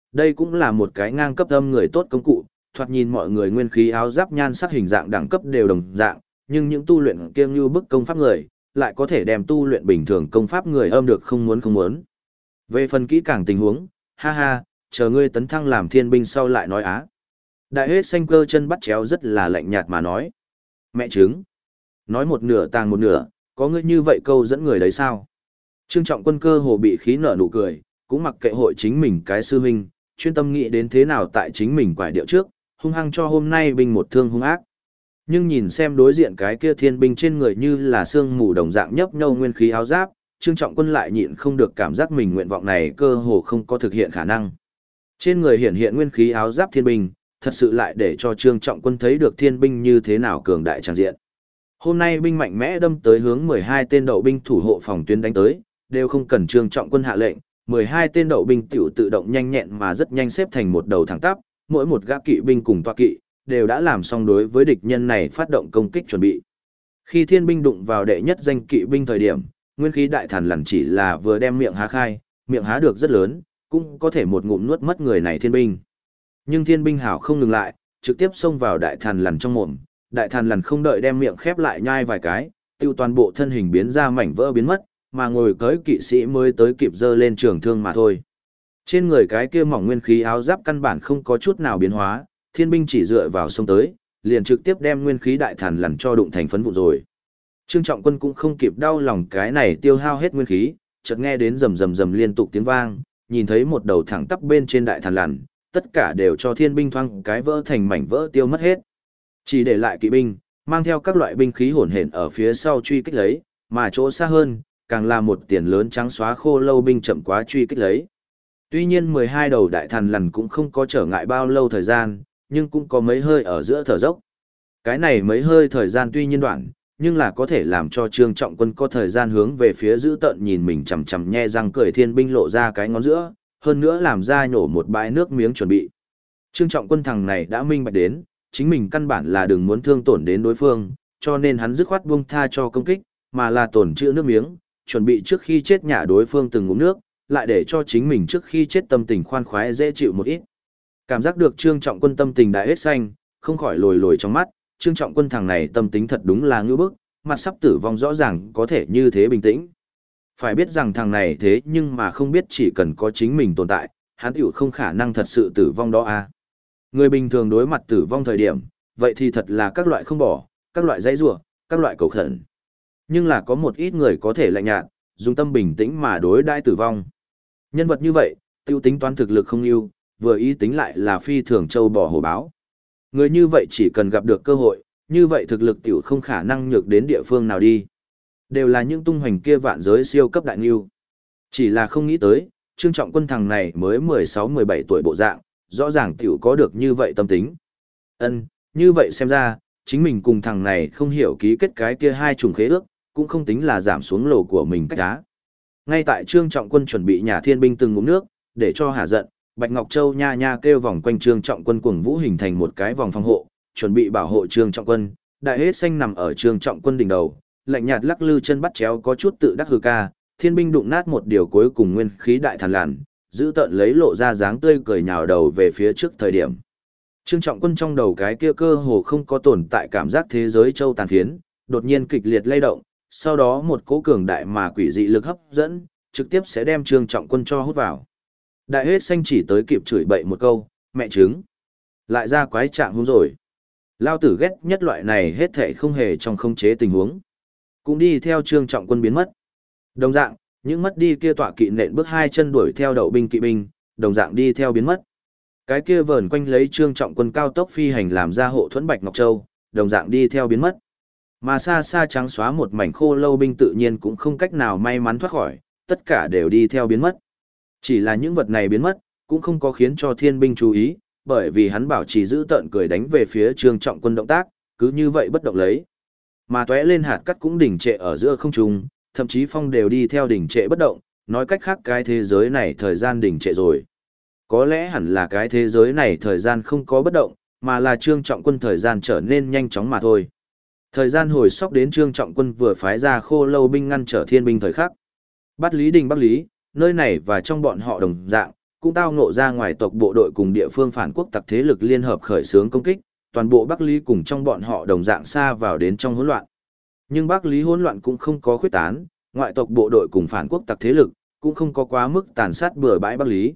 đây cũng là một cái ngang cấp âm người tốt công cụ, thoạt nhìn mọi người nguyên khí áo giáp nhan sắc hình dạng đẳng cấp đều đồng dạng, nhưng những tu luyện kiêng như bức công pháp người, lại có thể đem tu luyện bình thường công pháp người âm được không muốn không muốn. Về phần kỹ càng tình huống, ha ha, chờ ngươi tấn thăng làm thiên binh sau lại nói á. Đại hết xanh cơ chân bắt chéo rất là lạnh nhạt mà nói. Mẹ trứng. Nói một nửa tàng một nửa, có ngươi như vậy câu dẫn người đấy sao? Trương Trọng Quân cơ hồ bị khí nở nụ cười, cũng mặc kệ hội chính mình cái sư huynh, chuyên tâm nghĩ đến thế nào tại chính mình quải điệu trước, hung hăng cho hôm nay binh một thương hung ác. Nhưng nhìn xem đối diện cái kia thiên binh trên người như là sương mù đồng dạng nhấp nhô nguyên khí áo giáp, Trương Trọng Quân lại nhịn không được cảm giác mình nguyện vọng này cơ hồ không có thực hiện khả năng. Trên người hiện hiện nguyên khí áo giáp thiên binh, thật sự lại để cho Trương Trọng Quân thấy được thiên binh như thế nào cường đại tràn diện. Hôm nay binh mạnh mẽ đâm tới hướng 12 tên đậu binh thủ hộ phòng tuyến đánh tới, đều không cần Trương Trọng Quân hạ lệnh, 12 tên đậu binh tiểu tự động nhanh nhẹn mà rất nhanh xếp thành một đầu thẳng tắp, mỗi một gã kỵ binh cùng toa kỵ đều đã làm xong đối với địch nhân này phát động công kích chuẩn bị. Khi thiên binh đụng vào đệ nhất danh kỵ binh thời điểm, nguyên khí đại thần lằn chỉ là vừa đem miệng há khai, miệng há được rất lớn, cũng có thể một ngụm nuốt mất người này thiên binh. Nhưng thiên binh hảo không ngừng lại, trực tiếp xông vào đại thần lằn trong mồm, đại thần lằn không đợi đem miệng khép lại nhai vài cái, tiêu toàn bộ thân hình biến ra mảnh vỡ biến mất, mà ngồi cưỡi kỵ sĩ mới tới kịp giơ lên trường thương mà thôi. Trên người cái kia mỏng nguyên khí áo giáp căn bản không có chút nào biến hóa, thiên binh chỉ dựa vào sông tới, liền trực tiếp đem nguyên khí đại thần lằn cho đụng thành phấn vụ rồi. Trương Trọng Quân cũng không kịp đau lòng cái này tiêu hao hết nguyên khí, chợt nghe đến rầm rầm rầm liên tục tiếng vang, nhìn thấy một đầu thẳng tắp bên trên đại thần lằn, tất cả đều cho thiên binh thoang cái vỡ thành mảnh vỡ tiêu mất hết. Chỉ để lại kỵ binh, mang theo các loại binh khí hỗn hển ở phía sau truy kích lấy, mà chỗ xa hơn, càng là một tiền lớn trắng xóa khô lâu binh chậm quá truy kích lấy. Tuy nhiên 12 đầu đại thần lằn cũng không có trở ngại bao lâu thời gian, nhưng cũng có mấy hơi ở giữa thở dốc. Cái này mấy hơi thời gian tuy nhiên đoạn, nhưng là có thể làm cho Trương Trọng Quân có thời gian hướng về phía giữ tận nhìn mình chằm chằm nhe răng cười thiên binh lộ ra cái ngón giữa, hơn nữa làm ra nhổ một bãi nước miếng chuẩn bị. Trương Trọng Quân thằng này đã minh bạch đến, chính mình căn bản là đừng muốn thương tổn đến đối phương, cho nên hắn dứt khoát buông tha cho công kích, mà là tổn trữ nước miếng, chuẩn bị trước khi chết nhả đối phương từng ngụm nước, lại để cho chính mình trước khi chết tâm tình khoan khoái dễ chịu một ít. Cảm giác được Trương Trọng Quân tâm tình đã hết xanh, không khỏi lồi lồi trong mắt, Trương Trọng Quân thằng này tâm tính thật đúng là ngư bức, mặt sắp tử vong rõ ràng có thể như thế bình tĩnh. Phải biết rằng thằng này thế nhưng mà không biết chỉ cần có chính mình tồn tại, hắn tiểu không khả năng thật sự tử vong đó à. Người bình thường đối mặt tử vong thời điểm, vậy thì thật là các loại không bỏ, các loại dãy rủa, các loại cầu khẩn. Nhưng là có một ít người có thể lạnh nhạt, dùng tâm bình tĩnh mà đối đãi tử vong. Nhân vật như vậy, tiêu tính toán thực lực không ưu, vừa ý tính lại là phi thường châu bò hổ báo. Người như vậy chỉ cần gặp được cơ hội, như vậy thực lực tiểu không khả năng nhược đến địa phương nào đi. Đều là những tung hoành kia vạn giới siêu cấp đại ngưu. Chỉ là không nghĩ tới, Trương Trọng Quân thằng này mới 16-17 tuổi bộ dạng, rõ ràng tiểu có được như vậy tâm tính. Như vậy xem ra, chính mình cùng thằng này không hiểu ký kết cái kia hai chủng khế ước, cũng không tính là giảm xuống lầu của mình cách đá. Ngay tại Trương Trọng Quân chuẩn bị nhà thiên binh từng ngụm nước, để cho hả giận, Bạch Ngọc Châu nha nha kêu vòng quanh Trương Trọng Quân cuồng vũ hình thành một cái vòng phòng hộ, chuẩn bị bảo hộ Trương Trọng Quân. Đại hết xanh nằm ở Trương Trọng Quân đỉnh đầu, lạnh nhạt lắc lư chân bắt chéo có chút tự đắc hư ca, thiên binh đụng nát một điều cuối cùng nguyên khí đại thần làn, giữ tợn lấy lộ ra dáng tươi cười nhào đầu về phía trước thời điểm. Trương Trọng Quân trong đầu cái kia cơ hồ không có tồn tại cảm giác thế giới châu tàn phiến, đột nhiên kịch liệt lay động, sau đó một cỗ cường đại mà quỷ dị lực hấp dẫn, trực tiếp sẽ đem Trương Trọng Quân cho hút vào. Đại hết xanh chỉ tới kịp chửi bậy một câu, mẹ trứng. Lại ra quái trạng huống rồi. Lao tử ghét nhất loại này hết thảy không hề trong không chế tình huống. Cũng đi theo Trương Trọng Quân biến mất. Đồng dạng, những mất đi kia tọa kỵ nện bước hai chân đuổi theo đậu binh kỵ binh, đồng dạng đi theo biến mất. Cái kia vờn quanh lấy Trương Trọng Quân cao tốc phi hành làm ra hộ thuẫn Bạch Ngọc Châu, đồng dạng đi theo biến mất. Mà xa xa trắng xóa một mảnh khô lâu binh tự nhiên cũng không cách nào may mắn thoát khỏi, tất cả đều đi theo biến mất. Chỉ là những vật này biến mất, cũng không có khiến cho thiên binh chú ý, bởi vì hắn bảo trì giữ tợn cười đánh về phía Trương Trọng Quân động tác, cứ như vậy bất động lấy. Mà tóe lên hạt cắt cũng đỉnh trệ ở giữa không trung, thậm chí phong đều đi theo đỉnh trệ bất động, nói cách khác cái thế giới này thời gian đỉnh trệ rồi. Có lẽ hẳn là cái thế giới này thời gian không có bất động, mà là Trương Trọng Quân thời gian trở nên nhanh chóng mà thôi. Thời gian hồi sóc đến Trương Trọng Quân vừa phái ra khô lâu binh ngăn trở thiên binh thời khắc. Bắt Lý Đình Bắc Lý, nơi này và trong bọn họ đồng dạng, cũng tao ngộ ra ngoài tộc bộ đội cùng địa phương phản quốc tặc thế lực liên hợp khởi xướng công kích, toàn bộ Bắc Lý cùng trong bọn họ đồng dạng xa vào đến trong hỗn loạn. Nhưng Bắc Lý hỗn loạn cũng không có khuyết tán, ngoại tộc bộ đội cùng phản quốc tặc thế lực cũng không có quá mức tàn sát bừa bãi Bắc Lý.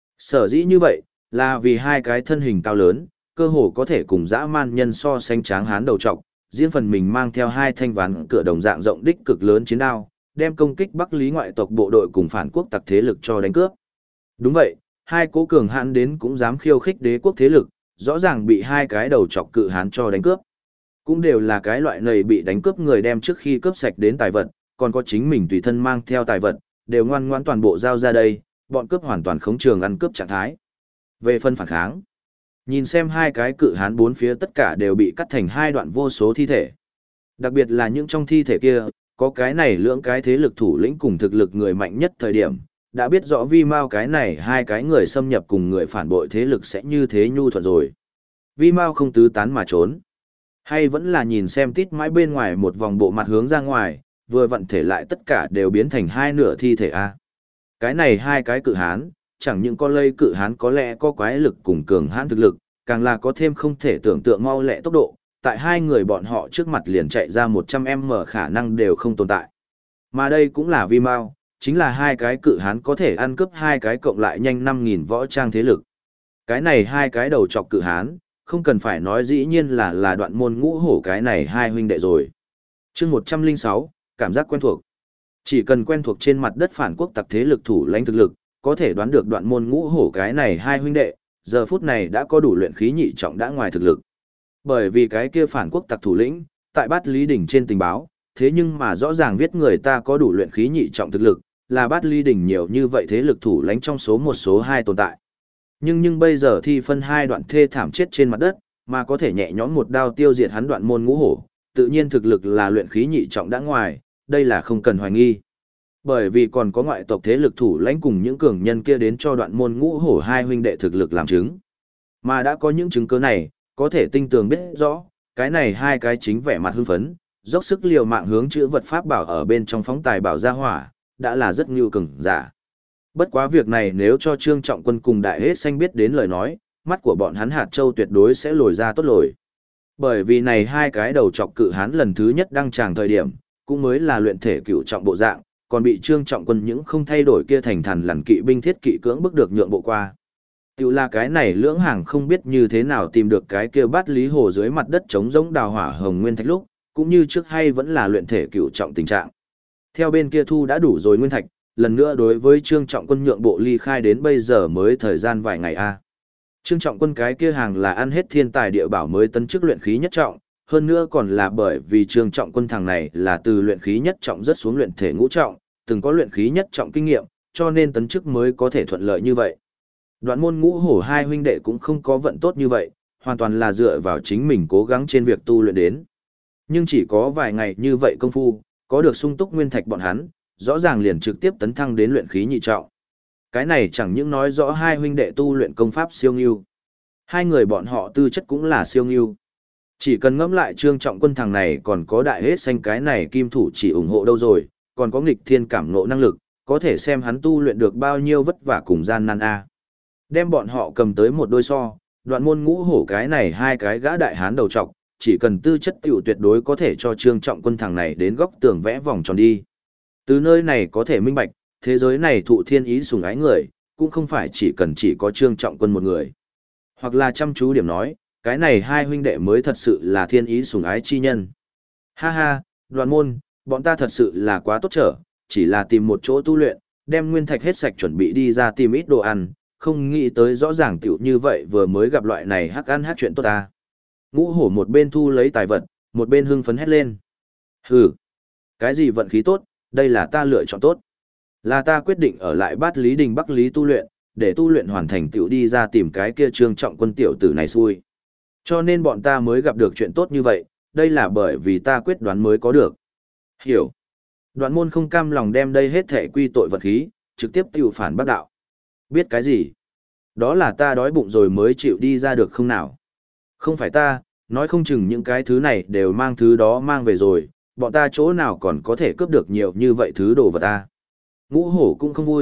Sở dĩ như vậy, là vì hai cái thân hình cao lớn, cơ hồ có thể cùng dã man nhân so sánh tráng hán đầu trọc, riêng phần mình mang theo hai thanh ván cửa đồng dạng rộng đích cực lớn chiến đao, đem công kích Bắc Lý ngoại tộc bộ đội cùng phản quốc tặc thế lực cho đánh cướp. Đúng vậy, hai cố cường hãn đến cũng dám khiêu khích đế quốc thế lực, rõ ràng bị hai cái đầu trọc cự hán cho đánh cướp. Cũng đều là cái loại này bị đánh cướp người đem trước khi cướp sạch đến tài vật, còn có chính mình tùy thân mang theo tài vật, đều ngoan ngoãn toàn bộ giao ra đây, bọn cướp hoàn toàn khống trường ăn cướp trạng thái. Về phân phản kháng, nhìn xem hai cái cự hán bốn phía tất cả đều bị cắt thành hai đoạn vô số thi thể. Đặc biệt là những trong thi thể kia, có cái này lưỡng cái thế lực thủ lĩnh cùng thực lực người mạnh nhất thời điểm, đã biết rõ Vi Mao cái này hai cái người xâm nhập cùng người phản bội thế lực sẽ như thế nhu thuận rồi. Vi Mao không tứ tán mà trốn, hay vẫn là nhìn xem tít mãi bên ngoài một vòng bộ mặt hướng ra ngoài, vừa vận thể lại tất cả đều biến thành hai nửa thi thể a. Cái này hai cái cự hán, chẳng những con lây cự hán có lẽ có quái lực cùng cường hán thực lực, càng là có thêm không thể tưởng tượng mau lẹ tốc độ, tại hai người bọn họ trước mặt liền chạy ra 100m khả năng đều không tồn tại. Mà đây cũng là Vi Mao, chính là hai cái cự hán có thể ăn cướp hai cái cộng lại nhanh 5.000 võ trang thế lực. Cái này hai cái đầu chọc cự hán, không cần phải nói dĩ nhiên là đoạn môn ngũ hổ cái này hai huynh đệ rồi. Chương 106, cảm giác quen thuộc. Chỉ cần quen thuộc trên mặt đất phản quốc tặc thế lực thủ lãnh thực lực, có thể đoán được đoạn môn ngũ hổ cái này hai huynh đệ, giờ phút này đã có đủ luyện khí nhị trọng đã ngoài thực lực. Bởi vì cái kia phản quốc tặc thủ lĩnh, tại Bát Lý Đỉnh trên tình báo, thế nhưng mà rõ ràng viết người ta có đủ luyện khí nhị trọng thực lực, là Bát Lý Đỉnh nhiều như vậy thế lực thủ lãnh trong số một số hai tồn tại. Nhưng bây giờ thì phân hai đoạn thê thảm chết trên mặt đất, mà có thể nhẹ nhõm một đao tiêu diệt hắn đoạn môn ngũ hổ, tự nhiên thực lực là luyện khí nhị trọng đã ngoài, đây là không cần hoài nghi. Bởi vì còn có ngoại tộc thế lực thủ lãnh cùng những cường nhân kia đến cho đoạn môn ngũ hổ hai huynh đệ thực lực làm chứng. Mà đã có những chứng cứ này, có thể tinh tường biết rõ, cái này hai cái chính vẻ mặt hưng phấn, dốc sức liều mạng hướng chữ vật pháp bảo ở bên trong phóng tài bảo ra hỏa, đã là rất ngưu cường giả. Bất quá việc này nếu cho Trương Trọng Quân cùng Đại Hết Xanh biết đến lời nói, mắt của bọn hắn hạt châu tuyệt đối sẽ lồi ra tốt lồi. Bởi vì này hai cái đầu trọc cự hán lần thứ nhất đăng tràng thời điểm, cũng mới là luyện thể cửu trọng bộ dạng, còn bị Trương Trọng Quân những không thay đổi kia thành thần lằn kỵ binh thiết kỵ cưỡng bức được nhượng bộ qua. Tiểu là cái này lưỡng hàng không biết như thế nào tìm được cái kia Bát Lý Hồ dưới mặt đất trống rỗng đào hỏa hồng nguyên thạch lúc, cũng như trước hay vẫn là luyện thể cửu trọng tình trạng. Theo bên kia thu đã đủ rồi nguyên thạch, lần nữa đối với Trương Trọng Quân nhượng bộ ly khai đến bây giờ mới thời gian vài ngày a. Trương Trọng Quân cái kia hàng là ăn hết thiên tài địa bảo mới tấn chức luyện khí nhất trọng, hơn nữa còn là bởi vì Trương Trọng Quân thằng này là từ luyện khí nhất trọng rất xuống luyện thể ngũ trọng, từng có luyện khí nhất trọng kinh nghiệm, cho nên tấn chức mới có thể thuận lợi như vậy. Đoạn môn ngũ hổ hai huynh đệ cũng không có vận tốt như vậy, hoàn toàn là dựa vào chính mình cố gắng trên việc tu luyện đến. Nhưng chỉ có vài ngày như vậy công phu, có được sung túc nguyên thạch bọn hắn, rõ ràng liền trực tiếp tấn thăng đến luyện khí nhị trọng. Cái này chẳng những nói rõ hai huynh đệ tu luyện công pháp siêu ngưu. Hai người bọn họ tư chất cũng là siêu ngưu. Chỉ cần ngẫm lại Trương Trọng Quân thằng này còn có Đại Hết Xanh cái này kim thủ chỉ ủng hộ đâu rồi, còn có nghịch thiên cảm ngộ năng lực, có thể xem hắn tu luyện được bao nhiêu vất vả cùng gian nan a. Đem bọn họ cầm tới một đôi so, đoạn môn ngũ hổ cái này hai cái gã đại hán đầu trọc, chỉ cần tư chất tiểu tuyệt đối có thể cho Trương Trọng Quân thằng này đến góc tường vẽ vòng tròn đi. Từ nơi này có thể minh bạch, thế giới này thụ thiên ý sủng ái người, cũng không phải chỉ có Trương Trọng Quân một người. Hoặc là chăm chú điểm nói, cái này hai huynh đệ mới thật sự là thiên ý sủng ái chi nhân. Ha ha, Đoạn môn, bọn ta thật sự là quá tốt trở, chỉ là tìm một chỗ tu luyện, đem nguyên thạch hết sạch chuẩn bị đi ra tìm ít đồ ăn, không nghĩ tới rõ ràng tiểu như vậy vừa mới gặp loại này hắc ăn hát chuyện tốt ta. Ngũ hổ một bên thu lấy tài vật, một bên hưng phấn hét lên. Hừ, cái gì vận khí tốt, đây là ta lựa chọn tốt. Là ta quyết định ở lại Bát Lý Đình Bắc Lý tu luyện, để tu luyện hoàn thành tiểu đi ra tìm cái kia Trương Trọng Quân tiểu tử này xui. Cho nên bọn ta mới gặp được chuyện tốt như vậy, đây là bởi vì ta quyết đoán mới có được. Hiểu. Đoạn môn không cam lòng đem đây hết thể quy tội vật khí, trực tiếp tiểu phản bác đạo. Biết cái gì? Đó là ta đói bụng rồi mới chịu đi ra được không nào? Không phải ta, nói không chừng những cái thứ này đều mang thứ đó mang về rồi, bọn ta chỗ nào còn có thể cướp được nhiều như vậy thứ đồ vật ta. Ngũ hổ cũng không vui,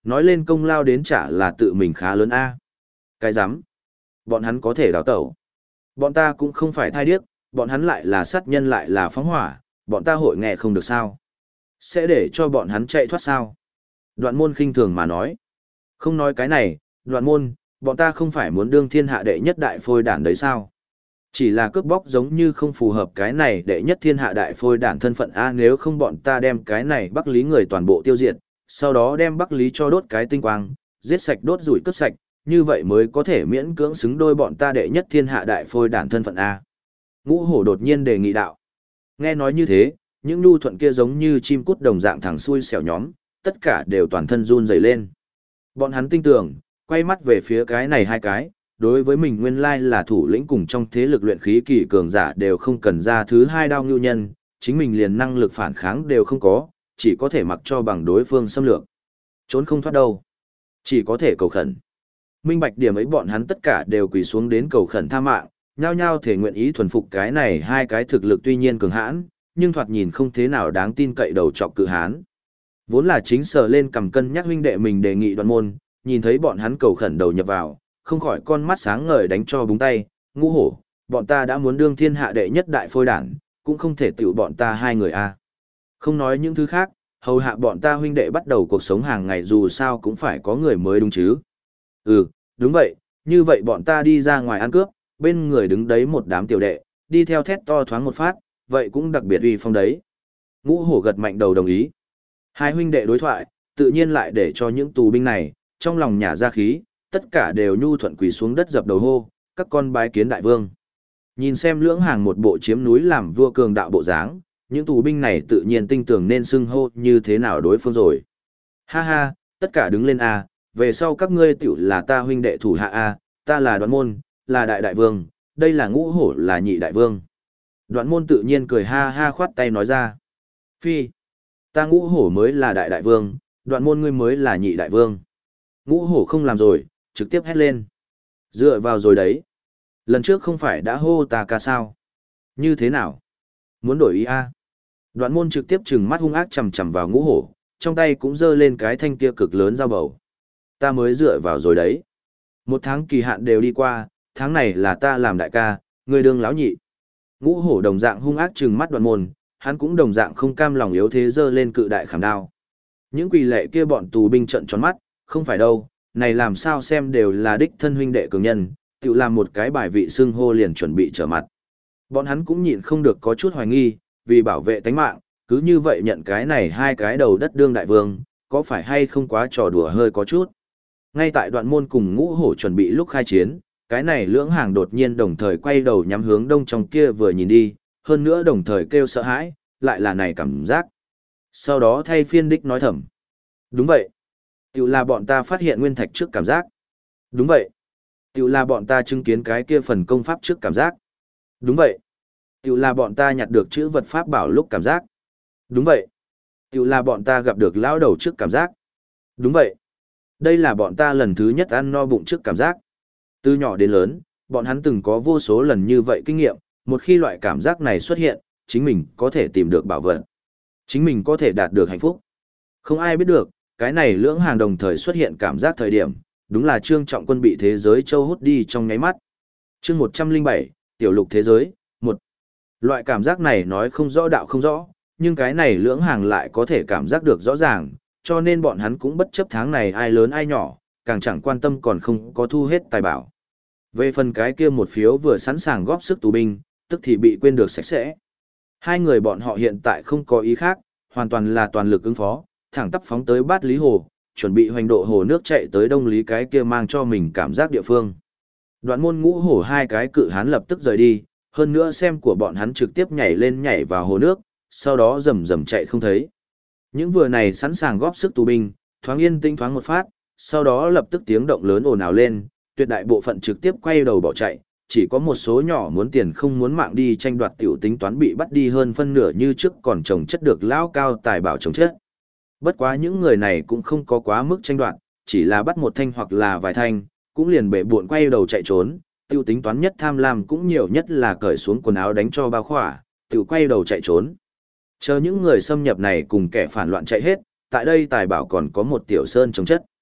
nói lên công lao đến trả là tự mình khá lớn a. Cái rắm bọn hắn có thể đào tẩu. Bọn ta cũng không phải thai điếc, bọn hắn lại là sát nhân lại là phóng hỏa, bọn ta hội nghe không được sao. Sẽ để cho bọn hắn chạy thoát sao? Đoạn môn khinh thường mà nói. Không nói cái này, đoạn môn, bọn ta không phải muốn đương thiên hạ đệ nhất đại phôi đản đấy sao? Chỉ là cướp bóc giống như không phù hợp cái này đệ nhất thiên hạ đại phôi đản thân phận A, nếu không bọn ta đem cái này Bắc Lý người toàn bộ tiêu diệt, sau đó đem Bắc Lý cho đốt cái tinh quang, giết sạch đốt rủi cướp sạch, như vậy mới có thể miễn cưỡng xứng đôi bọn ta đệ nhất thiên hạ đại phôi đản thân phận A. Ngũ Hổ đột nhiên đề nghị đạo. Nghe nói như thế, những nhu thuận kia giống như chim cút đồng dạng thẳng xuôi xẻo nhóm, tất cả đều toàn thân run rẩy lên. Bọn hắn tin tưởng, quay mắt về phía cái này hai cái, đối với mình nguyên lai là thủ lĩnh cùng trong thế lực luyện khí kỳ cường giả đều không cần ra thứ hai đao nhu nhân, chính mình liền năng lực phản kháng đều không có, chỉ có thể mặc cho bằng đối phương xâm lược. Trốn không thoát đâu. Chỉ có thể cầu khẩn. Minh bạch điểm ấy bọn hắn tất cả đều quỳ xuống đến cầu khẩn tha mạng, nhao nhao thể nguyện ý thuần phục cái này hai cái thực lực tuy nhiên cường hãn, nhưng thoạt nhìn không thế nào đáng tin cậy đầu trọc cự hán. Vốn là chính sờ lên cầm cân nhắc huynh đệ mình đề nghị Đoạn môn, nhìn thấy bọn hắn cầu khẩn đầu nhập vào, không khỏi con mắt sáng ngời đánh cho búng tay, Ngũ Hổ, bọn ta đã muốn đương thiên hạ đệ nhất đại phôi đản, cũng không thể tiểu bọn ta hai người a. Không nói những thứ khác, hầu hạ bọn ta huynh đệ bắt đầu cuộc sống hàng ngày dù sao cũng phải có người mới đúng chứ. Ừ, đúng vậy, như vậy bọn ta đi ra ngoài ăn cướp, bên người đứng đấy một đám tiểu đệ, đi theo thét to thoáng một phát, vậy cũng đặc biệt uy phong đấy. Ngũ Hổ gật mạnh đầu đồng ý. Hai huynh đệ đối thoại, tự nhiên lại để cho những tù binh này, trong lòng nhả ra khí, tất cả đều nhu thuận quỳ xuống đất dập đầu hô, các con bái kiến đại vương. Nhìn xem lưỡng hàng một bộ chiếm núi làm vua cường đạo bộ dáng, những tù binh này tự nhiên tinh tưởng nên xưng hô như thế nào đối phương rồi. Ha ha, tất cả đứng lên a, về sau các ngươi tiểu là ta huynh đệ thủ hạ a, ta là Đoạn môn, là đại đại vương, đây là Ngũ Hổ là nhị đại vương. Đoạn môn tự nhiên cười ha ha khoát tay nói ra. Phi, ta Ngũ Hổ mới là đại đại vương, Đoạn môn ngươi mới là nhị đại vương. Ngũ Hổ không làm rồi, trực tiếp hét lên. Dựa vào rồi đấy. Lần trước không phải đã hô ta ca sao? Như thế nào? Muốn đổi ý a? Đoạn môn trực tiếp trừng mắt hung ác chầm chầm vào Ngũ Hổ, trong tay cũng giơ lên cái thanh kia cực lớn dao bầu. Ta mới dựa vào rồi đấy. Một tháng kỳ hạn đều đi qua, tháng này là ta làm đại ca, ngươi đương láo nhị. Ngũ Hổ đồng dạng hung ác trừng mắt Đoạn môn, hắn cũng đồng dạng không cam lòng yếu thế giơ lên cự đại khảm đao. Những quỳ lệ kia bọn tù binh trợn tròn mắt, không phải đâu, này làm sao xem đều là đích thân huynh đệ cường nhân, tự làm một cái bài vị xưng hô liền chuẩn bị trở mặt. Bọn hắn cũng nhịn không được có chút hoài nghi, vì bảo vệ tánh mạng, cứ như vậy nhận cái này hai cái đầu đất đương đại vương, có phải hay không quá trò đùa hơi có chút. Ngay tại Đoạn môn cùng Ngũ Hổ chuẩn bị lúc khai chiến, cái này lưỡng hàng đột nhiên đồng thời quay đầu nhắm hướng đông trong kia vừa nhìn đi, hơn nữa đồng thời kêu sợ hãi, lại là này cảm giác. Sau đó thay phiên đích nói thầm. Đúng vậy. Tiểu là bọn ta phát hiện nguyên thạch trước cảm giác. Đúng vậy. Tiểu là bọn ta chứng kiến cái kia phần công pháp trước cảm giác. Đúng vậy. Tiểu là bọn ta nhặt được chữ vật pháp bảo lúc cảm giác. Đúng vậy. Tiểu là bọn ta gặp được lão đầu trước cảm giác. Đúng vậy. Đây là bọn ta lần thứ nhất ăn no bụng trước cảm giác. Từ nhỏ đến lớn, bọn hắn từng có vô số lần như vậy kinh nghiệm, một khi loại cảm giác này xuất hiện, chính mình có thể tìm được bảo vật. Chính mình có thể đạt được hạnh phúc. Không ai biết được, cái này lưỡng hàng đồng thời xuất hiện cảm giác thời điểm, đúng là Trương Trọng Quân bị thế giới châu hút đi trong nháy mắt. Chương 107, Tiểu lục thế giới, 1. Loại cảm giác này nói không rõ đạo không rõ, nhưng cái này lưỡng hàng lại có thể cảm giác được rõ ràng, cho nên bọn hắn cũng bất chấp tháng này ai lớn ai nhỏ, càng chẳng quan tâm còn không có thu hết tài bảo. Về phần cái kia một phiếu vừa sẵn sàng góp sức tù binh, tức thì bị quên được sạch sẽ. Hai người bọn họ hiện tại không có ý khác, hoàn toàn là toàn lực ứng phó, thẳng tắp phóng tới Bát Lý Hồ, chuẩn bị hoành độ hồ nước chạy tới Đông Lý cái kia mang cho mình cảm giác địa phương. Đoạn môn Ngũ Hổ hai cái cự hán lập tức rời đi, hơn nữa xem của bọn hắn trực tiếp nhảy lên nhảy vào hồ nước, sau đó rầm rầm chạy không thấy. Những vừa này sẵn sàng góp sức tù binh, thoáng yên tĩnh thoáng một phát, sau đó lập tức tiếng động lớn ồn ào lên, tuyệt đại bộ phận trực tiếp quay đầu bỏ chạy, chỉ có một số nhỏ muốn tiền không muốn mạng đi tranh đoạt tiểu tính toán bị bắt đi hơn phân nửa như trước còn trồng chất được lão cao tài bảo trồng chất. Bất quá những người này cũng không có quá mức tranh đoạt, chỉ là bắt một thanh hoặc là vài thanh, cũng liền bể buộn quay đầu chạy trốn, tiêu tính toán nhất tham lam cũng nhiều nhất là cởi xuống quần áo đánh cho bao khỏa, tiểu quay đầu chạy trốn. Chờ những người xâm nhập này cùng kẻ phản loạn chạy hết, tại đây tài bảo còn có một tiểu sơn trồng chất.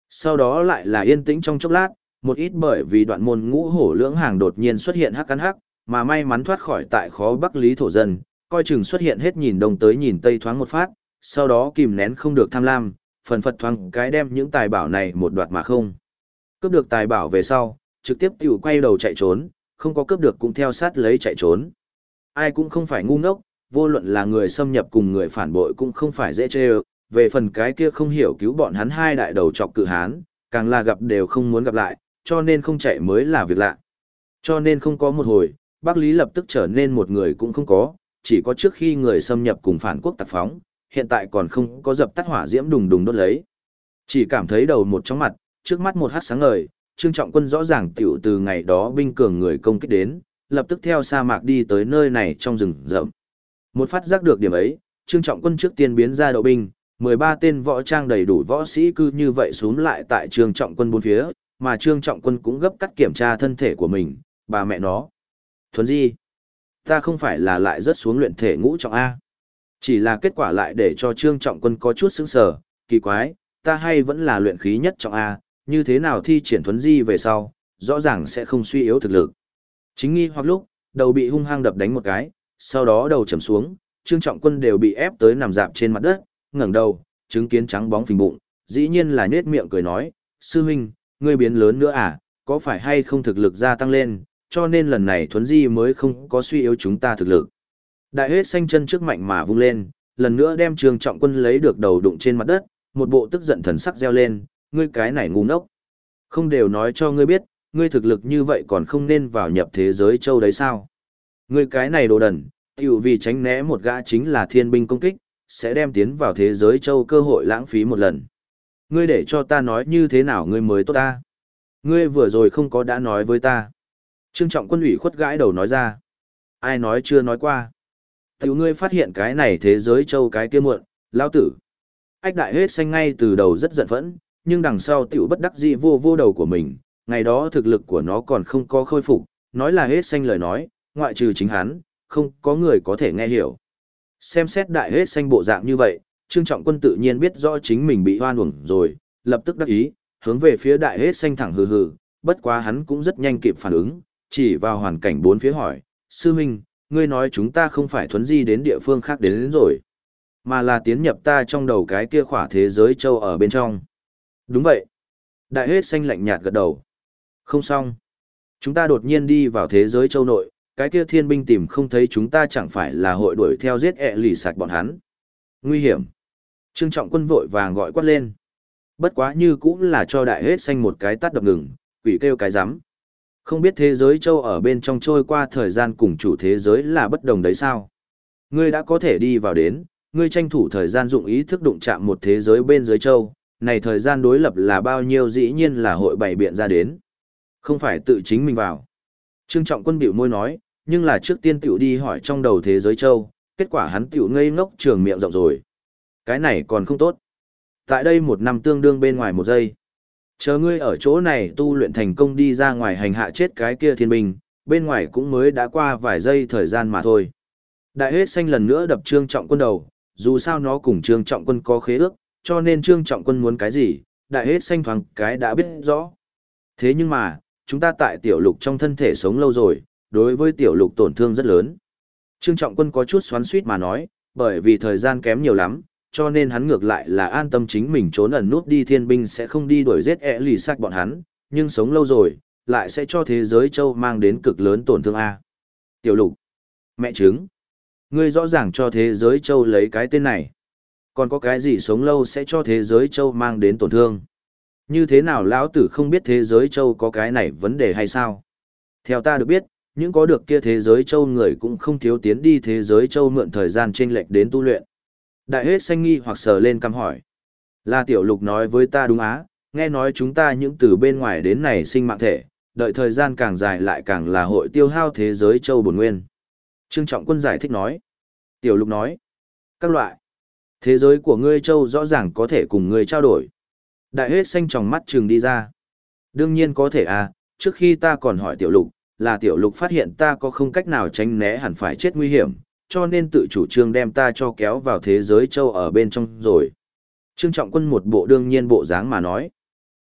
Sau đó lại là yên tĩnh trong chốc lát, một ít bởi vì đoạn môn ngũ hổ lưỡng hàng đột nhiên xuất hiện hắc cắn hắc, mà may mắn thoát khỏi tại khó bắc lý thổ dân, coi chừng xuất hiện hết nhìn đông tới nhìn tây thoáng một phát, sau đó kìm nén không được tham lam, phần phật thoáng cái đem những tài bảo này một đoạt mà không. Cướp được tài bảo về sau, trực tiếp tiểu quay đầu chạy trốn, không có cướp được cũng theo sát lấy chạy trốn. Ai cũng không phải ngu ngốc, vô luận là người xâm nhập cùng người phản bội cũng không phải dễ chê ơ, về phần cái kia không hiểu cứu bọn hắn hai đại đầu chọc cự hán, càng là gặp đều không muốn gặp lại, cho nên không chạy mới là việc lạ. Cho nên không có một hồi, Bắc Lý lập tức trở nên một người cũng không có, chỉ có trước khi người xâm nhập cùng phản quốc tạc phóng, hiện tại còn không có dập tắt hỏa diễm đùng đùng đốt lấy. Chỉ cảm thấy đầu một chóng mặt, trước mắt một hát sáng ngời, Trương Trọng Quân rõ ràng tiểu từ ngày đó binh cường người công kích đến, lập tức theo sa mạc đi tới nơi này trong rừng rậm. Một phát giác được điểm ấy, Trương Trọng Quân trước tiên biến ra đậu binh, 13 tên võ trang đầy đủ võ sĩ cứ như vậy xuống lại tại Trương Trọng Quân bốn phía, mà Trương Trọng Quân cũng gấp cắt kiểm tra thân thể của mình, bà mẹ nó. Thuấn di, ta không phải là lại rớt xuống luyện thể ngũ trọng A. Chỉ là kết quả lại để cho Trương Trọng Quân có chút sững sờ, kỳ quái, ta hay vẫn là luyện khí nhất trọng A, như thế nào thi triển thuấn di về sau, rõ ràng sẽ không suy yếu thực lực. Chính nghi hoặc lúc, đầu bị hung hăng đập đánh một cái, sau đó đầu chầm xuống, Trương Trọng Quân đều bị ép tới nằm dạp trên mặt đất, ngẩng đầu, chứng kiến trắng bóng phình bụng, dĩ nhiên là nhếch miệng cười nói, sư huynh, ngươi biến lớn nữa à, có phải hay không thực lực gia tăng lên, cho nên lần này thuấn di mới không có suy yếu chúng ta thực lực. Đại hết xanh chân trước mạnh mà vung lên, lần nữa đem Trương Trọng Quân lấy được đầu đụng trên mặt đất, một bộ tức giận thần sắc reo lên, ngươi cái này ngu ngốc. Không đều nói cho ngươi biết, ngươi thực lực như vậy còn không nên vào nhập thế giới châu đấy sao. Ngươi cái này đồ đần, tiểu vì tránh né một gã chính là thiên binh công kích, sẽ đem tiến vào thế giới châu cơ hội lãng phí một lần. Ngươi để cho ta nói như thế nào ngươi mới tốt ta. Ngươi vừa rồi không có đã nói với ta. Trương Trọng Quân ủy khuất gãi đầu nói ra. Ai nói chưa nói qua. Tiểu ngươi phát hiện cái này thế giới châu cái kia muộn, lao tử. Ách đại hết xanh ngay từ đầu rất giận phẫn, nhưng đằng sau tiểu bất đắc dĩ vô đầu của mình, ngày đó thực lực của nó còn không có khôi phục, nói là hết xanh lời nói, ngoại trừ chính hắn, không có người có thể nghe hiểu. Xem xét đại hết xanh bộ dạng như vậy, Trương Trọng Quân tự nhiên biết rõ chính mình bị hoan uổng rồi, lập tức đắc ý, hướng về phía đại hết xanh thẳng hừ hừ, bất quá hắn cũng rất nhanh kịp phản ứng, chỉ vào hoàn cảnh bốn phía hỏi, sư huynh, ngươi nói chúng ta không phải thuấn di đến địa phương khác đến rồi, mà là tiến nhập ta trong đầu cái kia khỏa thế giới châu ở bên trong. Đúng vậy. Đại hết xanh lạnh nhạt gật đầu. Không xong. Chúng ta đột nhiên đi vào thế giới châu nội, cái kia thiên binh tìm không thấy chúng ta chẳng phải là hội đuổi theo giết lì sạch bọn hắn. Nguy hiểm. Trương Trọng Quân vội vàng gọi quát lên. Bất quá như cũng là cho đại hết xanh một cái tát đập ngừng, quỷ kêu cái rắm. Không biết thế giới châu ở bên trong trôi qua thời gian cùng chủ thế giới là bất đồng đấy sao? Ngươi đã có thể đi vào đến, ngươi tranh thủ thời gian dụng ý thức đụng chạm một thế giới bên dưới châu, này thời gian đối lập là bao nhiêu dĩ nhiên là hội bày biện ra đến. Không phải tự chính mình vào. Trương Trọng Quân bĩu môi nói, nhưng là trước tiên tiểu đi hỏi trong đầu thế giới châu, kết quả hắn tiểu ngây ngốc trường miệng rộng rồi. Cái này còn không tốt. Tại đây một năm tương đương bên ngoài một giây. Chờ ngươi ở chỗ này tu luyện thành công đi ra ngoài hành hạ chết cái kia thiên binh, bên ngoài cũng mới đã qua vài giây thời gian mà thôi. Đại hết xanh lần nữa đập Trương Trọng Quân đầu, dù sao nó cùng Trương Trọng Quân có khế ước, cho nên Trương Trọng Quân muốn cái gì, đại hết xanh thoáng cái đã biết rõ. Thế nhưng mà, chúng ta tại tiểu lục trong thân thể sống lâu rồi, đối với tiểu lục tổn thương rất lớn. Trương Trọng Quân có chút xoắn xuýt mà nói, bởi vì thời gian kém nhiều lắm, cho nên hắn ngược lại là an tâm chính mình trốn ẩn nút đi thiên binh sẽ không đi đuổi giết lì sạch bọn hắn, nhưng sống lâu rồi, lại sẽ cho thế giới châu mang đến cực lớn tổn thương A. Tiểu lục, mẹ trứng, ngươi rõ ràng cho thế giới châu lấy cái tên này. Còn có cái gì sống lâu sẽ cho thế giới châu mang đến tổn thương? Như thế nào lão tử không biết thế giới châu có cái này vấn đề hay sao? Theo ta được biết, những có được kia thế giới châu người cũng không thiếu tiến đi thế giới châu mượn thời gian chênh lệch đến tu luyện. Đại hết xanh nghi hoặc sờ lên cằm hỏi. Là tiểu lục nói với ta đúng á, nghe nói chúng ta những từ bên ngoài đến này sinh mạng thể, đợi thời gian càng dài lại càng là hội tiêu hao thế giới châu bổn nguyên. Trương Trọng Quân giải thích nói. Tiểu lục nói. Các loại. Thế giới của ngươi châu rõ ràng có thể cùng ngươi trao đổi. Đại hết xanh tròng mắt trừng đi ra. Đương nhiên có thể à, trước khi ta còn hỏi tiểu lục, là tiểu lục phát hiện ta có không cách nào tránh né hẳn phải chết nguy hiểm, cho nên tự chủ trương đem ta cho kéo vào thế giới châu ở bên trong rồi. Trương Trọng Quân một bộ đương nhiên bộ dáng mà nói.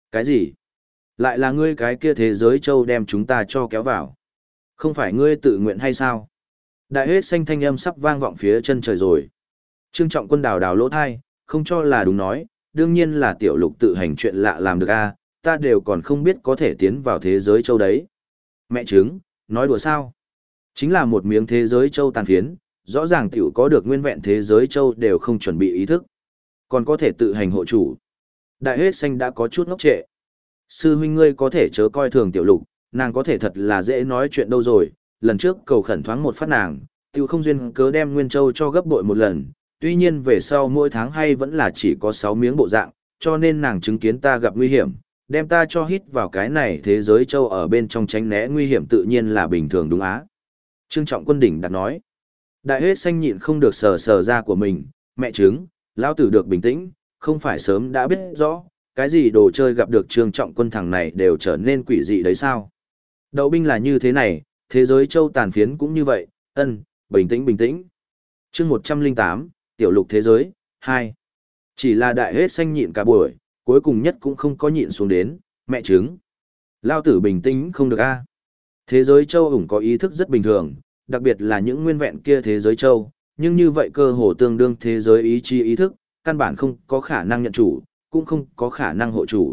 Cái gì? Lại là ngươi cái kia thế giới châu đem chúng ta cho kéo vào. Không phải ngươi tự nguyện hay sao? Đại hết xanh thanh âm sắp vang vọng phía chân trời rồi. Trương Trọng Quân đào đào lỗ thai, không cho là đúng nói, đương nhiên là tiểu lục tự hành chuyện lạ làm được a, ta đều còn không biết có thể tiến vào thế giới châu đấy. Mẹ chứng, nói đùa sao? Chính là một miếng thế giới châu tàn phiến, rõ ràng tiểu có được nguyên vẹn thế giới châu đều không chuẩn bị ý thức. Còn có thể tự hành hộ chủ. Đại hết xanh đã có chút ngốc trệ. Sư huynh ngươi có thể chớ coi thường tiểu lục, nàng có thể thật là dễ nói chuyện đâu rồi, lần trước cầu khẩn thoáng một phát nàng, tiểu không duyên cớ đem Nguyên Châu cho gấp bội một lần, tuy nhiên về sau mỗi tháng hay vẫn là chỉ có 6 miếng bộ dạng, cho nên nàng chứng kiến ta gặp nguy hiểm, đem ta cho hít vào cái này thế giới châu ở bên trong tránh né nguy hiểm tự nhiên là bình thường đúng á. Trương Trọng Quân đỉnh đặt nói. Đại hết xanh nhịn không được sờ sờ ra của mình, mẹ chứng, lão tử được bình tĩnh, không phải sớm đã biết rõ, cái gì đồ chơi gặp được Trương Trọng Quân thằng này đều trở nên quỷ dị đấy sao. Đậu binh là như thế này, thế giới châu tàn phiến cũng như vậy, bình tĩnh bình tĩnh. Chương 108, Tiểu lục thế giới, 2. Chỉ là đại hết xanh nhịn cả buổi, cuối cùng nhất cũng không có nhịn xuống đến, mẹ chứng. Lao tử bình tĩnh không được a. Thế giới châu ủng có ý thức rất bình thường, đặc biệt là những nguyên vẹn kia thế giới châu, nhưng như vậy cơ hồ tương đương thế giới ý chí ý thức, căn bản không có khả năng nhận chủ, cũng không có khả năng hộ chủ.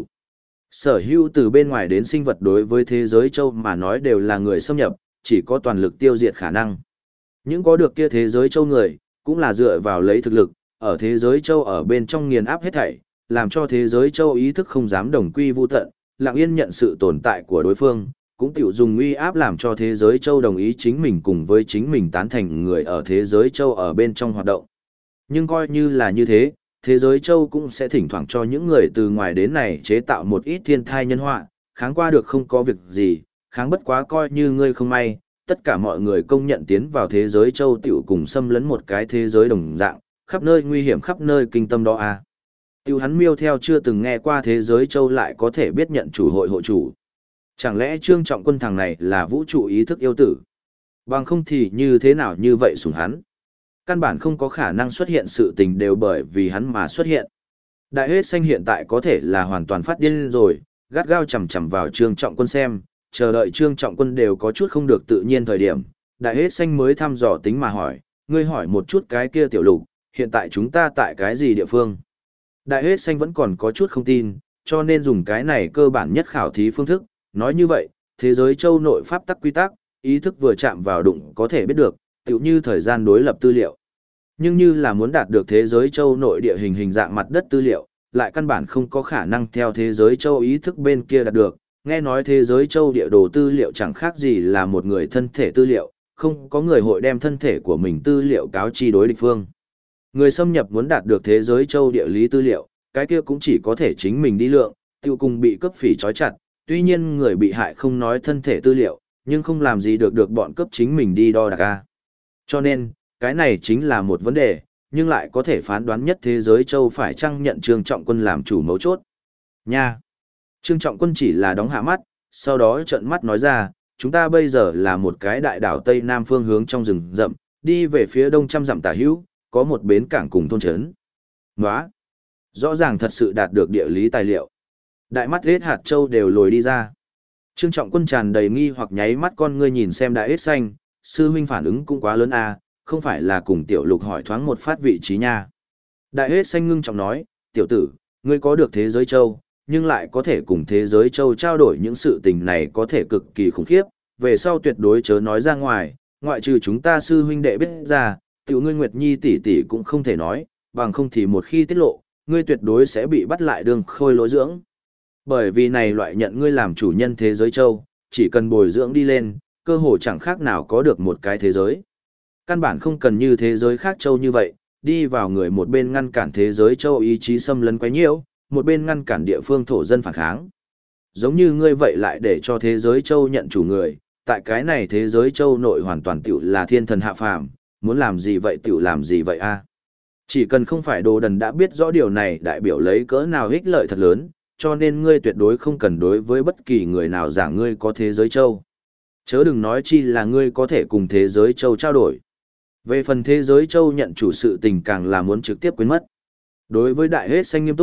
Sở hữu từ bên ngoài đến sinh vật đối với thế giới châu mà nói đều là người xâm nhập, chỉ có toàn lực tiêu diệt khả năng. Những có được kia thế giới châu người, cũng là dựa vào lấy thực lực, ở thế giới châu ở bên trong nghiền áp hết thảy, làm cho thế giới châu ý thức không dám đồng quy vu tận, lặng yên nhận sự tồn tại của đối phương, cũng tiểu dùng uy áp làm cho thế giới châu đồng ý chính mình cùng với chính mình tán thành người ở thế giới châu ở bên trong hoạt động. Nhưng coi như là như thế, thế giới châu cũng sẽ thỉnh thoảng cho những người từ ngoài đến này chế tạo một ít thiên thai nhân họa, kháng qua được không có việc gì, kháng bất quá coi như ngươi không may, tất cả mọi người công nhận tiến vào thế giới châu tiểu cùng xâm lấn một cái thế giới đồng dạng, khắp nơi nguy hiểm khắp nơi kinh tâm đó a. Tiểu hắn miêu theo chưa từng nghe qua thế giới châu lại có thể biết nhận chủ hội hộ chủ. Chẳng lẽ Trương Trọng Quân thằng này là vũ trụ ý thức yêu tử? Bằng không thì như thế nào như vậy sủng hắn? Căn bản không có khả năng xuất hiện sự tình đều bởi vì hắn mà xuất hiện. Đại hết xanh hiện tại có thể là hoàn toàn phát điên rồi, gắt gao chầm chầm vào Trương Trọng Quân xem, chờ đợi Trương Trọng Quân đều có chút không được tự nhiên thời điểm. Đại hết xanh mới thăm dò tính mà hỏi, ngươi hỏi một chút cái kia tiểu lục, hiện tại chúng ta tại cái gì địa phương? Đại hết xanh vẫn còn có chút không tin, cho nên dùng cái này cơ bản nhất khảo thí phương thức. Nói như vậy, thế giới châu nội pháp tắc quy tắc, ý thức vừa chạm vào đụng có thể biết được, tựu như thời gian đối lập tư liệu. Nhưng như là muốn đạt được thế giới châu nội địa hình dạng mặt đất tư liệu, lại căn bản không có khả năng theo thế giới châu ý thức bên kia đạt được. Nghe nói thế giới châu địa đồ tư liệu chẳng khác gì là một người thân thể tư liệu, không có người hội đem thân thể của mình tư liệu cáo chi đối địch phương. Người xâm nhập muốn đạt được thế giới châu địa lý tư liệu, cái kia cũng chỉ có thể chính mình đi lượng, tiêu cùng bị cướp phỉ trói chặt. Tuy nhiên người bị hại không nói thân thể tư liệu, nhưng không làm gì được bọn cướp chính mình đi đo đạc a. Cho nên, cái này chính là một vấn đề, nhưng lại có thể phán đoán nhất thế giới châu phải chăng nhận Trương Trọng Quân làm chủ mấu chốt. Nha! Trương Trọng Quân chỉ là đóng hạ mắt, sau đó trợn mắt nói ra, chúng ta bây giờ là một cái đại đảo Tây Nam phương hướng trong rừng rậm, đi về phía đông trăm dặm tả hữu, có một bến cảng cùng thôn trấn. Nóa! Rõ ràng thật sự đạt được địa lý tài liệu. Đại mắt hết hạt châu đều lồi đi ra. Trương Trọng Quân tràn đầy nghi hoặc nháy mắt con ngươi nhìn xem đại hết xanh, sư huynh phản ứng cũng quá lớn a, không phải là cùng tiểu lục hỏi thoáng một phát vị trí nha. Đại hết xanh ngưng trọng nói, tiểu tử, ngươi có được thế giới châu, nhưng lại có thể cùng thế giới châu trao đổi những sự tình này có thể cực kỳ khủng khiếp, về sau tuyệt đối chớ nói ra ngoài, ngoại trừ chúng ta sư huynh đệ biết ra, tiểu ngươi Nguyệt Nhi tỷ tỷ cũng không thể nói, bằng không thì một khi tiết lộ, ngươi tuyệt đối sẽ bị bắt lại đường khôi lỗi dưỡng. Bởi vì này loại nhận ngươi làm chủ nhân thế giới châu, chỉ cần bồi dưỡng đi lên, cơ hồ chẳng khác nào có được một cái thế giới. Căn bản không cần như thế giới khác châu như vậy, đi vào người một bên ngăn cản thế giới châu ý chí xâm lấn quấy nhiễu, một bên ngăn cản địa phương thổ dân phản kháng. Giống như ngươi vậy lại để cho thế giới châu nhận chủ người, tại cái này thế giới châu nội hoàn toàn tiểu là thiên thần hạ phàm, muốn làm gì vậy tiểu làm gì vậy a? Chỉ cần không phải đồ đần đã biết rõ điều này đại biểu lấy cỡ nào ích lợi thật lớn, cho nên ngươi tuyệt đối không cần đối với bất kỳ người nào giảng ngươi có thế giới châu. Chớ đừng nói chi là ngươi có thể cùng thế giới châu trao đổi. Về phần thế giới châu nhận chủ sự tình càng là muốn trực tiếp quên mất. Đối với đại hết xanh nghiêm túc,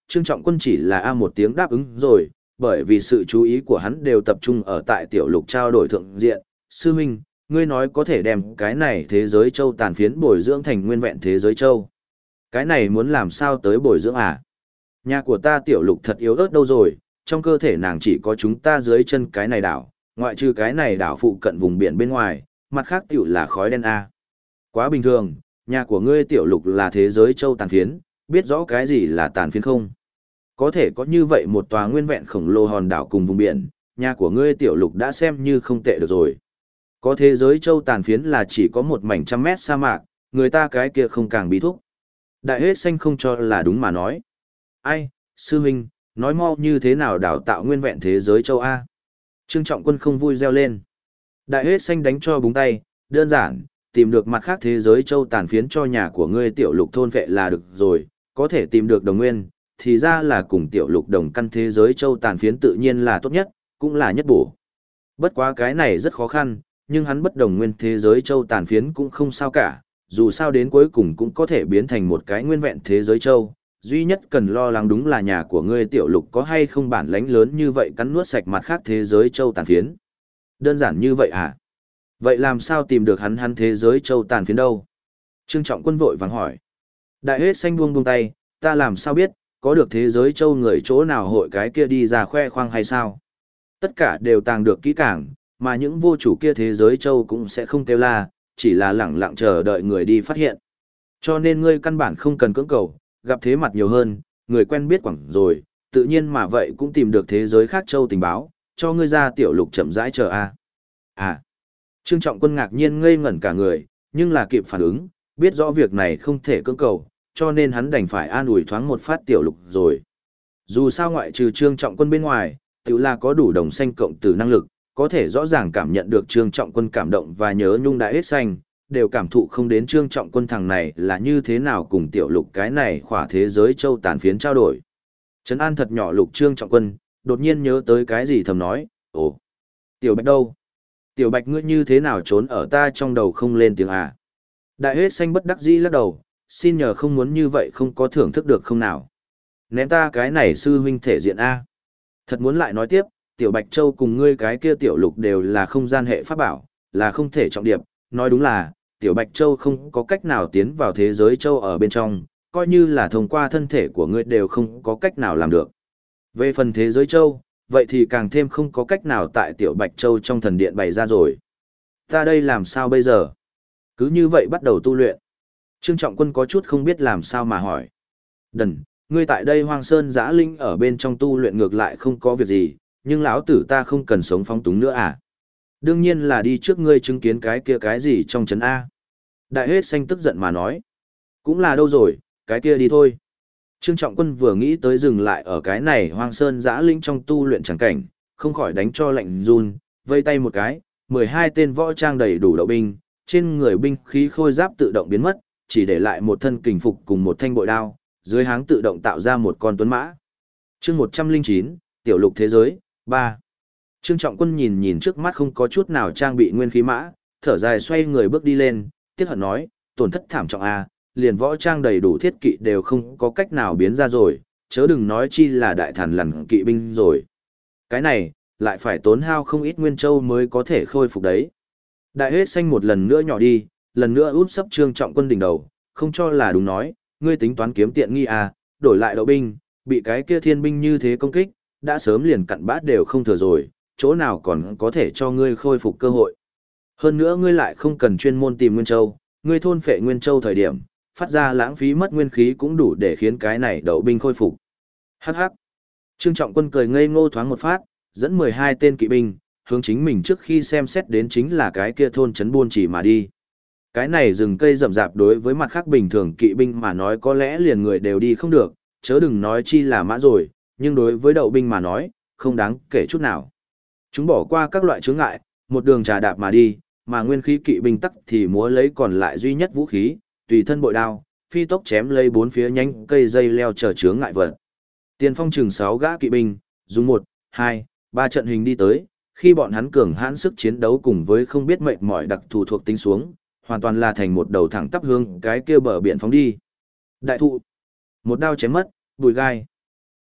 Trương Trọng Quân chỉ là a một tiếng đáp ứng rồi, bởi vì sự chú ý của hắn đều tập trung ở tại tiểu lục trao đổi thượng diện. Sư huynh, ngươi nói có thể đem cái này thế giới châu tàn phiến bồi dưỡng thành nguyên vẹn thế giới châu. Cái này muốn làm sao tới bồi dưỡng à? Nhà của ta tiểu lục thật yếu ớt đâu rồi, trong cơ thể nàng chỉ có chúng ta dưới chân cái này đảo, ngoại trừ cái này đảo phụ cận vùng biển bên ngoài, mặt khác tiểu là khói đen a. Quá bình thường, nhà của ngươi tiểu lục là thế giới châu tàn phiến, biết rõ cái gì là tàn phiến không? Có thể có như vậy một tòa nguyên vẹn khổng lồ hòn đảo cùng vùng biển, nhà của ngươi tiểu lục đã xem như không tệ được rồi. Có thế giới châu tàn phiến là chỉ có một mảnh trăm mét sa mạc, người ta cái kia không càng bí thúc. Đại hết xanh không cho là đúng mà nói. Ai, sư huynh, nói mau như thế nào đào tạo nguyên vẹn thế giới châu A. Trương Trọng Quân không vui reo lên. Đại hết xanh đánh cho búng tay, đơn giản, tìm được mặt khác thế giới châu tàn phiến cho nhà của ngươi tiểu lục thôn vệ là được rồi, có thể tìm được đồng nguyên, thì ra là cùng tiểu lục đồng căn thế giới châu tàn phiến tự nhiên là tốt nhất, cũng là nhất bổ. Bất quá cái này rất khó khăn, nhưng hắn bất đồng nguyên thế giới châu tàn phiến cũng không sao cả, dù sao đến cuối cùng cũng có thể biến thành một cái nguyên vẹn thế giới châu. Duy nhất cần lo lắng đúng là nhà của ngươi tiểu lục có hay không bản lãnh lớn như vậy cắn nuốt sạch mặt khác thế giới châu tàn phiến. Đơn giản như vậy à? Vậy làm sao tìm được hắn thế giới châu tàn phiến đâu? Trương Trọng Quân vội vàng hỏi. Đại hết xanh buông tay, ta làm sao biết, có được thế giới châu người chỗ nào hội cái kia đi ra khoe khoang hay sao? Tất cả đều tàng được kỹ càng, mà những vô chủ kia thế giới châu cũng sẽ không kêu la, chỉ là lẳng lặng chờ đợi người đi phát hiện. Cho nên ngươi căn bản không cần cưỡng cầu, gặp thế mặt nhiều hơn, người quen biết quẳng rồi, tự nhiên mà vậy cũng tìm được thế giới khác châu tình báo, cho ngươi ra tiểu lục chậm rãi chờ a. À. Trương Trọng Quân ngạc nhiên ngây ngẩn cả người, nhưng là kịp phản ứng, biết rõ việc này không thể cưỡng cầu, cho nên hắn đành phải an ủi thoáng một phát tiểu lục rồi. Dù sao ngoại trừ Trương Trọng Quân bên ngoài, tiểu là có đủ đồng xanh cộng tử năng lực, có thể rõ ràng cảm nhận được Trương Trọng Quân cảm động và nhớ nhung đại hết xanh, đều cảm thụ không đến Trương Trọng Quân thằng này là như thế nào cùng tiểu lục cái này khỏa thế giới châu tàn phiến trao đổi. Trấn an thật nhỏ lục Trương Trọng Quân, đột nhiên nhớ tới cái gì thầm nói, ồ, tiểu bạch đâu? Tiểu bạch ngươi như thế nào trốn ở ta trong đầu không lên tiếng à? Đại hết xanh bất đắc dĩ lắc đầu, xin nhờ không muốn như vậy không có thưởng thức được không nào? Ném ta cái này sư huynh thể diện A. Thật muốn lại nói tiếp, tiểu bạch châu cùng ngươi cái kia tiểu lục đều là không gian hệ pháp bảo, là không thể trọng điệp, nói đúng là, tiểu bạch châu không có cách nào tiến vào thế giới châu ở bên trong, coi như là thông qua thân thể của ngươi đều không có cách nào làm được. Về phần thế giới châu, vậy thì càng thêm không có cách nào tại tiểu bạch châu trong thần điện bày ra rồi. Ta đây làm sao bây giờ? Cứ như vậy bắt đầu tu luyện. Trương Trọng Quân có chút không biết làm sao mà hỏi. Đần, ngươi tại đây hoang sơn giã linh ở bên trong tu luyện ngược lại không có việc gì, nhưng lão tử ta không cần sống phóng túng nữa à? Đương nhiên là đi trước ngươi chứng kiến cái kia cái gì trong trấn A. Đại hết xanh tức giận mà nói. Cũng là đâu rồi, cái kia đi thôi. Trương Trọng Quân vừa nghĩ tới dừng lại ở cái này hoang sơn giã linh trong tu luyện chẳng cảnh, không khỏi đánh cho lạnh run, vây tay một cái, 12 tên võ trang đầy đủ đậu binh, trên người binh khí khôi giáp tự động biến mất, chỉ để lại một thân kình phục cùng một thanh bội đao, dưới háng tự động tạo ra một con tuấn mã. Chương 109, Tiểu lục thế giới, 3. Trương Trọng Quân nhìn nhìn trước mắt không có chút nào trang bị nguyên khí mã, thở dài xoay người bước đi lên, tiếc hận nói, tổn thất thảm trọng a, liền võ trang đầy đủ thiết kỵ đều không có cách nào biến ra rồi, chớ đừng nói chi là đại thần lằn kỵ binh rồi. Cái này, lại phải tốn hao không ít nguyên châu mới có thể khôi phục đấy. Đại hết xanh một lần nữa nhỏ đi, lần nữa út sấp Trương Trọng Quân đỉnh đầu, không cho là đúng nói, ngươi tính toán kiếm tiện nghi à, đổi lại đậu binh, bị cái kia thiên binh như thế công kích, đã sớm liền cặn bát đều không thừa rồi, chỗ nào còn có thể cho ngươi khôi phục cơ hội. Hơn nữa ngươi lại không cần chuyên môn tìm Nguyên Châu, ngươi thôn phệ Nguyên Châu thời điểm, phát ra lãng phí mất nguyên khí cũng đủ để khiến cái này đậu binh khôi phục. Hắc hắc. Trương Trọng Quân cười ngây ngô thoáng một phát, dẫn 12 tên kỵ binh, hướng chính mình trước khi xem xét đến chính là cái kia thôn trấn buôn chỉ mà đi. Cái này rừng cây rậm rạp đối với mặt khác bình thường kỵ binh mà nói có lẽ liền người đều đi không được, chớ đừng nói chi là mã rồi, nhưng đối với đậu binh mà nói, không đáng kể chút nào. Chúng bỏ qua các loại chướng ngại, một đường trà đạp mà đi, mà nguyên khí kỵ binh tắc thì múa lấy còn lại duy nhất vũ khí, tùy thân bội đao, phi tốc chém lấy bốn phía nhánh cây dây leo chờ chướng ngại vật. Tiền phong chừng 6 gã kỵ binh, dùng 1, 2, 3 trận hình đi tới, khi bọn hắn cường hãn sức chiến đấu cùng với không biết mệt mỏi đặc thù thuộc tính xuống, hoàn toàn là thành một đầu thẳng tắp hướng cái kia bờ biển phóng đi. Đại thụ, một đao chém mất, bùi gai.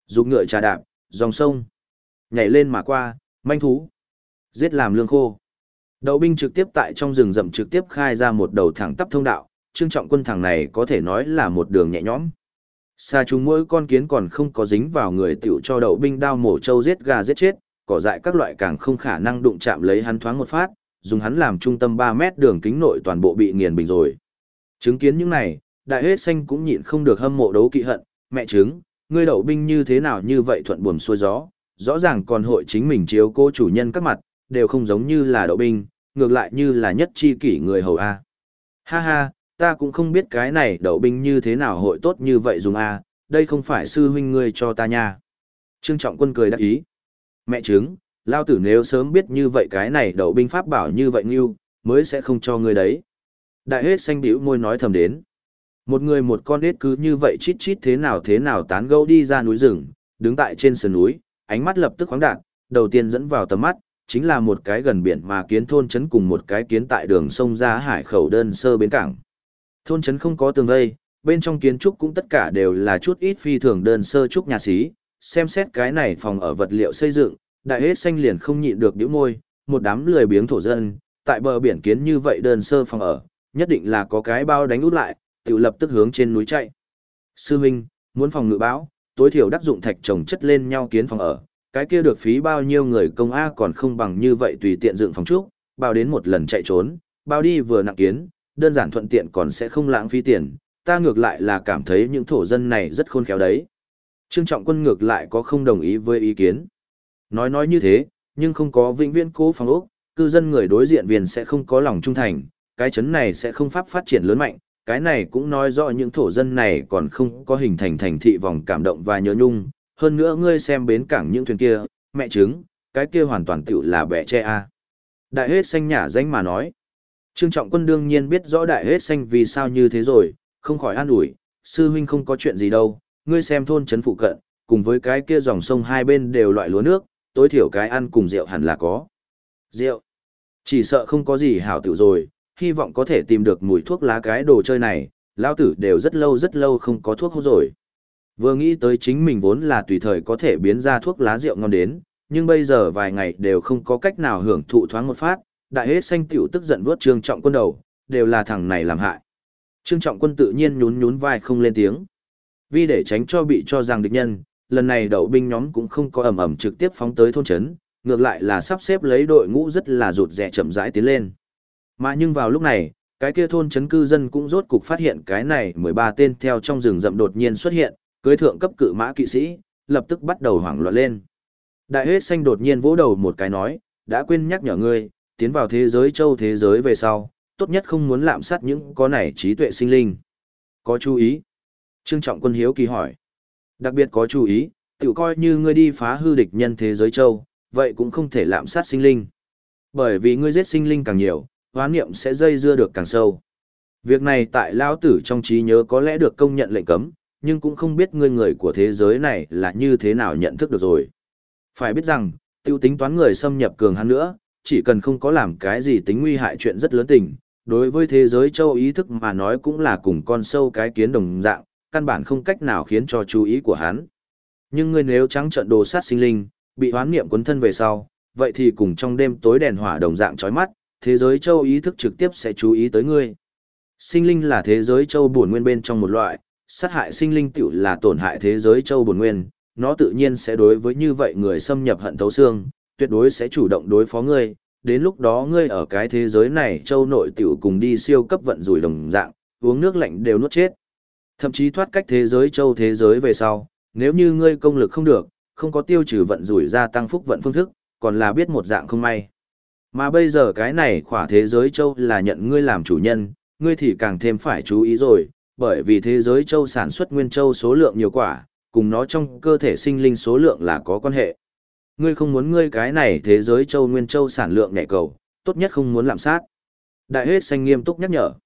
Dục ngựa trà đạp, dòng sông. Nhảy lên mà qua, manh thú. Giết làm lương khô. Đậu binh trực tiếp tại trong rừng rậm trực tiếp khai ra một đầu thẳng tắp thông đạo, Trương Trọng Quân thằng này có thể nói là một đường nhẹ nhõm. Xa chúng mỗi con kiến còn không có dính vào người tiểu cho đậu binh đao mổ trâu giết gà giết chết, cỏ dại các loại càng không khả năng đụng chạm lấy hắn thoáng một phát, dùng hắn làm trung tâm 3 mét đường kính nội toàn bộ bị nghiền bình rồi. Chứng kiến những này, đại hết xanh cũng nhịn không được hâm mộ đấu kỵ hận, mẹ chứng, ngươi đậu binh như thế nào như vậy thuận buồm xuôi gió, rõ ràng còn hội chính mình chiếu cố chủ nhân các mặt, đều không giống như là đậu binh, ngược lại như là nhất chi kỷ người hầu A. Ha ha, ta cũng không biết cái này đậu binh như thế nào hội tốt như vậy dùng A, đây không phải sư huynh ngươi cho ta nha. Trương Trọng Quân cười đắc ý. Mẹ chứng, lao tử nếu sớm biết như vậy cái này đậu binh pháp bảo như vậy như, mới sẽ không cho ngươi đấy. Đại hết xanh bĩu môi nói thầm đến. Một người một con đết cứ như vậy chít chít thế nào tán gẫu đi ra núi rừng, đứng tại trên sườn núi, ánh mắt lập tức khoáng đạt, đầu tiên dẫn vào tầm mắt, chính là một cái gần biển mà kiến thôn trấn cùng một cái kiến tại đường sông ra hải khẩu đơn sơ bến cảng. Thôn trấn không có tường vây, bên trong kiến trúc cũng tất cả đều là chút ít phi thường đơn sơ trúc nhà xí, xem xét cái này phòng ở vật liệu xây dựng, đại hết xanh liền không nhịn được nhíu môi, một đám lười biếng thổ dân, tại bờ biển kiến như vậy đơn sơ phòng ở, nhất định là có cái bao đánh út lại, tự lập tức hướng trên núi chạy. Sư huynh, muốn phòng ngự bão, tối thiểu đắc dụng thạch chồng chất lên nhau kiến phòng ở, cái kia được phí bao nhiêu người công a còn không bằng như vậy tùy tiện dựng phòng trúc, bao đến một lần chạy trốn, bao đi vừa nặng kiến, đơn giản thuận tiện còn sẽ không lãng phí tiền, ta ngược lại là cảm thấy những thổ dân này rất khôn khéo đấy. Trương Trọng Quân ngược lại có không đồng ý với ý kiến. Nói như thế, nhưng không có vĩnh viễn cố phòng ốc, cư dân người đối diện viên sẽ không có lòng trung thành, cái chấn này sẽ không pháp phát triển lớn mạnh, cái này cũng nói rõ những thổ dân này còn không có hình thành thành thị vòng cảm động và nhớ nhung, hơn nữa ngươi xem bến cảng những thuyền kia, mẹ chứng, cái kia hoàn toàn tiểu là bẻ tre a. Đại hết xanh nhả danh mà nói. Trương Trọng Quân đương nhiên biết rõ đại hết xanh vì sao như thế rồi, không khỏi an ủi, sư huynh không có chuyện gì đâu, ngươi xem thôn trấn phụ cận, cùng với cái kia dòng sông hai bên đều loại lúa nước, tối thiểu cái ăn cùng rượu hẳn là có. Rượu? Chỉ sợ không có gì hảo tiểu rồi, hy vọng có thể tìm được mùi thuốc lá cái đồ chơi này, lão tử đều rất lâu không có thuốc hút rồi. Vừa nghĩ tới chính mình vốn là tùy thời có thể biến ra thuốc lá rượu ngon đến, nhưng bây giờ vài ngày đều không có cách nào hưởng thụ thoáng một phát, đại hết xanh tiểu tức giận vuốt Trương Trọng Quân đầu, đều là thằng này làm hại. Trương Trọng Quân tự nhiên nhún vai không lên tiếng. Vì để tránh cho bị cho rằng địch nhân, lần này đậu binh nhóm cũng không có ầm trực tiếp phóng tới thôn trấn, ngược lại là sắp xếp lấy đội ngũ rất là rụt rè chậm rãi tiến lên. Mà nhưng vào lúc này, cái kia thôn trấn cư dân cũng rốt cục phát hiện cái này 13 tên theo trong rừng rậm đột nhiên xuất hiện, cưới thượng cấp cự mã kỵ sĩ, lập tức bắt đầu hoảng loạn lên. Đại hết xanh đột nhiên vỗ đầu một cái nói, đã quên nhắc nhở ngươi, tiến vào thế giới châu thế giới về sau, tốt nhất không muốn lạm sát những có này trí tuệ sinh linh. Có chú ý? Trương Trọng Quân hiếu kỳ hỏi. Đặc biệt có chú ý, tự coi như ngươi đi phá hư địch nhân thế giới châu, vậy cũng không thể lạm sát sinh linh. Bởi vì ngươi giết sinh linh càng nhiều, hoán niệm sẽ dây dưa được càng sâu. Việc này tại lão tử trong trí nhớ có lẽ được công nhận lệnh cấm, nhưng cũng không biết ngươi người của thế giới này là như thế nào nhận thức được rồi. Phải biết rằng, tiêu tính toán người xâm nhập cường hắn nữa, chỉ cần không có làm cái gì tính nguy hại chuyện rất lớn tình, đối với thế giới châu ý thức mà nói cũng là cùng con sâu cái kiến đồng dạng, căn bản không cách nào khiến cho chú ý của hắn. Nhưng ngươi nếu trắng trợn đồ sát sinh linh, bị hoán niệm cuốn thân về sau, vậy thì cùng trong đêm tối đèn hỏa đồng dạng chói mắt, thế giới châu ý thức trực tiếp sẽ chú ý tới ngươi. Sinh linh là thế giới châu bổn nguyên bên trong một loại, sát hại sinh linh tiểu là tổn hại thế giới châu bổn nguyên, nó tự nhiên sẽ đối với như vậy người xâm nhập hận thấu xương, tuyệt đối sẽ chủ động đối phó ngươi, đến lúc đó ngươi ở cái thế giới này châu nội tiểu cùng đi siêu cấp vận rủi đồng dạng, uống nước lạnh đều nuốt chết. Thậm chí thoát cách thế giới châu thế giới về sau, nếu như ngươi công lực không được, không có tiêu trừ vận rủi gia tăng phúc vận phương thức, còn là biết một dạng không may. Mà bây giờ cái này khỏa thế giới châu là nhận ngươi làm chủ nhân, ngươi thì càng thêm phải chú ý rồi, bởi vì thế giới châu sản xuất nguyên châu số lượng nhiều quả, cùng nó trong cơ thể sinh linh số lượng là có quan hệ. Ngươi không muốn ngươi cái này thế giới châu nguyên châu sản lượng nhẹ cầu, tốt nhất không muốn lạm sát. Đại hết xanh nghiêm túc nhắc nhở.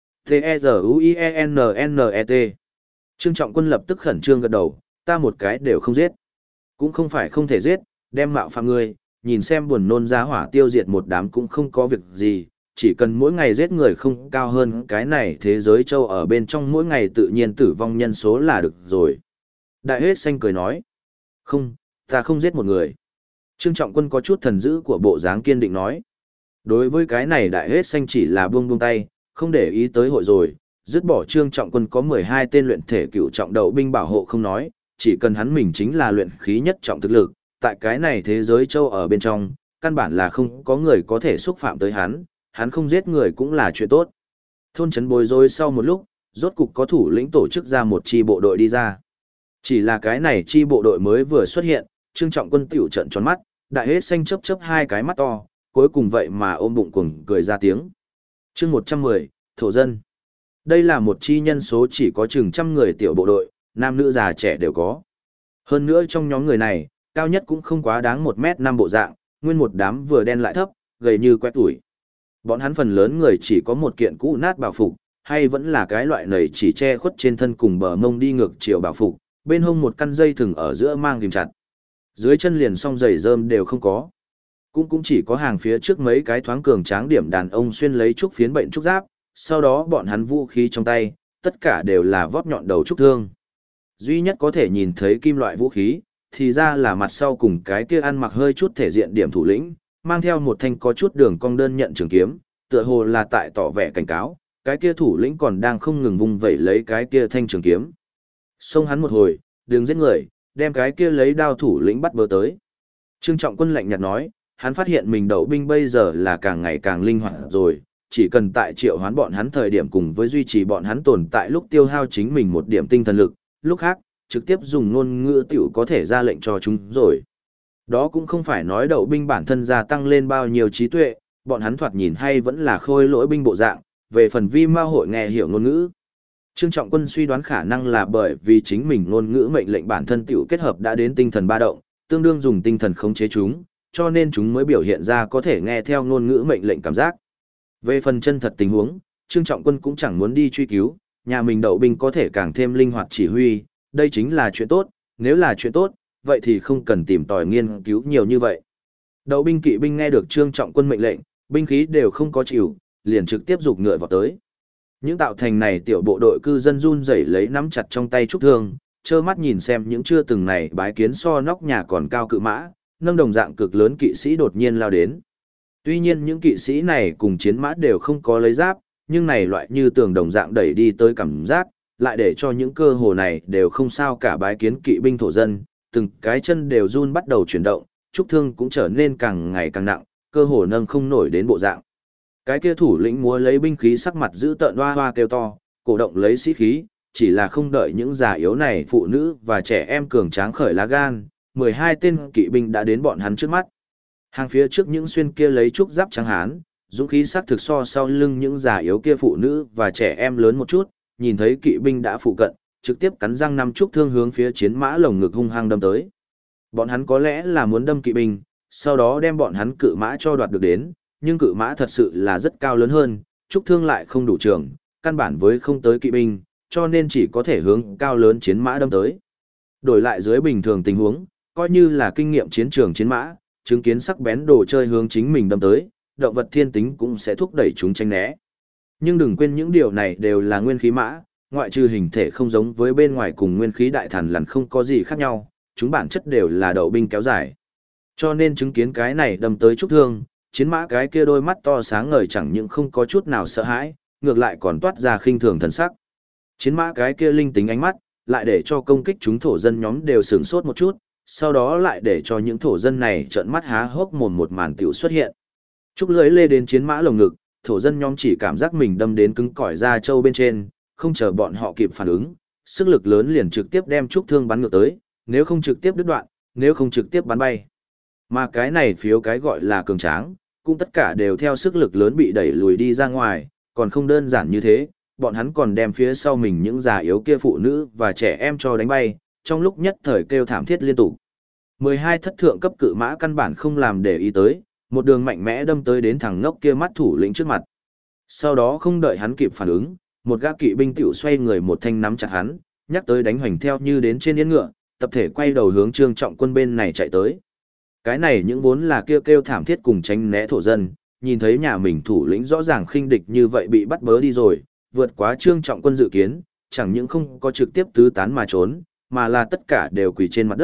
T-E-Z-U-I-E-N-N-E-T. Trương Trọng Quân lập tức khẩn trương gật đầu, ta một cái đều không giết. Cũng không phải không thể giết, đem mạo phạm ngươi, nhìn xem buồn nôn giá hỏa tiêu diệt một đám cũng không có việc gì, chỉ cần mỗi ngày giết người không cao hơn cái này thế giới châu ở bên trong mỗi ngày tự nhiên tử vong nhân số là được rồi. Đại hết xanh cười nói. Không, ta không giết một người. Trương Trọng Quân có chút thần dữ của bộ dáng kiên định nói. Đối với cái này đại hết xanh chỉ là buông buông tay, không để ý tới hội rồi, dứt bỏ Trương Trọng Quân có 12 tên luyện thể cựu trọng đậu binh bảo hộ không nói, chỉ cần hắn mình chính là luyện khí nhất trọng thực lực, tại cái này thế giới châu ở bên trong, căn bản là không có người có thể xúc phạm tới hắn không giết người cũng là chuyện tốt. Thôn trấn bối rối sau một lúc, rốt cục có thủ lĩnh tổ chức ra một chi bộ đội đi ra. Chỉ là cái này chi bộ đội mới vừa xuất hiện, Trương Trọng Quân tiểu trận tròn mắt, đại hết xanh chớp chớp hai cái mắt to, cuối cùng vậy mà ôm bụng cuồng cười ra tiếng. Chương 110, thổ dân. Đây là một chi nhân số chỉ có chừng trăm người tiểu bộ đội, nam nữ già trẻ đều có. Hơn nữa trong nhóm người này, cao nhất cũng không quá đáng 1m5 bộ dạng, nguyên một đám vừa đen lại thấp, gầy như que tuổi. Bọn hắn phần lớn người chỉ có một kiện cũ nát bảo phục, hay vẫn là cái loại nầy chỉ che khuất trên thân cùng bờ mông đi ngược chiều bảo phục, bên hông một căn dây thừng ở giữa mang ghim chặt. Dưới chân liền song giày rơm đều không có. Cũng chỉ có hàng phía trước mấy cái thoáng cường tráng điểm đàn ông xuyên lấy trúc phiến bệnh trúc giáp, sau đó bọn hắn vũ khí trong tay, tất cả đều là vót nhọn đầu trúc thương. Duy nhất có thể nhìn thấy kim loại vũ khí, thì ra là mặt sau cùng cái kia ăn mặc hơi chút thể diện điểm thủ lĩnh, mang theo một thanh có chút đường cong đơn nhận trường kiếm, tựa hồ là tại tỏ vẻ cảnh cáo, cái kia thủ lĩnh còn đang không ngừng vung vẩy lấy cái kia thanh trường kiếm. Xông hắn một hồi, đừng giết người, đem cái kia lấy đao thủ lĩnh bắt bớ tới. Trương Trọng Quân lạnh nhạt nói, hắn phát hiện mình đậu binh bây giờ là càng ngày càng linh hoạt rồi, chỉ cần tại triệu hoán bọn hắn thời điểm cùng với duy trì bọn hắn tồn tại lúc tiêu hao chính mình một điểm tinh thần lực, lúc khác, trực tiếp dùng ngôn ngữ tiểu có thể ra lệnh cho chúng rồi. Đó cũng không phải nói đậu binh bản thân gia tăng lên bao nhiêu trí tuệ, bọn hắn thoạt nhìn hay vẫn là khôi lỗi binh bộ dạng, về phần vi mao hội nghe hiểu ngôn ngữ. Trương Trọng Quân suy đoán khả năng là bởi vì chính mình ngôn ngữ mệnh lệnh bản thân tiểu kết hợp đã đến tinh thần ba động, tương đương dùng tinh thần khống chế chúng, cho nên chúng mới biểu hiện ra có thể nghe theo ngôn ngữ mệnh lệnh cảm giác. Về phần chân thật tình huống, Trương Trọng Quân cũng chẳng muốn đi truy cứu, nhà mình đậu binh có thể càng thêm linh hoạt chỉ huy, đây chính là chuyện tốt, nếu là chuyện tốt, vậy thì không cần tìm tòi nghiên cứu nhiều như vậy. Đậu binh kỵ binh nghe được Trương Trọng Quân mệnh lệnh, binh khí đều không có chịu, liền trực tiếp giục ngựa vào tới. Những tạo thành này tiểu bộ đội cư dân run rẩy lấy nắm chặt trong tay trúc thương, trơ mắt nhìn xem những chưa từng này bái kiến so nóc nhà còn cao cự mã, nâng đồng dạng cực lớn kỵ sĩ đột nhiên lao đến. Tuy nhiên những kỵ sĩ này cùng chiến mã đều không có lấy giáp, nhưng này loại như tường đồng dạng đẩy đi tới cảm giác, lại để cho những cơ hồ này đều không sao cả bái kiến kỵ binh thổ dân, từng cái chân đều run bắt đầu chuyển động, trúc thương cũng trở nên càng ngày càng nặng, cơ hồ nâng không nổi đến bộ dạng. Cái kia thủ lĩnh múa lấy binh khí sắc mặt giữ tợn hoa hoa kêu to, cổ động lấy sĩ khí, chỉ là không đợi những già yếu này phụ nữ và trẻ em cường tráng khởi lá gan, 12 tên kỵ binh đã đến bọn hắn trước mắt. Hàng phía trước những xuyên kia lấy trúc giáp trắng hán, dũng khí sắc thực so sau lưng những già yếu kia phụ nữ và trẻ em lớn một chút, nhìn thấy kỵ binh đã phụ cận, trực tiếp cắn răng năm trúc thương hướng phía chiến mã lồng ngực hung hăng đâm tới. Bọn hắn có lẽ là muốn đâm kỵ binh, sau đó đem bọn hắn cự mã cho đoạt được đến, nhưng cự mã thật sự là rất cao lớn hơn, trúc thương lại không đủ trường, căn bản với không tới kỵ binh, cho nên chỉ có thể hướng cao lớn chiến mã đâm tới. Đổi lại dưới bình thường tình huống, coi như là kinh nghiệm chiến trường chiến mã, chứng kiến sắc bén đồ chơi hướng chính mình đâm tới, động vật thiên tính cũng sẽ thúc đẩy chúng tránh né. Nhưng đừng quên những điều này đều là nguyên khí mã, ngoại trừ hình thể không giống với bên ngoài cùng nguyên khí đại thần lằn không có gì khác nhau, chúng bản chất đều là đậu binh kéo dài. Cho nên chứng kiến cái này đâm tới trúc thương, chiến mã cái kia đôi mắt to sáng ngời chẳng những không có chút nào sợ hãi, ngược lại còn toát ra khinh thường thần sắc. Chiến mã cái kia linh tính ánh mắt, lại để cho công kích chúng thổ dân nhóm đều sửng sốt một chút, sau đó lại để cho những thổ dân này trợn mắt há hốc mồm một màn tiểu xuất hiện. Trúc lưỡi lê đến chiến mã lồng ngực, thổ dân nhóm chỉ cảm giác mình đâm đến cứng cỏi da trâu bên trên, không chờ bọn họ kịp phản ứng, sức lực lớn liền trực tiếp đem trúc thương bắn ngược tới, nếu không trực tiếp đứt đoạn, nếu không trực tiếp bắn bay. Mà cái này phiếu cái gọi là cường tráng, cũng tất cả đều theo sức lực lớn bị đẩy lùi đi ra ngoài, còn không đơn giản như thế, bọn hắn còn đem phía sau mình những già yếu kia phụ nữ và trẻ em cho đánh bay, trong lúc nhất thời kêu thảm thiết liên tục. 12 thất thượng cấp cự mã căn bản không làm để ý tới, một đường mạnh mẽ đâm tới đến thằng ngốc kia mắt thủ lĩnh trước mặt. Sau đó không đợi hắn kịp phản ứng, một gã kỵ binh tiểu xoay người một thanh nắm chặt hắn, nhắc tới đánh hoành theo như đến trên yên ngựa, tập thể quay đầu hướng Trương Trọng Quân bên này chạy tới. Cái này những vốn là kêu thảm thiết cùng tránh né thổ dân, nhìn thấy nhà mình thủ lĩnh rõ ràng khinh địch như vậy bị bắt bớ đi rồi, vượt quá Trương Trọng Quân dự kiến, chẳng những không có trực tiếp tứ tán mà trốn, mà là tất cả đều quỳ trên mặt đất,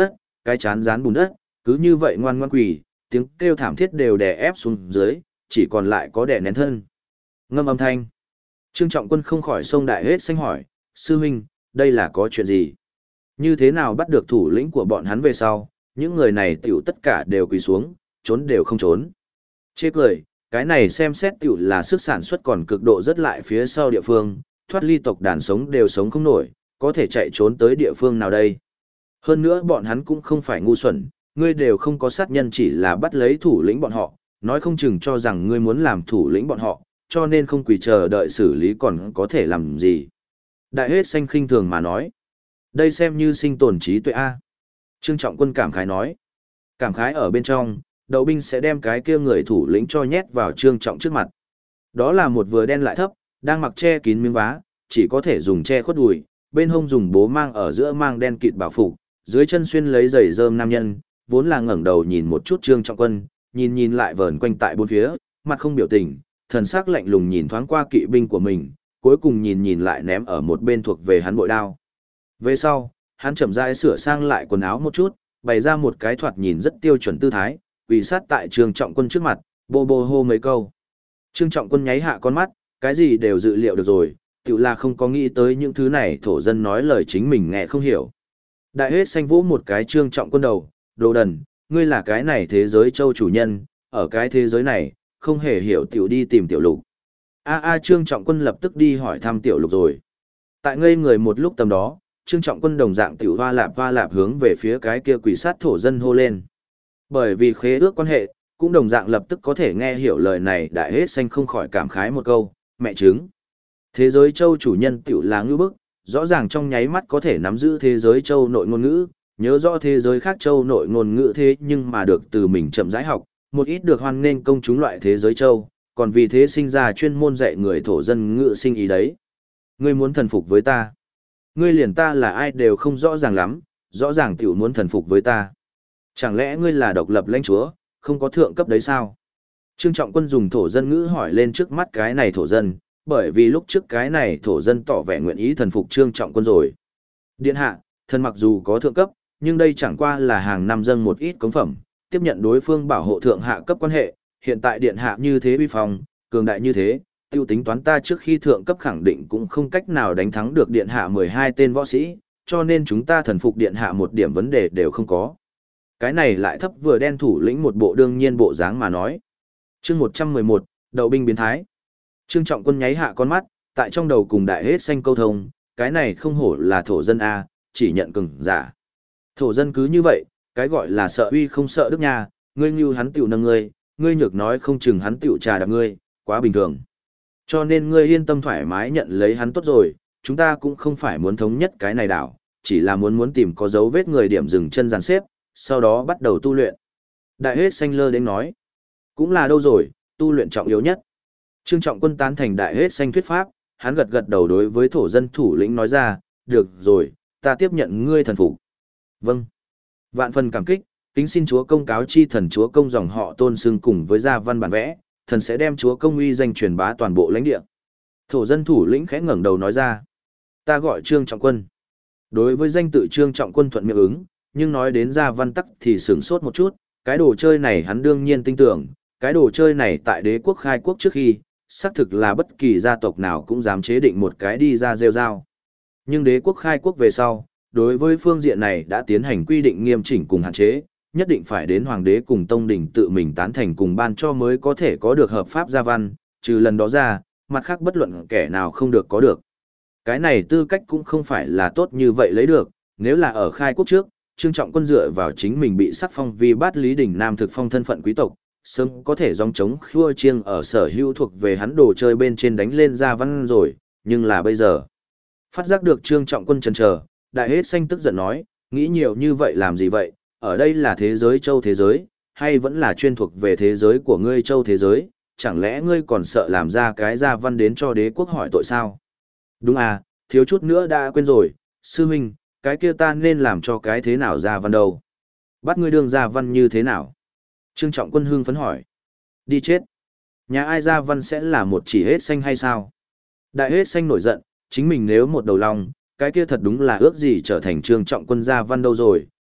cái chán dán bùn đất, cứ như vậy ngoan ngoan quỳ, tiếng kêu thảm thiết đều đè ép xuống dưới, chỉ còn lại có đè nén thân. Ngâm âm thanh. Trương Trọng Quân không khỏi xông đại hết xanh hỏi, sư huynh, đây là có chuyện gì? Như thế nào bắt được thủ lĩnh của bọn hắn về sau, những người này tiểu tất cả đều quỳ xuống, trốn đều không trốn. Chê cười, cái này xem xét tiểu là sức sản xuất còn cực độ rất lại phía sau địa phương, thoát ly tộc đàn sống đều sống không nổi, có thể chạy trốn tới địa phương nào đây? Hơn nữa bọn hắn cũng không phải ngu xuẩn, ngươi đều không có sát nhân chỉ là bắt lấy thủ lĩnh bọn họ, nói không chừng cho rằng ngươi muốn làm thủ lĩnh bọn họ, cho nên không quỳ chờ đợi xử lý còn có thể làm gì. Đại hết xanh khinh thường mà nói. Đây xem như sinh tồn trí tuệ A. Trương Trọng Quân cảm khái nói. Cảm khái ở bên trong, đậu binh sẽ đem cái kia người thủ lĩnh cho nhét vào Trương Trọng trước mặt. Đó là một vừa đen lại thấp, đang mặc che kín miếng vá, chỉ có thể dùng che khuất đùi, bên hông dùng bố mang ở giữa mang đen kịt bảo phục, dưới chân xuyên lấy giày rơm nam nhân, vốn là ngẩng đầu nhìn một chút Trương Trọng Quân, nhìn lại vờn quanh tại bốn phía, mặt không biểu tình, thần sắc lạnh lùng nhìn thoáng qua kỵ binh của mình, cuối cùng nhìn lại ném ở một bên thuộc về hắn bội đao. Về sau, hắn chậm rãi sửa sang lại quần áo một chút, bày ra một cái thoạt nhìn rất tiêu chuẩn tư thái, quỳ sát tại Trương Trọng Quân trước mặt, bô bô hô mấy câu. Trương Trọng Quân nháy hạ con mắt, cái gì đều dự liệu được rồi, tự là không có nghĩ tới những thứ này thổ dân nói lời chính mình nghe không hiểu. Đại hết xanh vỗ một cái Trương Trọng Quân đầu, đồ đần, ngươi là cái này thế giới châu chủ nhân, ở cái thế giới này, không hề hiểu tiểu đi tìm tiểu lục. Trương Trọng Quân lập tức đi hỏi thăm tiểu lục rồi. Tại ngây người một lúc tầm đó, Trương Trọng Quân đồng dạng tiểu hoa lạp hướng về phía cái kia quỷ sát thổ dân hô lên. Bởi vì khế ước quan hệ, cũng đồng dạng lập tức có thể nghe hiểu lời này, đại hết xanh không khỏi cảm khái một câu, mẹ trứng. Thế giới châu chủ nhân tiểu là ngư bức, rõ ràng trong nháy mắt có thể nắm giữ thế giới châu nội ngôn ngữ, nhớ rõ thế giới khác châu nội ngôn ngữ thế nhưng mà được từ mình chậm rãi học, một ít được hoan nghênh công chúng loại thế giới châu, còn vì thế sinh ra chuyên môn dạy người thổ dân ngữ sinh ý đấy. Ngươi muốn thần phục với ta. Ngươi liền ta là ai đều không rõ ràng lắm, rõ ràng tiểu muốn thần phục với ta. Chẳng lẽ ngươi là độc lập lãnh chúa, không có thượng cấp đấy sao? Trương Trọng Quân dùng thổ dân ngữ hỏi lên trước mắt cái này thổ dân, bởi vì lúc trước cái này thổ dân tỏ vẻ nguyện ý thần phục Trương Trọng Quân rồi. Điện hạ, thần mặc dù có thượng cấp, nhưng đây chẳng qua là hàng năm dâng một ít cống phẩm, tiếp nhận đối phương bảo hộ thượng hạ cấp quan hệ, hiện tại điện hạ như thế uy phong, cường đại như thế, tiêu tính toán ta trước khi thượng cấp khẳng định cũng không cách nào đánh thắng được điện hạ 12 tên võ sĩ, cho nên chúng ta thần phục điện hạ một điểm vấn đề đều không có. Cái này lại thấp vừa đen thủ lĩnh một bộ đương nhiên bộ dáng mà nói. Chương 111, đậu binh biến thái. Trương Trọng Quân nháy hạ con mắt, tại trong đầu cùng đại hết xanh câu thông, cái này không hổ là thổ dân A, chỉ nhận cường giả. Thổ dân cứ như vậy, cái gọi là sợ uy không sợ đức nha, ngươi như hắn tiểu nâng ngươi nhược nói không chừng hắn tiểu trà đạp ngươi, quá bình thường. Cho nên ngươi yên tâm thoải mái nhận lấy hắn tốt rồi, chúng ta cũng không phải muốn thống nhất cái này đảo, chỉ là muốn tìm có dấu vết người điểm dừng chân dàn xếp, sau đó bắt đầu tu luyện. Đại hết xanh lơ đến nói, cũng là đâu rồi, tu luyện trọng yếu nhất. Trương Trọng Quân tán thành đại hết xanh thuyết pháp, hắn gật đầu đối với thổ dân thủ lĩnh nói ra, được rồi, ta tiếp nhận ngươi thần phục. Vâng. Vạn phần cảm kích, kính xin chúa công cáo chi thần chúa công dòng họ tôn xưng cùng với gia văn bản vẽ, thần sẽ đem chúa công uy danh truyền bá toàn bộ lãnh địa. Thổ dân thủ lĩnh khẽ ngẩng đầu nói ra, ta gọi Trương Trọng Quân. Đối với danh tự Trương Trọng Quân thuận miệng ứng, nhưng nói đến gia văn tắc thì sửng sốt một chút, cái đồ chơi này hắn đương nhiên tin tưởng, cái đồ chơi này tại đế quốc khai quốc trước khi, xác thực là bất kỳ gia tộc nào cũng dám chế định một cái đi ra rêu rao. Nhưng đế quốc khai quốc về sau, đối với phương diện này đã tiến hành quy định nghiêm chỉnh cùng hạn chế, nhất định phải đến hoàng đế cùng tông đình tự mình tán thành cùng ban cho mới có thể có được hợp pháp gia văn, trừ lần đó ra, mặt khác bất luận kẻ nào không được có được. Cái này tư cách cũng không phải là tốt như vậy lấy được, nếu là ở khai quốc trước, Trương Trọng Quân dựa vào chính mình bị sắc phong vì bát lý đỉnh nam thực phong thân phận quý tộc, sớm có thể dòng chống khua chiêng ở sở hữu thuộc về hắn đồ chơi bên trên đánh lên gia văn rồi, nhưng là bây giờ. Phát giác được Trương Trọng Quân chần chờ, đại hết xanh tức giận nói, nghĩ nhiều như vậy làm gì vậy, ở đây là thế giới châu thế giới, hay vẫn là chuyên thuộc về thế giới của ngươi châu thế giới, chẳng lẽ ngươi còn sợ làm ra cái gia văn đến cho đế quốc hỏi tội sao? Đúng à, thiếu chút nữa đã quên rồi, sư huynh, cái kia ta nên làm cho cái thế nào gia văn đâu? Bắt ngươi đương gia văn như thế nào? Trương Trọng Quân hưng phấn hỏi. Đi chết. Nhà ai gia văn sẽ là một chỉ hết xanh hay sao? Đại hết xanh nổi giận, chính mình nếu một đầu lòng, cái kia thật đúng là ước gì trở thành Trương Trọng Quân gia văn đâu rồi,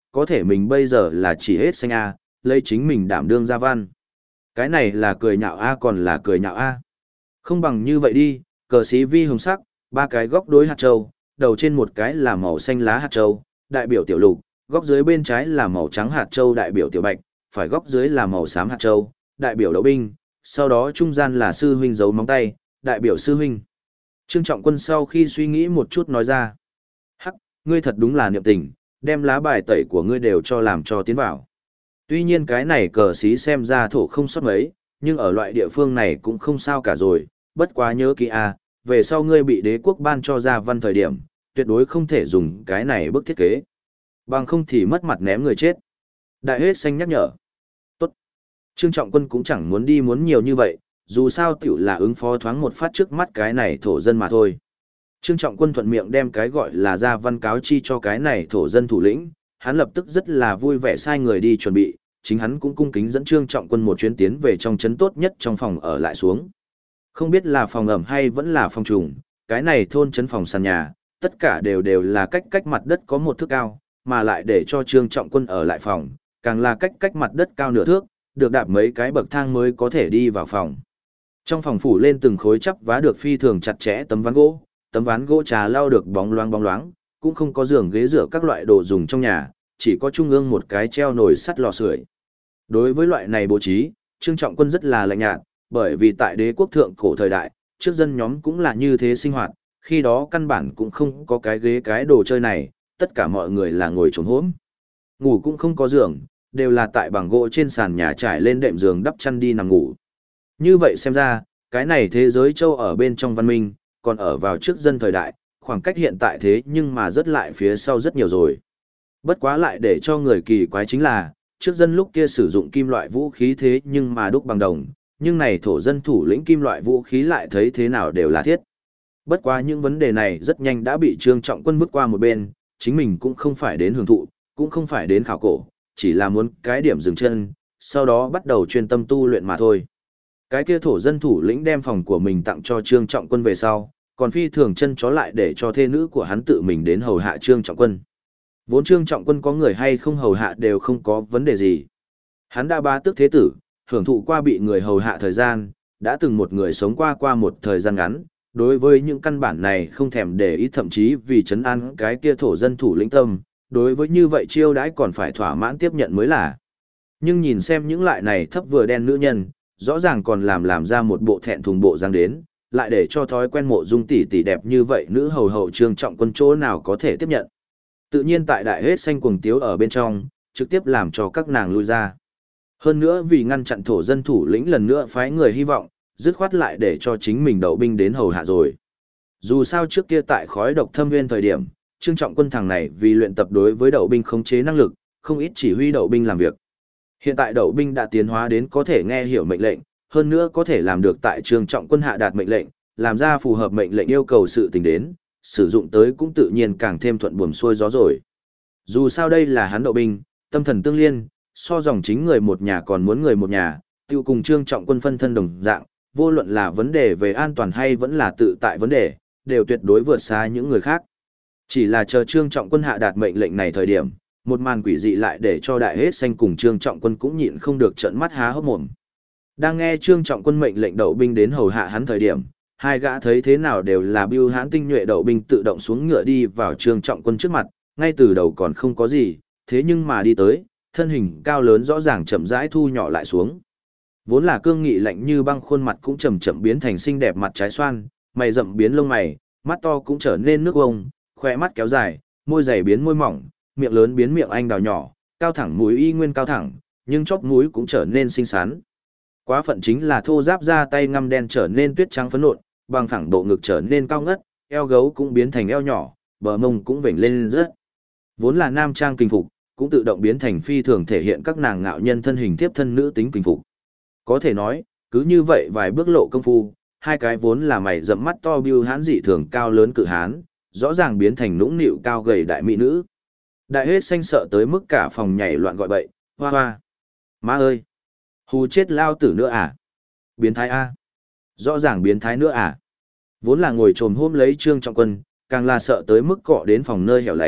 có thể mình bây giờ là chỉ hết xanh A, lấy chính mình đảm đương ra văn. Cái này là cười nhạo A còn là cười nhạo A. Không bằng như vậy đi, cờ xí vi hồng sắc, ba cái góc đối hạt châu, đầu trên một cái là màu xanh lá hạt châu, đại biểu tiểu lục, góc dưới bên trái là màu trắng hạt châu đại biểu tiểu bạch, phải góc dưới là màu xám hạt châu, đại biểu đậu binh, sau đó trung gian là sư huynh giấu móng tay, đại biểu sư huynh. Trương Trọng Quân sau khi suy nghĩ một chút nói ra. Hắc, ngươi thật đúng là niệm tình, đem lá bài tẩy của ngươi đều cho làm cho tiến vào. Tuy nhiên cái này cờ xí xem ra thổ không sót mấy, nhưng ở loại địa phương này cũng không sao cả rồi, bất quá nhớ kỹ a, về sau ngươi bị đế quốc ban cho ra văn thời điểm, tuyệt đối không thể dùng cái này bức thiết kế. Bằng không thì mất mặt ném người chết. Đại hết xanh nhắc nhở. Tốt. Trương Trọng Quân cũng chẳng muốn đi muốn nhiều như vậy, dù sao tiểu là ứng phó thoáng một phát trước mắt cái này thổ dân mà thôi. Trương Trọng Quân thuận miệng đem cái gọi là ra văn cáo chi cho cái này thổ dân thủ lĩnh, hắn lập tức rất là vui vẻ sai người đi chuẩn bị, chính hắn cũng cung kính dẫn Trương Trọng Quân một chuyến tiến về trong trấn tốt nhất trong phòng ở lại xuống. Không biết là phòng ẩm hay vẫn là phòng trùng, cái này thôn trấn phòng sàn nhà, tất cả đều là cách mặt đất có một thước cao, mà lại để cho Trương Trọng Quân ở lại phòng, càng là cách mặt đất cao nửa thước, được đạp mấy cái bậc thang mới có thể đi vào phòng. Trong phòng phủ lên từng khối chắp vá được phi thường chặt chẽ tấm ván gỗ trà lau được bóng loáng, cũng không có giường ghế rửa các loại đồ dùng trong nhà, chỉ có trung ương một cái treo nồi sắt lò sưởi. Đối với loại này bố trí, Trương Trọng Quân rất là lạnh nhạt, bởi vì tại đế quốc thượng cổ thời đại, trước dân nhóm cũng là như thế sinh hoạt, khi đó căn bản cũng không có cái ghế cái đồ chơi này, tất cả mọi người là ngồi trồm hổm. Ngủ cũng không có giường, đều là tại bằng gỗ trên sàn nhà trải lên đệm giường đắp chăn đi nằm ngủ. Như vậy xem ra, cái này thế giới châu ở bên trong văn minh, còn ở vào trước dân thời đại, khoảng cách hiện tại thế nhưng mà rất lại phía sau rất nhiều rồi. Bất quá lại để cho người kỳ quái chính là, trước dân lúc kia sử dụng kim loại vũ khí thế nhưng mà đúc bằng đồng, nhưng này thổ dân thủ lĩnh kim loại vũ khí lại thấy thế nào đều là thiết. Bất quá những vấn đề này rất nhanh đã bị Trương Trọng Quân vứt qua một bên, chính mình cũng không phải đến hưởng thụ, cũng không phải đến khảo cổ, chỉ là muốn cái điểm dừng chân, sau đó bắt đầu chuyên tâm tu luyện mà thôi. Cái kia thổ dân thủ lĩnh đem phòng của mình tặng cho Trương Trọng Quân về sau, còn phi thường chân chó lại để cho thê nữ của hắn tự mình đến hầu hạ Trương Trọng Quân. Vốn Trương Trọng Quân có người hay không hầu hạ đều không có vấn đề gì. Hắn đã bá tước thế tử, hưởng thụ qua bị người hầu hạ thời gian, đã từng một người sống qua một thời gian ngắn, đối với những căn bản này không thèm để ý, thậm chí vì trấn an cái kia thổ dân thủ lĩnh tâm, đối với như vậy chiêu đãi còn phải thỏa mãn tiếp nhận mới là. Nhưng nhìn xem những lại này thấp vừa đen nữ nhân, rõ ràng còn làm ra một bộ thẹn thùng bộ dáng đến, lại để cho thói quen mộ dung tỷ tỷ đẹp như vậy nữ hầu hậu Trương Trọng Quân chỗ nào có thể tiếp nhận. Tự nhiên tại đại hết xanh cuồng tiếu ở bên trong, trực tiếp làm cho các nàng lui ra. Hơn nữa vì ngăn chặn thổ dân thủ lĩnh lần nữa phái người hy vọng, dứt khoát lại để cho chính mình đậu binh đến hầu hạ rồi. Dù sao trước kia tại khói độc thâm nguyên thời điểm, Trương Trọng Quân thằng này vì luyện tập đối với đậu binh khống chế năng lực, không ít chỉ huy đậu binh làm việc. Hiện tại đậu binh đã tiến hóa đến có thể nghe hiểu mệnh lệnh, hơn nữa có thể làm được tại Trương Trọng Quân hạ đạt mệnh lệnh, làm ra phù hợp mệnh lệnh yêu cầu sự tình đến, sử dụng tới cũng tự nhiên càng thêm thuận buồm xuôi gió rồi. Dù sao đây là hắn đậu binh, tâm thần tương liên, so dòng chính người một nhà còn muốn người một nhà, tiêu cùng Trương Trọng Quân phân thân đồng dạng, vô luận là vấn đề về an toàn hay vẫn là tự tại vấn đề, đều tuyệt đối vượt xa những người khác. Chỉ là chờ Trương Trọng Quân hạ đạt mệnh lệnh này thời điểm, một màn quỷ dị lại để cho đại hết xanh cùng Trương Trọng Quân cũng nhịn không được trợn mắt há hốc mồm. Đang nghe Trương Trọng Quân mệnh lệnh đậu binh đến hầu hạ hắn thời điểm, hai gã thấy thế nào đều là bưu hãn tinh nhuệ đậu binh tự động xuống ngựa đi vào Trương Trọng Quân trước mặt, ngay từ đầu còn không có gì, thế nhưng mà đi tới, thân hình cao lớn rõ ràng chậm rãi thu nhỏ lại xuống. Vốn là cương nghị lạnh như băng khuôn mặt cũng chậm chậm biến thành xinh đẹp mặt trái xoan, mày rậm biến lông mày, mắt to cũng trở nên nước vông, khóe mắt kéo dài, môi dày biến môi mỏng, miệng lớn biến miệng anh đào nhỏ, cao thẳng mũi y nguyên cao thẳng, nhưng chóp mũi cũng trở nên xinh xắn. Quá phận chính là thô giáp da tay ngăm đen trở nên tuyết trắng phấn nộn, bằng phẳng bộ ngực trở nên cao ngất, eo gấu cũng biến thành eo nhỏ, bờ mông cũng vểnh lên rất. Vốn là nam trang kinh phục, cũng tự động biến thành phi thường thể hiện các nàng ngạo nhân thân hình tiếp thân nữ tính kinh phục. Có thể nói, cứ như vậy vài bước lộ công phu, hai cái vốn là mày rậm mắt to bưu hán dị thường cao lớn cự hán, rõ ràng biến thành nũng nịu cao gầy đại mỹ nữ. Đại hết xanh sợ tới mức cả phòng nhảy loạn gọi bậy, hoa hoa. Má ơi! Hù chết lao tử nữa à? Biến thái a, rõ ràng biến thái nữa à? Vốn là ngồi trồm hôm lấy Trương Trọng Quân, càng là sợ tới mức cọ đến phòng nơi hẻo lánh,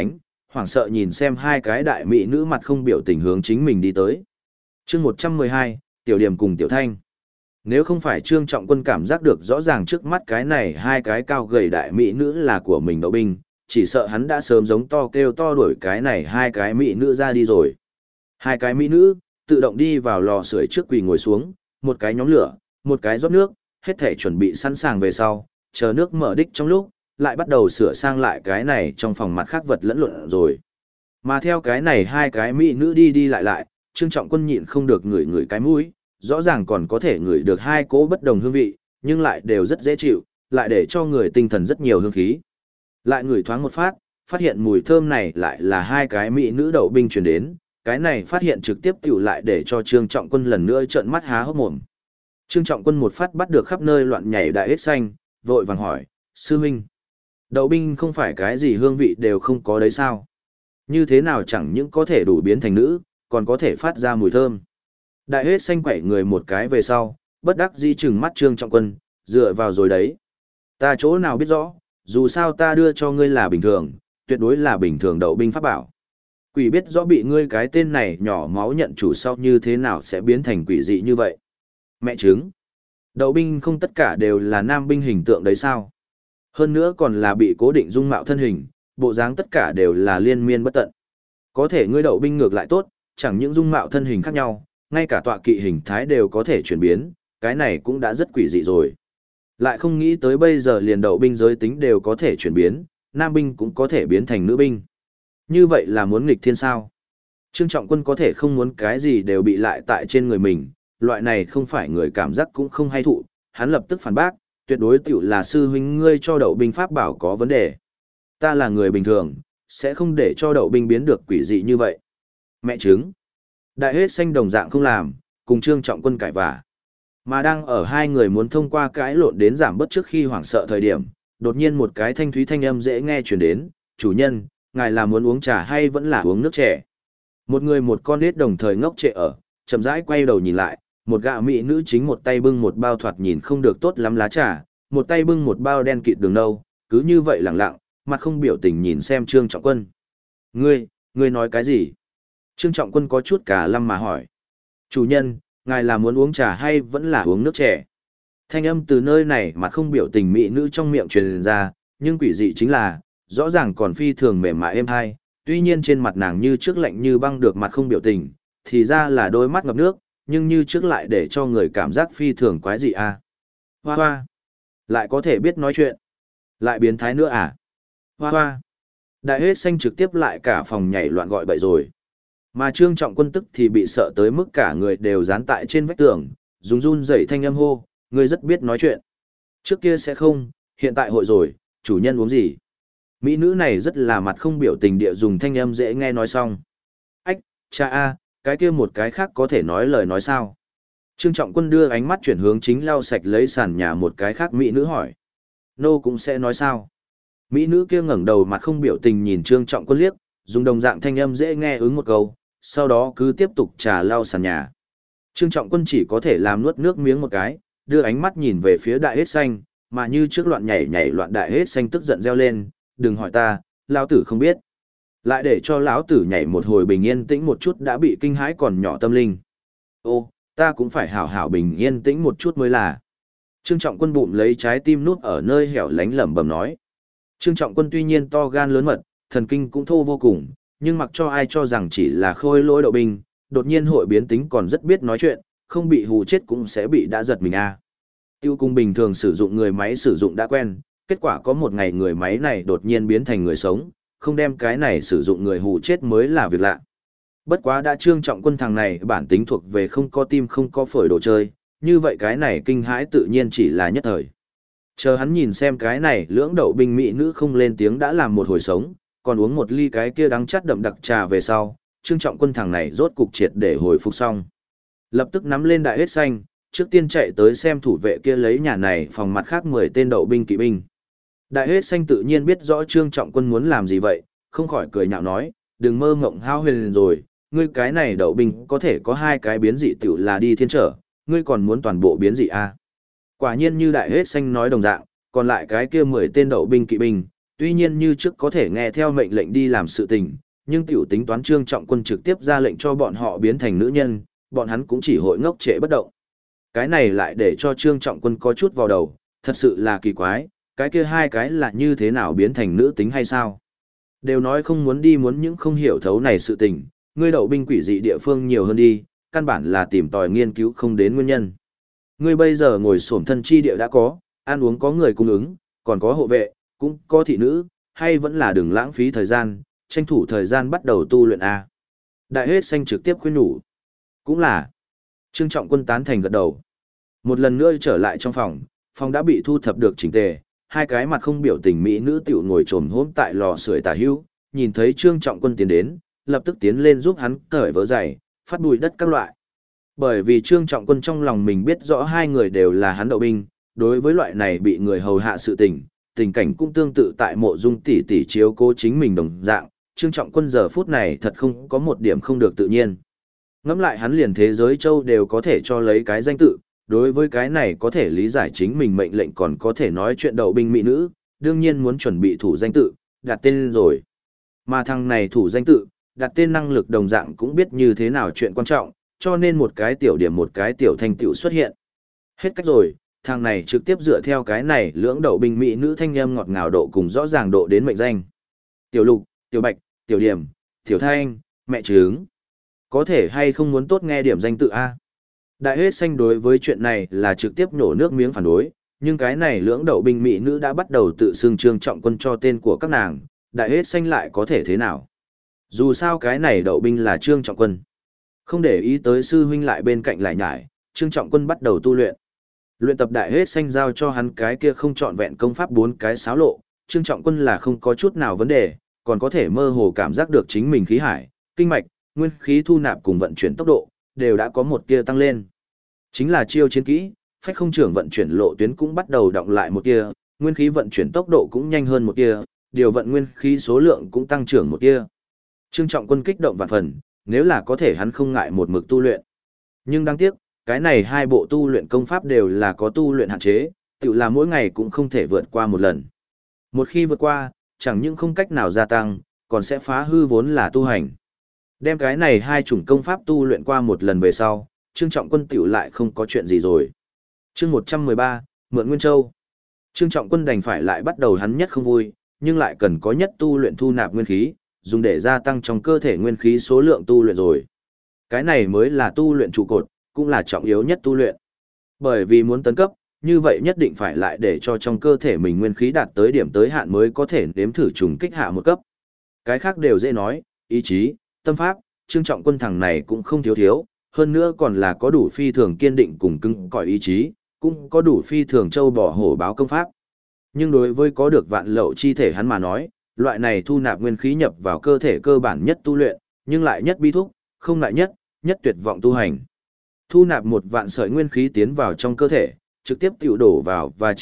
hoảng sợ nhìn xem hai cái đại mỹ nữ mặt không biểu tình hướng chính mình đi tới. Chương 112, Tiểu Điểm cùng Tiểu Thanh. Nếu không phải Trương Trọng Quân cảm giác được rõ ràng trước mắt cái này hai cái cao gầy đại mỹ nữ là của mình Đậu Binh, chỉ sợ hắn đã sớm giống to kêu to đuổi cái này hai cái mỹ nữ ra đi rồi. Hai cái mỹ nữ tự động đi vào lò sưởi trước quỳ ngồi xuống, một cái nhóm lửa, một cái rót nước, hết thể chuẩn bị sẵn sàng về sau, chờ nước mở đích trong lúc, lại bắt đầu sửa sang lại cái này trong phòng mặt khác vật lẫn lộn rồi. Mà theo cái này hai cái mỹ nữ đi đi lại, Trương Trọng Quân nhịn không được ngửi cái mũi, rõ ràng còn có thể ngửi được hai cỗ bất đồng hương vị, nhưng lại đều rất dễ chịu, lại để cho người tinh thần rất nhiều hương khí. Lại ngửi thoáng một phát hiện mùi thơm này lại là hai cái mỹ nữ Đậu Binh truyền đến, cái này phát hiện trực tiếp tiểu lại để cho Trương Trọng Quân lần nữa trợn mắt há hốc mồm. Trương Trọng Quân một phát bắt được khắp nơi loạn nhảy đại hết xanh, vội vàng hỏi, sư huynh, Đậu Binh không phải cái gì hương vị đều không có đấy sao? Như thế nào chẳng những có thể đủ biến thành nữ, còn có thể phát ra mùi thơm. Đại hết xanh quẩy người một cái về sau, bất đắc dĩ chừng mắt Trương Trọng Quân, dựa vào rồi đấy. Ta chỗ nào biết rõ, dù sao ta đưa cho ngươi là bình thường, tuyệt đối là bình thường Đậu Binh pháp bảo. Quỷ biết rõ bị ngươi cái tên này nhỏ máu nhận chủ sau như thế nào sẽ biến thành quỷ dị như vậy. Mẹ chứng. Đậu Binh không tất cả đều là nam binh hình tượng đấy sao? Hơn nữa còn là bị cố định dung mạo thân hình, bộ dáng tất cả đều là liên miên bất tận. Có thể ngươi Đậu Binh ngược lại tốt, chẳng những dung mạo thân hình khác nhau, ngay cả tọa kỵ hình thái đều có thể chuyển biến, cái này cũng đã rất quỷ dị rồi. Lại không nghĩ tới bây giờ liền Đậu Binh giới tính đều có thể chuyển biến, nam binh cũng có thể biến thành nữ binh. Như vậy là muốn nghịch thiên sao? Trương Trọng Quân có thể không muốn cái gì đều bị lại tại trên người mình, loại này không phải người cảm giác cũng không hay thụ, hắn lập tức phản bác, tuyệt đối tiểu là sư huynh ngươi cho Đậu Binh pháp bảo có vấn đề. Ta là người bình thường, sẽ không để cho Đậu Binh biến được quỷ dị như vậy. Mẹ chứng. Đại hết xanh đồng dạng không làm, cùng Trương Trọng Quân cãi vả. Mà đang ở hai người muốn thông qua cãi lộn đến giảm bớt trước khi hoảng sợ thời điểm, đột nhiên một cái thanh thúy thanh âm dễ nghe truyền đến, chủ nhân, ngài là muốn uống trà hay vẫn là uống nước trẻ? Một người một con nết đồng thời ngốc trệ ở, chậm rãi quay đầu nhìn lại, một gã mỹ nữ chính một tay bưng một bao thoạt nhìn không được tốt lắm lá trà, một tay bưng một bao đen kịt đường nâu, cứ như vậy lẳng lặng, mặt không biểu tình nhìn xem Trương Trọng Quân. Ngươi nói cái gì? Trương Trọng Quân có chút cả lăm mà hỏi. Chủ nhân, ngài là muốn uống trà hay vẫn là uống nước trẻ? Thanh âm từ nơi này mặt không biểu tình mỹ nữ trong miệng truyền ra, nhưng quỷ dị chính là, rõ ràng còn phi thường mềm mại êm hai, tuy nhiên trên mặt nàng như trước lạnh như băng được mặt không biểu tình, thì ra là đôi mắt ngập nước, nhưng như trước lại để cho người cảm giác phi thường quái dị a. Hoa hoa, lại có thể biết nói chuyện, lại biến thái nữa à? Hoa hoa, đại hết xanh trực tiếp lại cả phòng nhảy loạn gọi bậy rồi. Mà Trương Trọng Quân tức thì bị sợ tới mức cả người đều dán tại trên vách tường, dùng run rẩy thanh âm hô, ngươi rất biết nói chuyện. Trước kia sẽ không, hiện tại hội rồi, chủ nhân uống gì? Mỹ nữ này rất là mặt không biểu tình địa dùng thanh âm dễ nghe nói xong. Ách, cha a, cái kia một cái khác có thể nói lời nói sao? Trương Trọng Quân đưa ánh mắt chuyển hướng chính lau sạch lấy sàn nhà một cái khác mỹ nữ hỏi. Nô cũng sẽ nói sao? Mỹ nữ kia ngẩng đầu mặt không biểu tình nhìn Trương Trọng Quân liếc, dùng đồng dạng thanh âm dễ nghe ứng một câu, sau đó cứ tiếp tục trà lau sàn nhà. Trương Trọng Quân chỉ có thể làm nuốt nước miếng một cái, đưa ánh mắt nhìn về phía đại hết xanh, mà như trước loạn nhảy loạn đại hết xanh tức giận reo lên, đừng hỏi ta, lão tử không biết. Lại để cho lão tử nhảy một hồi bình yên tĩnh một chút đã bị kinh hãi còn nhỏ tâm linh. Ô, ta cũng phải hảo hảo bình yên tĩnh một chút mới là. Trương Trọng Quân bụng lấy trái tim nút ở nơi hẻo lánh lẩm bẩm nói. Trương Trọng Quân tuy nhiên to gan lớn mật, thần kinh cũng thô vô cùng, nhưng mặc cho ai cho rằng chỉ là khôi lỗi Đậu Binh, đột nhiên hội biến tính còn rất biết nói chuyện, không bị hù chết cũng sẽ bị đã giật mình a. Tiêu cung bình thường sử dụng người máy sử dụng đã quen, kết quả có một ngày người máy này đột nhiên biến thành người sống, không đem cái này sử dụng người hù chết mới là việc lạ. Bất quá đã Trương Trọng Quân thằng này bản tính thuộc về không có tim không có phổi đồ chơi, như vậy cái này kinh hãi tự nhiên chỉ là nhất thời. Chờ hắn nhìn xem cái này lưỡng Đậu Binh mỹ nữ không lên tiếng đã làm một hồi sống, còn uống một ly cái kia đắng chát đậm đặc trà về sau, Trương Trọng Quân thằng này rốt cục triệt để hồi phục xong. Lập tức nắm lên đại hết xanh, trước tiên chạy tới xem thủ vệ kia lấy nhà này phòng mặt khác 10 tên Đậu Binh kỵ binh. Đại hết xanh tự nhiên biết rõ Trương Trọng Quân muốn làm gì vậy, không khỏi cười nhạo nói, đừng mơ mộng hao huyền rồi, ngươi cái này Đậu Binh có thể có 2 cái biến dị tiểu là đi thiên trở, ngươi còn muốn toàn bộ biến dị à. Quả nhiên như đại hết xanh nói đồng dạng, còn lại cái kia 10 tên Đậu Binh kỵ binh, Tuy nhiên như trước có thể nghe theo mệnh lệnh đi làm sự tình, nhưng tiểu tính toán Trương Trọng Quân trực tiếp ra lệnh cho bọn họ biến thành nữ nhân, bọn hắn cũng chỉ hội ngốc trệ bất động. Cái này lại để cho Trương Trọng Quân có chút vào đầu, thật sự là kỳ quái, cái kia hai cái là như thế nào biến thành nữ tính hay sao? Đều nói không muốn đi muốn những không hiểu thấu này sự tình, ngươi đậu binh quỷ dị địa phương nhiều hơn đi, căn bản là tìm tòi nghiên cứu không đến nguyên nhân. Ngươi bây giờ ngồi xổm thân chi địa đã có, ăn uống có người cung ứng, còn có hộ vệ, cũng có thị nữ, hay vẫn là đừng lãng phí thời gian, tranh thủ thời gian bắt đầu tu luyện A. Đại hết xanh trực tiếp khuyên nhủ. Cũng là. Trương Trọng Quân tán thành gật đầu. Một lần nữa trở lại trong phòng đã bị thu thập được chỉnh tề, hai cái mặt không biểu tình mỹ nữ tiểu ngồi trồm hổm tại lò sưởi tả hữu, nhìn thấy Trương Trọng Quân tiến đến, lập tức tiến lên giúp hắn cởi vớ giày, phát bụi đất các loại. Bởi vì Trương Trọng Quân trong lòng mình biết rõ hai người đều là hắn đậu binh, đối với loại này bị người hầu hạ sự tình cảnh cũng tương tự tại Mộ Dung tỷ tỷ chiếu cố chính mình đồng dạng, Trương Trọng Quân giờ phút này thật không có một điểm không được tự nhiên. Ngẫm lại hắn liền thế giới châu đều có thể cho lấy cái danh tự, đối với cái này có thể lý giải chính mình mệnh lệnh còn có thể nói chuyện đậu binh mỹ nữ, đương nhiên muốn chuẩn bị thủ danh tự, đặt tên rồi. Mà thằng này thủ danh tự, đặt tên năng lực đồng dạng cũng biết như thế nào chuyện quan trọng, cho nên một cái tiểu điểm một cái tiểu thành tựu xuất hiện. Hết cách rồi, thằng này trực tiếp dựa theo cái này lưỡng đậu binh mỹ nữ thanh âm ngọt ngào độ cùng rõ ràng độ đến mệnh danh. Tiểu Lục, Tiểu Bạch, Tiểu Điểm, Tiểu Thanh, mẹ trứng. Có thể hay không muốn tốt nghe điểm danh tự A. Đại hết xanh đối với chuyện này là trực tiếp nhổ nước miếng phản đối, nhưng cái này lưỡng đậu binh mỹ nữ đã bắt đầu tự xưng Trương Trọng Quân cho tên của các nàng, đại hết xanh lại có thể thế nào. Dù sao cái này đậu binh là Trương Trọng Quân. Không để ý tới sư huynh lại bên cạnh lại nhải, Trương Trọng Quân bắt đầu tu luyện. Luyện tập đại hết xanh giao cho hắn cái kia không trọn vẹn công pháp 4 cái xáo lộ, Trương Trọng Quân là không có chút nào vấn đề, còn có thể mơ hồ cảm giác được chính mình khí hải, kinh mạch, nguyên khí thu nạp cùng vận chuyển tốc độ, đều đã có một tia tăng lên. Chính là chiêu chiến kỹ, phách không trưởng vận chuyển lộ tuyến cũng bắt đầu động lại một tia, nguyên khí vận chuyển tốc độ cũng nhanh hơn một tia, điều vận nguyên khí số lượng cũng tăng trưởng một tia. Trương Trọng Quân kích động vạn phần, nếu là có thể hắn không ngại một mực tu luyện. Nhưng đáng tiếc, cái này hai bộ tu luyện công pháp đều là có tu luyện hạn chế, tự là mỗi ngày cũng không thể vượt qua một lần. Một khi vượt qua, chẳng những không cách nào gia tăng, còn sẽ phá hư vốn là tu hành. Đem cái này hai chủng công pháp tu luyện qua một lần về sau, Trương Trọng Quân tiểu lại không có chuyện gì rồi. Chương 113, Mượn Nguyên Châu. Trương Trọng Quân đành phải lại bắt đầu hắn nhất không vui, nhưng lại cần có nhất tu luyện thu nạp nguyên khí, dùng để gia tăng trong cơ thể nguyên khí số lượng tu luyện rồi. Cái này mới là tu luyện trụ cột, cũng là trọng yếu nhất tu luyện. Bởi vì muốn tấn cấp, như vậy nhất định phải lại để cho trong cơ thể mình nguyên khí đạt tới điểm tới hạn mới có thể nếm thử trùng kích hạ một cấp. Cái khác đều dễ nói, ý chí, tâm pháp, Trương Trọng Quân thằng này cũng không thiếu, hơn nữa còn là có đủ phi thường kiên định cùng cứng cỏi ý chí, cũng có đủ phi thường châu bò hổ báo công pháp. Nhưng đối với có được vạn lậu chi thể hắn mà nói, loại này thu nạp nguyên khí nhập vào cơ thể cơ bản nhất tu luyện, nhưng lại nhất bi thúc, không lại nhất tuyệt vọng tu hành. Thu nạp 1 vạn sợi nguyên khí tiến vào trong cơ thể, trực tiếp tiểu đổ vào và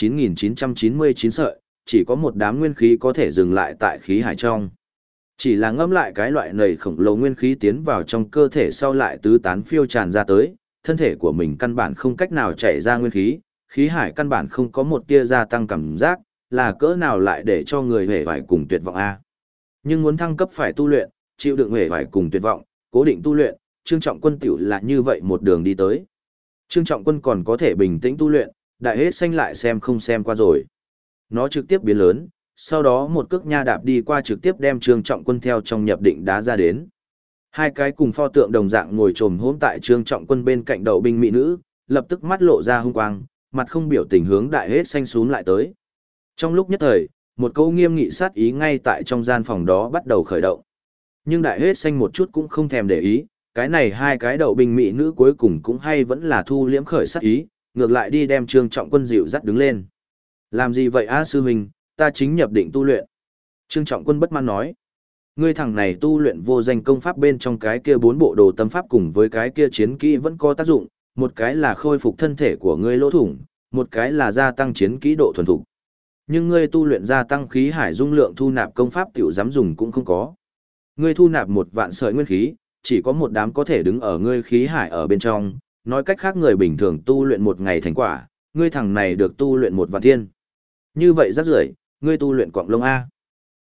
9.999 sợi, chỉ có một đám nguyên khí có thể dừng lại tại khí hải trong. Chỉ là ngâm lại cái loại nầy khổng lồ nguyên khí tiến vào trong cơ thể sau lại tứ tán phiêu tràn ra tới, thân thể của mình căn bản không cách nào chảy ra nguyên khí, khí hải căn bản không có một tia gia tăng cảm giác, là cỡ nào lại để cho người hề vải cùng tuyệt vọng a. Nhưng muốn thăng cấp phải tu luyện, chịu đựng hề vải cùng tuyệt vọng, cố định tu luyện, Trương Trọng Quân tiểu là như vậy một đường đi tới. Trương Trọng Quân còn có thể bình tĩnh tu luyện, đại hết xanh lại xem không xem qua rồi. Nó trực tiếp biến lớn, sau đó một cước nha đạp đi qua trực tiếp đem Trương Trọng Quân theo trong nhập định đá ra đến. Hai cái cùng pho tượng đồng dạng ngồi trồm hỗn tại Trương Trọng Quân bên cạnh đầu binh mỹ nữ, lập tức mắt lộ ra hung quang, mặt không biểu tình hướng đại hết xanh xuống lại tới. Trong lúc nhất thời, một câu nghiêm nghị sát ý ngay tại trong gian phòng đó bắt đầu khởi động. Nhưng đại hết xanh một chút cũng không thèm để ý, cái này hai cái đầu binh mỹ nữ cuối cùng cũng hay vẫn là thu liễm khởi sát ý, ngược lại đi đem Trương Trọng Quân dịu dắt đứng lên. Làm gì vậy a sư huynh, ta chính nhập định tu luyện. Trương Trọng Quân bất mãn nói. Ngươi thằng này tu luyện vô danh công pháp bên trong cái kia 4 bộ đồ tâm pháp cùng với cái kia chiến kỹ vẫn có tác dụng, một cái là khôi phục thân thể của ngươi lỗ thủng, một cái là gia tăng chiến kỹ độ thuần thục. Nhưng ngươi tu luyện gia tăng khí hải dung lượng thu nạp công pháp tiểu dám dùng cũng không có. Ngươi thu nạp 1 vạn sợi nguyên khí, chỉ có một đám có thể đứng ở ngươi khí hải ở bên trong, nói cách khác người bình thường tu luyện 1 ngày thành quả, ngươi thằng này được tu luyện 1 vạn thiên. Như vậy rất rưởi, ngươi tu luyện quạng lông A.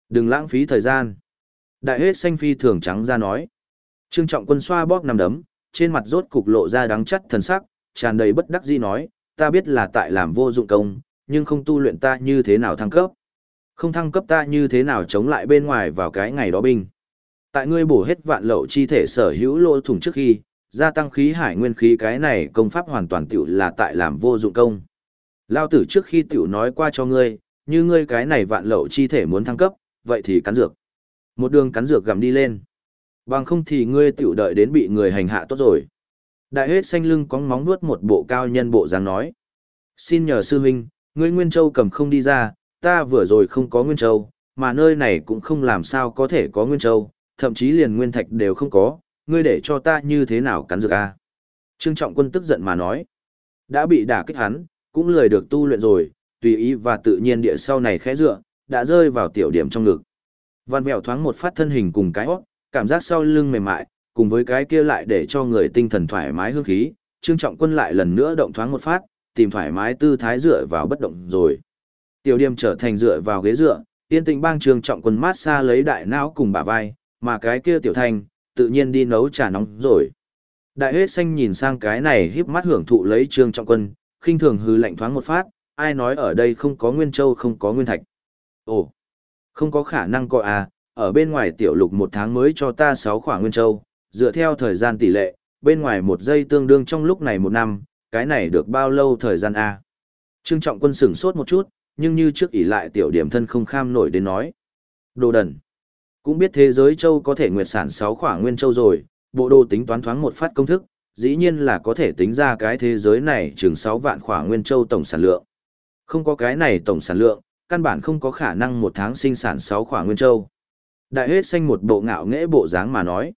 Đừng lãng phí thời gian. Đại hết xanh phi thường trắng ra nói. Trương Trọng Quân xoa bóp nằm đấm, trên mặt rốt cục lộ ra đắng chắt thần sắc, tràn đầy bất đắc dĩ nói, ta biết là tại làm vô dụng công, nhưng không tu luyện ta như thế nào thăng cấp. Không thăng cấp ta như thế nào chống lại bên ngoài vào cái ngày đó binh. Tại ngươi bổ hết vạn lậu chi thể sở hữu lỗ thủng trước khi, gia tăng khí hải nguyên khí cái này công pháp hoàn toàn tiểu là tại làm vô dụng công. Lao tử trước khi tiểu nói qua cho ngươi, như ngươi cái này vạn lậu chi thể muốn thăng cấp, vậy thì cắn dược. Một đường cắn dược gặm đi lên. Bằng không thì ngươi tiểu đợi đến bị người hành hạ tốt rồi. Đại hết xanh lưng cong móng nuốt một bộ cao nhân bộ dáng nói. Xin nhờ sư huynh, ngươi Nguyên Châu cầm không đi ra, ta vừa rồi không có Nguyên Châu, mà nơi này cũng không làm sao có thể có Nguyên Châu, thậm chí liền Nguyên Thạch đều không có, ngươi để cho ta như thế nào cắn dược a? Trương Trọng Quân tức giận mà nói. Đã bị đả kích hắn, cũng lười được tu luyện rồi, tùy ý và tự nhiên địa sau này khẽ dựa, đã rơi vào tiểu điểm trong ngực. Văn vẹo thoáng một phát thân hình cùng cái hót, cảm giác sau lưng mềm mại, cùng với cái kia lại để cho người tinh thần thoải mái hương khí, Trương Trọng Quân lại lần nữa động thoáng một phát, tìm thoải mái tư thái dựa vào bất động rồi. Tiểu điểm trở thành dựa vào ghế dựa, yên tĩnh bang Trương Trọng Quân mát xa lấy đại não cùng bả vai, mà cái kia tiểu thành, tự nhiên đi nấu trà nóng rồi. Đại hết xanh nhìn sang cái này híp mắt hưởng thụ lấy Trương Trọng Quân, khinh thường hư lạnh thoáng một phát, ai nói ở đây không có Nguyên Châu không có Nguyên Thạch. Ồ, không có khả năng coi à, ở bên ngoài tiểu lục một tháng mới cho ta 6 khỏa Nguyên Châu, dựa theo thời gian tỷ lệ, bên ngoài một giây tương đương trong lúc này một năm, cái này được bao lâu thời gian à? Trương Trọng Quân sửng sốt một chút, nhưng như trước ỷ lại tiểu điểm thân không kham nổi đến nói. Đồ đần. Cũng biết thế giới châu có thể nguyệt sản 6 khỏa Nguyên Châu rồi, bộ đồ tính toán thoáng một phát công thức, dĩ nhiên là có thể tính ra cái thế giới này chừng 6 vạn khỏa Nguyên Châu tổng sản lượng. Không có cái này tổng sản lượng, căn bản không có khả năng một tháng sinh sản 6 khỏa Nguyên Châu. Đại hết xanh một bộ ngạo nghễ bộ dáng mà nói.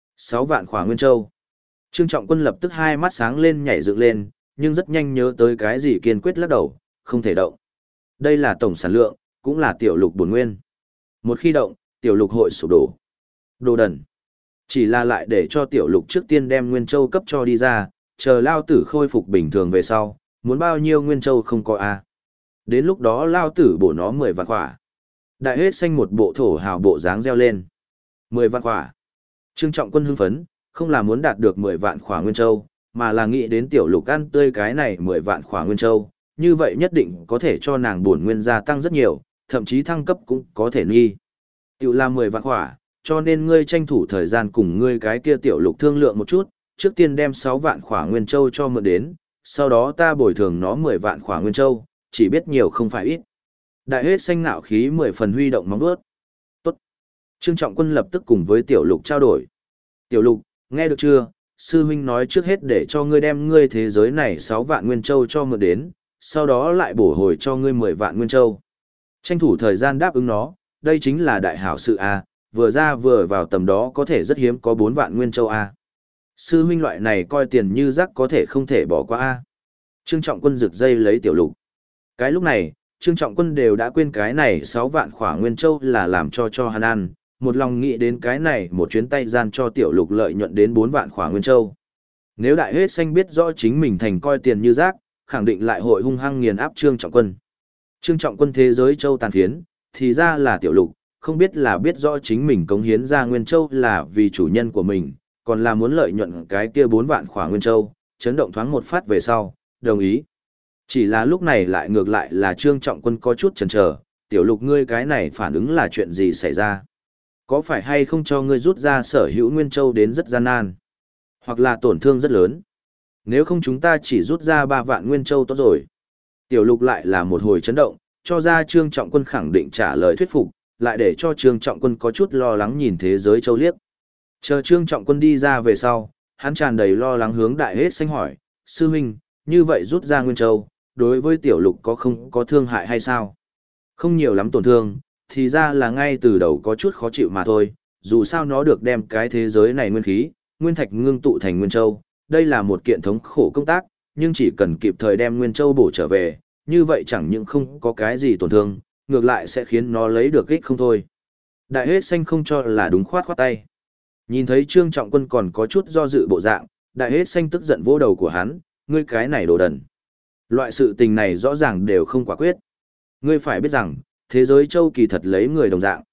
6 vạn khỏa Nguyên Châu. Trương Trọng Quân lập tức hai mắt sáng lên nhảy dựng lên, nhưng rất nhanh nhớ tới cái gì kiên quyết lắc đầu, không thể động. Đây là tổng sản lượng, cũng là tiểu lục bổn nguyên. Một khi động, tiểu lục hội sụp đổ. Đồ đần. Chỉ là lại để cho tiểu lục trước tiên đem Nguyên Châu cấp cho đi ra, chờ lao tử khôi phục bình thường về sau, muốn bao nhiêu Nguyên Châu không có a. Đến lúc đó lao tử bổ nó 10 vạn khỏa. Đại hết xanh một bộ thổ hào bộ dáng reo lên. 10 vạn khỏa. Trương Trọng Quân hưng phấn, không là muốn đạt được 10 vạn khỏa Nguyên Châu, mà là nghĩ đến tiểu lục ăn tươi cái này 10 vạn khỏa Nguyên Châu, như vậy nhất định có thể cho nàng bổn nguyên gia tăng rất nhiều, thậm chí thăng cấp cũng có thể nghi. Tiểu là 10 vạn khỏa, cho nên ngươi tranh thủ thời gian cùng ngươi cái kia tiểu lục thương lượng một chút, trước tiên đem 6 vạn khỏa Nguyên Châu cho mượn đến, sau đó ta bồi thường nó 10 vạn khỏa Nguyên Châu, chỉ biết nhiều không phải ít. Đại hết xanh nạo khí 10 phần huy động móng vuốt. Tốt. Trương Trọng Quân lập tức cùng với tiểu lục trao đổi. Tiểu lục, nghe được chưa? Sư huynh nói trước hết để cho ngươi đem ngươi thế giới này 6 vạn Nguyên Châu cho mượn đến, sau đó lại bổ hồi cho ngươi 10 vạn Nguyên Châu. Tranh thủ thời gian đáp ứng nó, đây chính là đại hảo sự a, vừa ra vừa vào tầm đó có thể rất hiếm có 4 vạn Nguyên Châu a. Sư huynh loại này coi tiền như rác có thể không thể bỏ qua a. Trương Trọng Quân giật dây lấy tiểu lục. Cái lúc này, Trương Trọng Quân đều đã quên cái này 6 vạn khỏa Nguyên Châu là làm cho hắn ăn, một lòng nghĩ đến cái này một chuyến tay gian cho tiểu lục lợi nhuận đến 4 vạn khỏa Nguyên Châu. Nếu đại hết xanh biết rõ chính mình thành coi tiền như rác, khẳng định lại hội hung hăng nghiền áp Trương Trọng Quân. Trương Trọng Quân thế giới châu tàn phiến, thì ra là tiểu lục, không biết là biết rõ chính mình cống hiến ra Nguyên Châu là vì chủ nhân của mình, còn là muốn lợi nhuận cái kia 4 vạn khỏa Nguyên Châu, chấn động thoáng một phát về sau, đồng ý. Chỉ là lúc này lại ngược lại là Trương Trọng Quân có chút chần chờ, tiểu lục ngươi cái này phản ứng là chuyện gì xảy ra? Có phải hay không cho ngươi rút ra sở hữu Nguyên Châu đến rất gian nan? Hoặc là tổn thương rất lớn? Nếu không chúng ta chỉ rút ra 3 vạn Nguyên Châu tốt rồi. Tiểu lục lại là một hồi chấn động, cho ra Trương Trọng Quân khẳng định trả lời thuyết phục, lại để cho Trương Trọng Quân có chút lo lắng nhìn thế giới châu liếc. Chờ Trương Trọng Quân đi ra về sau, hắn tràn đầy lo lắng hướng đại hết xanh hỏi, sư huynh, như vậy rút ra Nguyên Châu, đối với tiểu lục có không có thương hại hay sao? Không nhiều lắm tổn thương, thì ra là ngay từ đầu có chút khó chịu mà thôi, dù sao nó được đem cái thế giới này nguyên khí, nguyên thạch ngưng tụ thành Nguyên Châu, đây là một kiện thống khổ công tác, nhưng chỉ cần kịp thời đem Nguyên Châu bổ trở về, như vậy chẳng những không có cái gì tổn thương, ngược lại sẽ khiến nó lấy được ích không thôi. Đại hết xanh không cho là đúng khoát tay. Nhìn thấy Trương Trọng Quân còn có chút do dự bộ dạng, đại hết xanh tức giận vỗ đầu của hắn, ngươi cái này đồ đần. Loại sự tình này rõ ràng đều không quả quyết. Ngươi phải biết rằng, thế giới châu kỳ thật lấy người đồng dạng.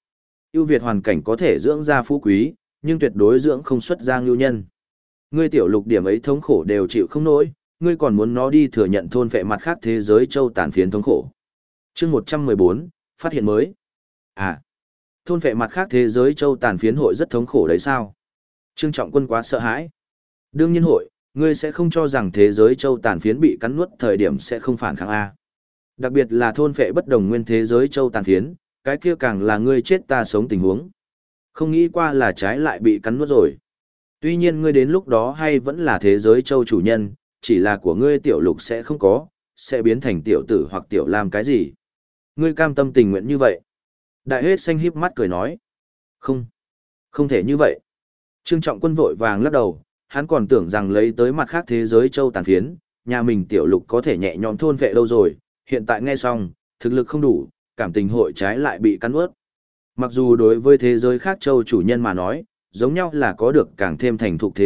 ưu việt hoàn cảnh có thể dưỡng ra phú quý, nhưng tuyệt đối dưỡng không xuất ra ngưu nhân. Ngươi tiểu lục điểm ấy thống khổ đều chịu không nổi, ngươi còn muốn nó đi thừa nhận thôn phệ mặt khác thế giới châu tàn phiến thống khổ. Chương 114, phát hiện mới. À, thôn phệ mặt khác thế giới châu tàn phiến hội rất thống khổ đấy sao? Trương Trọng Quân quá sợ hãi. Đương nhiên hội, ngươi sẽ không cho rằng thế giới châu tàn phiến bị cắn nuốt thời điểm sẽ không phản kháng A. Đặc biệt là thôn phệ bất đồng nguyên thế giới châu tàn phiến, cái kia càng là ngươi chết ta sống tình huống. Không nghĩ qua là trái lại bị cắn nuốt rồi. Tuy nhiên ngươi đến lúc đó hay vẫn là thế giới châu chủ nhân, chỉ là của ngươi tiểu lục sẽ không có, sẽ biến thành tiểu tử hoặc tiểu làm cái gì. Ngươi cam tâm tình nguyện như vậy. Đại hết xanh híp mắt cười nói. Không, không thể như vậy. Trương Trọng Quân vội vàng lắc đầu, hắn còn tưởng rằng lấy tới mặt khác thế giới châu tàn phiến, nhà mình tiểu lục có thể nhẹ nhõm thôn vệ đâu rồi, hiện tại nghe xong, thực lực không đủ, cảm tình hội trái lại bị cắn ướt. Mặc dù đối với thế giới khác châu chủ nhân mà nói, giống nhau là có được càng thêm thành thục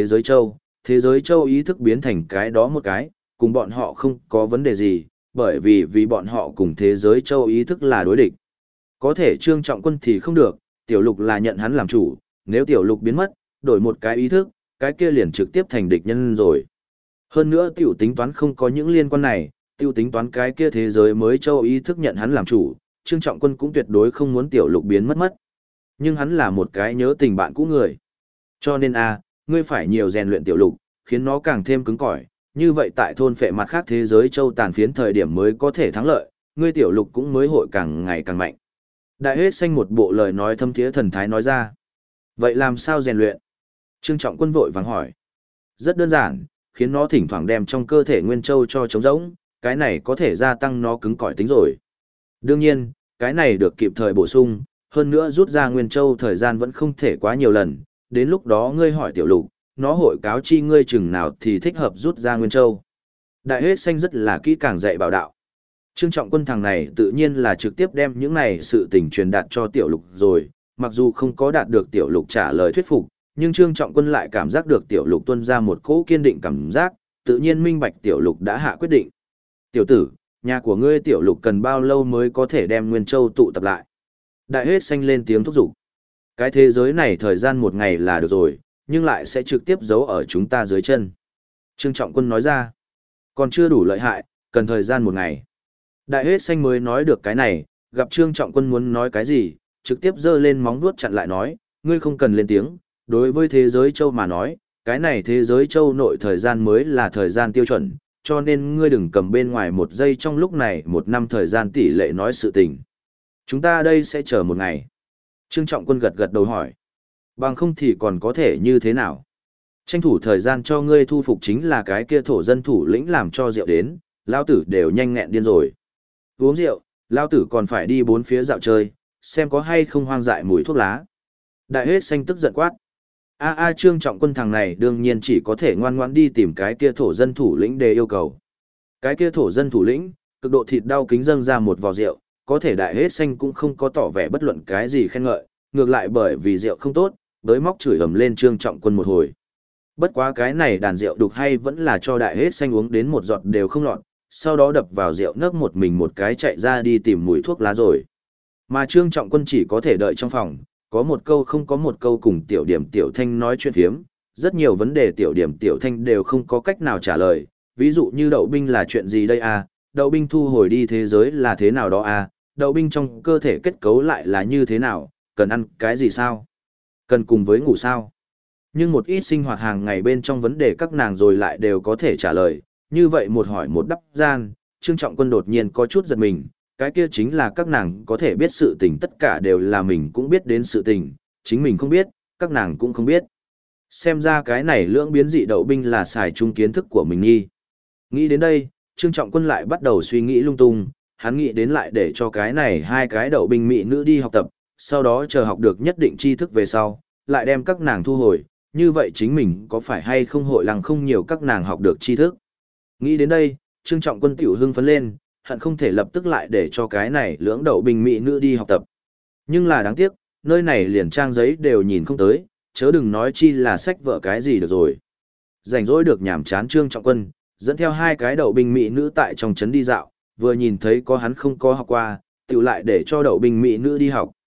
thế giới châu ý thức biến thành cái đó một cái, cùng bọn họ không có vấn đề gì, bởi vì bọn họ cùng thế giới châu ý thức là đối địch. Có thể Trương Trọng Quân thì không được, tiểu lục là nhận hắn làm chủ, nếu tiểu lục biến mất, đổi một cái ý thức, cái kia liền trực tiếp thành địch nhân rồi. Hơn nữa tiểu tính toán không có những liên quan này, tiểu tính toán cái kia thế giới mới châu ý thức nhận hắn làm chủ, Trương Trọng Quân cũng tuyệt đối không muốn tiểu lục biến mất. Nhưng hắn là một cái nhớ tình bạn cũ người. Cho nên ngươi phải nhiều rèn luyện tiểu lục, khiến nó càng thêm cứng cỏi, như vậy tại thôn phệ mặt khác thế giới châu tàn phiến thời điểm mới có thể thắng lợi, ngươi tiểu lục cũng mới hội càng ngày càng mạnh. Đại hết xanh một bộ lời nói thâm thiế thần thái nói ra. Vậy làm sao rèn luyện? Trương Trọng Quân vội vàng hỏi. Rất đơn giản, khiến nó thỉnh thoảng đem trong cơ thể nguyên châu cho trống rỗng, cái này có thể gia tăng nó cứng cỏi tính rồi. Đương nhiên, cái này được kịp thời bổ sung, hơn nữa rút ra nguyên châu thời gian vẫn không thể quá nhiều lần, đến lúc đó ngươi hỏi tiểu lục, nó hội cáo chi ngươi chừng nào thì thích hợp rút ra nguyên châu. Đại hết xanh rất là kỹ càng dạy bảo đạo. Trương Trọng Quân thằng này tự nhiên là trực tiếp đem những này sự tình truyền đạt cho tiểu lục rồi, mặc dù không có đạt được tiểu lục trả lời thuyết phục, nhưng Trương Trọng Quân lại cảm giác được tiểu lục tuân ra một cỗ kiên định cảm giác, tự nhiên minh bạch tiểu lục đã hạ quyết định. Tiểu tử, nhà của ngươi tiểu lục cần bao lâu mới có thể đem Nguyên Châu tụ tập lại? Đại hết xanh lên tiếng thúc giục. Cái thế giới này thời gian một ngày là được rồi, nhưng lại sẽ trực tiếp giấu ở chúng ta dưới chân. Trương Trọng Quân nói ra, còn chưa đủ lợi hại, cần thời gian một ngày. Đại hết xanh mới nói được cái này, gặp Trương Trọng Quân muốn nói cái gì, trực tiếp giơ lên móng vuốt chặn lại nói, ngươi không cần lên tiếng, đối với thế giới châu mà nói, cái này thế giới châu nội thời gian mới là thời gian tiêu chuẩn, cho nên ngươi đừng cầm bên ngoài một giây trong lúc này một năm thời gian tỷ lệ nói sự tình. Chúng ta đây sẽ chờ một ngày. Trương Trọng Quân gật gật đầu hỏi. Bằng không thì còn có thể như thế nào? Tranh thủ thời gian cho ngươi thu phục chính là cái kia thổ dân thủ lĩnh làm cho rượu đến, lao tử đều nhanh nghẹn điên rồi. Uống rượu, lao tử còn phải đi bốn phía dạo chơi, xem có hay không hoang dại mùi thuốc lá. Đại hết xanh tức giận quát. Trương Trọng Quân thằng này đương nhiên chỉ có thể ngoan ngoãn đi tìm cái kia thổ dân thủ lĩnh để yêu cầu. Cái kia thổ dân thủ lĩnh, cực độ thịt đau kính dâng ra một vò rượu, có thể đại hết xanh cũng không có tỏ vẻ bất luận cái gì khen ngợi, ngược lại bởi vì rượu không tốt, tới móc chửi ầm lên Trương Trọng Quân một hồi. Bất quá cái này đàn rượu đục hay vẫn là cho đại hết xanh uống đến một giọt đều không lọt, sau đó đập vào rượu nấc một mình một cái chạy ra đi tìm mùi thuốc lá rồi. Mà Trương Trọng Quân chỉ có thể đợi trong phòng, có một câu không có một câu cùng tiểu điểm tiểu thanh nói chuyện phiếm, rất nhiều vấn đề tiểu điểm tiểu thanh đều không có cách nào trả lời, ví dụ như đậu binh là chuyện gì đây đậu binh thu hồi đi thế giới là thế nào đó đậu binh trong cơ thể kết cấu lại là như thế nào, cần ăn cái gì sao, cần cùng với ngủ sao. Nhưng một ít sinh hoạt hàng ngày bên trong vấn đề các nàng rồi lại đều có thể trả lời, như vậy một hỏi một đáp gian, Trương Trọng Quân đột nhiên có chút giật mình, cái kia chính là các nàng có thể biết sự tình tất cả đều là mình cũng biết đến sự tình, chính mình không biết, các nàng cũng không biết. Xem ra cái này lưỡng biến dị đậu binh là xài chung kiến thức của mình nghi. Nghĩ đến đây, Trương Trọng Quân lại bắt đầu suy nghĩ lung tung, hắn nghĩ đến lại để cho cái này hai cái đậu binh mỹ nữ đi học tập, sau đó chờ học được nhất định tri thức về sau, lại đem các nàng thu hồi, như vậy chính mình có phải hay không hội lăng không nhiều các nàng học được tri thức. Nghĩ đến đây, Trương Trọng Quân tiểu hưng phấn lên, hận không thể lập tức lại để cho cái này lưỡng đậu binh mỹ nữ đi học tập. Nhưng là đáng tiếc, nơi này liền trang giấy đều nhìn không tới, chớ đừng nói chi là sách vở cái gì được rồi. Rảnh rỗi được nhảm chán Trương Trọng Quân, dẫn theo hai cái đậu binh mỹ nữ tại trong trấn đi dạo, vừa nhìn thấy có hắn không có học qua, tiểu lại để cho đậu binh mỹ nữ đi học.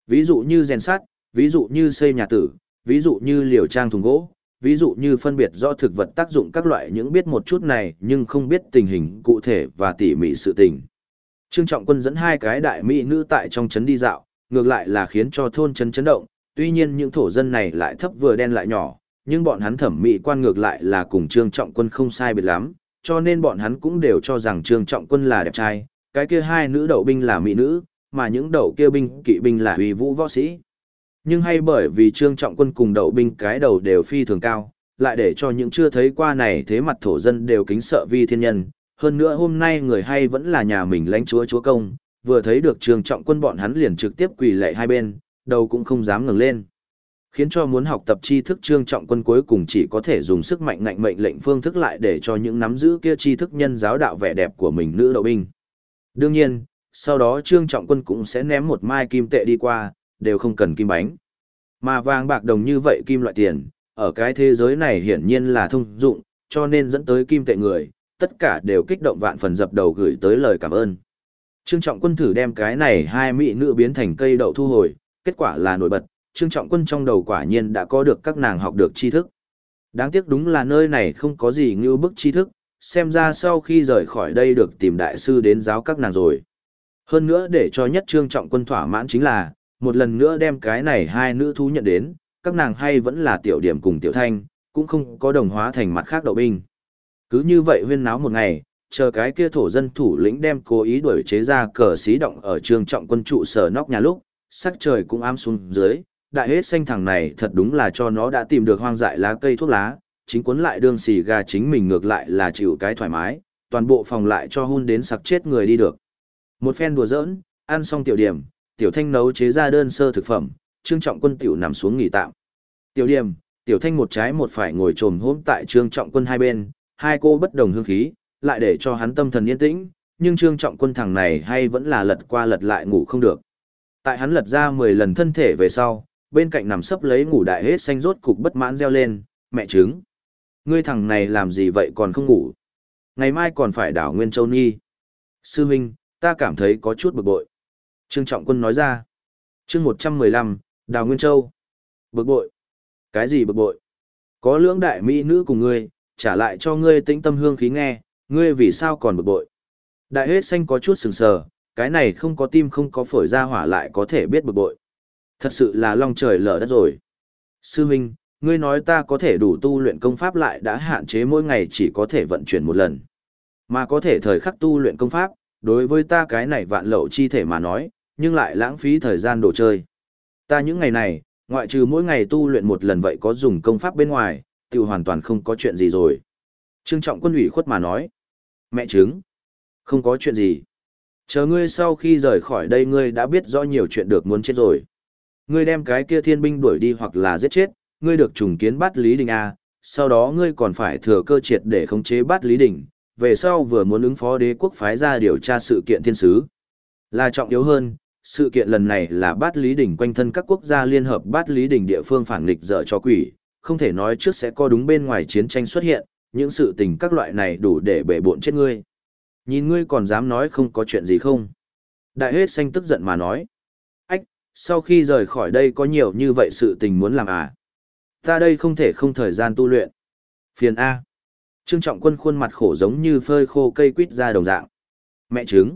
Ví dụ như rèn sắt, ví dụ như xây nhà tử, ví dụ như liều trang thùng gỗ, ví dụ như phân biệt rõ thực vật tác dụng các loại những biết một chút này nhưng không biết tình hình cụ thể và tỉ mỉ sự tình. Trương Trọng Quân dẫn hai cái đại mỹ nữ tại trong trấn đi dạo, ngược lại là khiến cho thôn trấn chấn động, tuy nhiên những thổ dân này lại thấp vừa đen lại nhỏ, nhưng bọn hắn thẩm mỹ quan ngược lại là cùng Trương Trọng Quân không sai biệt lắm, cho nên bọn hắn cũng đều cho rằng Trương Trọng Quân là đẹp trai, cái kia hai nữ đậu binh là mỹ nữ, mà những đậu kia binh kỵ binh là uy vũ võ sĩ. Nhưng hay bởi vì Trương Trọng Quân cùng đậu binh cái đầu đều phi thường cao, lại để cho những chưa thấy qua này thế mặt thổ dân đều kính sợ vi thiên nhân. Hơn nữa hôm nay người hay vẫn là nhà mình lãnh chúa chúa công, vừa thấy được Trương Trọng Quân bọn hắn liền trực tiếp quỳ lạy hai bên, đầu cũng không dám ngẩng lên. Khiến cho muốn học tập tri thức Trương Trọng Quân cuối cùng chỉ có thể dùng sức mạnh ngạnh mệnh lệnh phương thức lại để cho những nắm giữ kia tri thức nhân giáo đạo vẻ đẹp của mình nữ đậu binh. Đương nhiên, sau đó Trương Trọng Quân cũng sẽ ném một mai kim tệ đi qua, đều không cần kim bánh. Mà vàng bạc đồng như vậy kim loại tiền, ở cái thế giới này hiển nhiên là thông dụng, cho nên dẫn tới kim tệ người, tất cả đều kích động vạn phần dập đầu gửi tới lời cảm ơn. Trương Trọng Quân thử đem cái này hai mỹ nữ biến thành cây đậu thu hồi, kết quả là nổi bật, Trương Trọng Quân trong đầu quả nhiên đã có được các nàng học được tri thức. Đáng tiếc đúng là nơi này không có gì ngưu bức tri thức, xem ra sau khi rời khỏi đây được tìm đại sư đến giáo các nàng rồi. Hơn nữa để cho nhất Trương Trọng Quân thỏa mãn chính là, một lần nữa đem cái này hai nữ thú nhận đến, các nàng hay vẫn là Tiểu Điểm cùng Tiểu Thanh, cũng không có đồng hóa thành mặt khác đậu binh. Cứ như vậy huyên náo một ngày, chờ cái kia thổ dân thủ lĩnh đem cố ý đuổi chế ra cờ xí động ở Trương Trọng Quân trụ sở nóc nhà lúc, sắc trời cũng ám xuống dưới, đại hết xanh thằng này thật đúng là cho nó đã tìm được hoang dại lá cây thuốc lá, chính cuốn lại đương xì gà chính mình ngược lại là chịu cái thoải mái, toàn bộ phòng lại cho hun đến sặc chết người đi được. Một phen đùa giỡn, ăn xong Tiểu Điểm, Tiểu Thanh nấu chế ra đơn sơ thực phẩm, Trương Trọng Quân tiểu nằm xuống nghỉ tạm. Tiểu Điểm, Tiểu Thanh một trái một phải ngồi trồm hôm tại Trương Trọng Quân hai bên, hai cô bất đồng hương khí, lại để cho hắn tâm thần yên tĩnh, nhưng Trương Trọng Quân thằng này hay vẫn là lật qua lật lại ngủ không được. Tại hắn lật ra 10 lần thân thể về sau, bên cạnh nằm sấp lấy ngủ đại hết xanh rốt cục bất mãn reo lên, mẹ trứng. Ngươi thằng này làm gì vậy còn không ngủ? Ngày mai còn phải đảo Nguyên Châu Nhi. Sư huynh, ta cảm thấy có chút bực bội. Trương Trọng Quân nói ra. Chương 115, đào Nguyên Châu. Bực bội? Cái gì bực bội? Có lưỡng đại mỹ nữ cùng ngươi, trả lại cho ngươi tĩnh tâm hương khí nghe, ngươi vì sao còn bực bội? Đại hết xanh có chút sừng sờ, cái này không có tim không có phổi ra hỏa lại có thể biết bực bội. Thật sự là long trời lở đất rồi. Sư huynh, ngươi nói ta có thể đủ tu luyện công pháp lại đã hạn chế mỗi ngày chỉ có thể vận chuyển một lần. Mà có thể thời khắc tu luyện công pháp, đối với ta cái này vạn lậu chi thể mà nói, nhưng lại lãng phí thời gian đồ chơi. Ta những ngày này, ngoại trừ mỗi ngày tu luyện một lần vậy có dùng công pháp bên ngoài, tiểu hoàn toàn không có chuyện gì rồi. Trương Trọng Quân ủy khuất mà nói. Mẹ chứng. Không có chuyện gì. Chờ ngươi sau khi rời khỏi đây ngươi đã biết rõ nhiều chuyện được muốn chết rồi. Ngươi đem cái kia thiên binh đuổi đi hoặc là giết chết, ngươi được trùng kiến Bát Lý Đình A, sau đó ngươi còn phải thừa cơ triệt để khống chế Bát Lý Đình, về sau vừa muốn ứng phó đế quốc phái ra điều tra sự kiện thiên sứ. Là trọng yếu hơn, sự kiện lần này là Bát Lý Đình quanh thân các quốc gia liên hợp Bát Lý Đình địa phương phản nghịch dở cho quỷ, không thể nói trước sẽ có đúng bên ngoài chiến tranh xuất hiện, những sự tình các loại này đủ để bể bộn chết ngươi. Nhìn ngươi còn dám nói không có chuyện gì không? Đại hết xanh tức giận mà nói. Ách, sau khi rời khỏi đây có nhiều như vậy sự tình muốn làm à? Ta đây không thể không thời gian tu luyện. Phiền A. Trương Trọng Quân khuôn mặt khổ giống như phơi khô cây quýt ra đồng dạng. Mẹ trứng.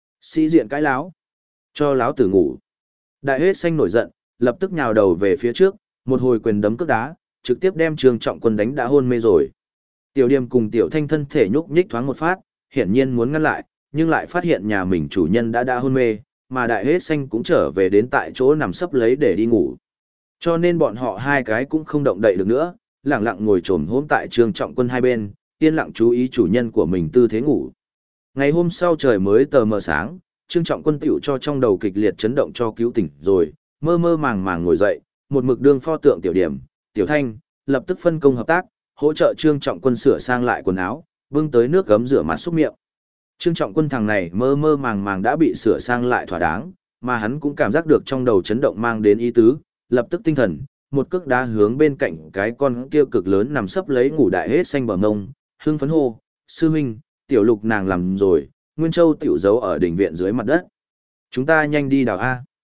Sĩ diện cãi láo. Cho láo tử ngủ. Đại hết xanh nổi giận, lập tức nhào đầu về phía trước, một hồi quyền đấm cước đá, trực tiếp đem Trương Trọng Quân đánh đã hôn mê rồi. Tiểu Điềm cùng Tiểu Thanh thân thể nhúc nhích thoáng một phát, hiển nhiên muốn ngăn lại, nhưng lại phát hiện nhà mình chủ nhân đã hôn mê, mà đại hết xanh cũng trở về đến tại chỗ nằm sấp lấy để đi ngủ. Cho nên bọn họ hai cái cũng không động đậy được nữa, lặng lặng ngồi trồm hôm tại Trương Trọng Quân hai bên, yên lặng chú ý chủ nhân của mình tư thế ngủ. Ngày hôm sau trời mới tờ mờ sáng, Trương Trọng Quân tiểu cho trong đầu kịch liệt chấn động cho cứu tỉnh rồi, mơ mơ màng màng ngồi dậy, một mực đương pho tượng Tiểu Điểm, Tiểu Thanh, lập tức phân công hợp tác, hỗ trợ Trương Trọng Quân sửa sang lại quần áo, bưng tới nước gấm rửa mặt xúc miệng. Trương Trọng Quân thằng này mơ mơ màng màng đã bị sửa sang lại thỏa đáng, mà hắn cũng cảm giác được trong đầu chấn động mang đến ý tứ, lập tức tinh thần, một cước đá hướng bên cạnh cái con kia cực lớn nằm sấp lấy ngủ đại hết xanh bờ mông, hưng phấn hô, sư huynh, Tiểu Lục nàng làm rồi, Nguyên Châu tiểu giấu ở đỉnh viện dưới mặt đất. Chúng ta nhanh đi đào A.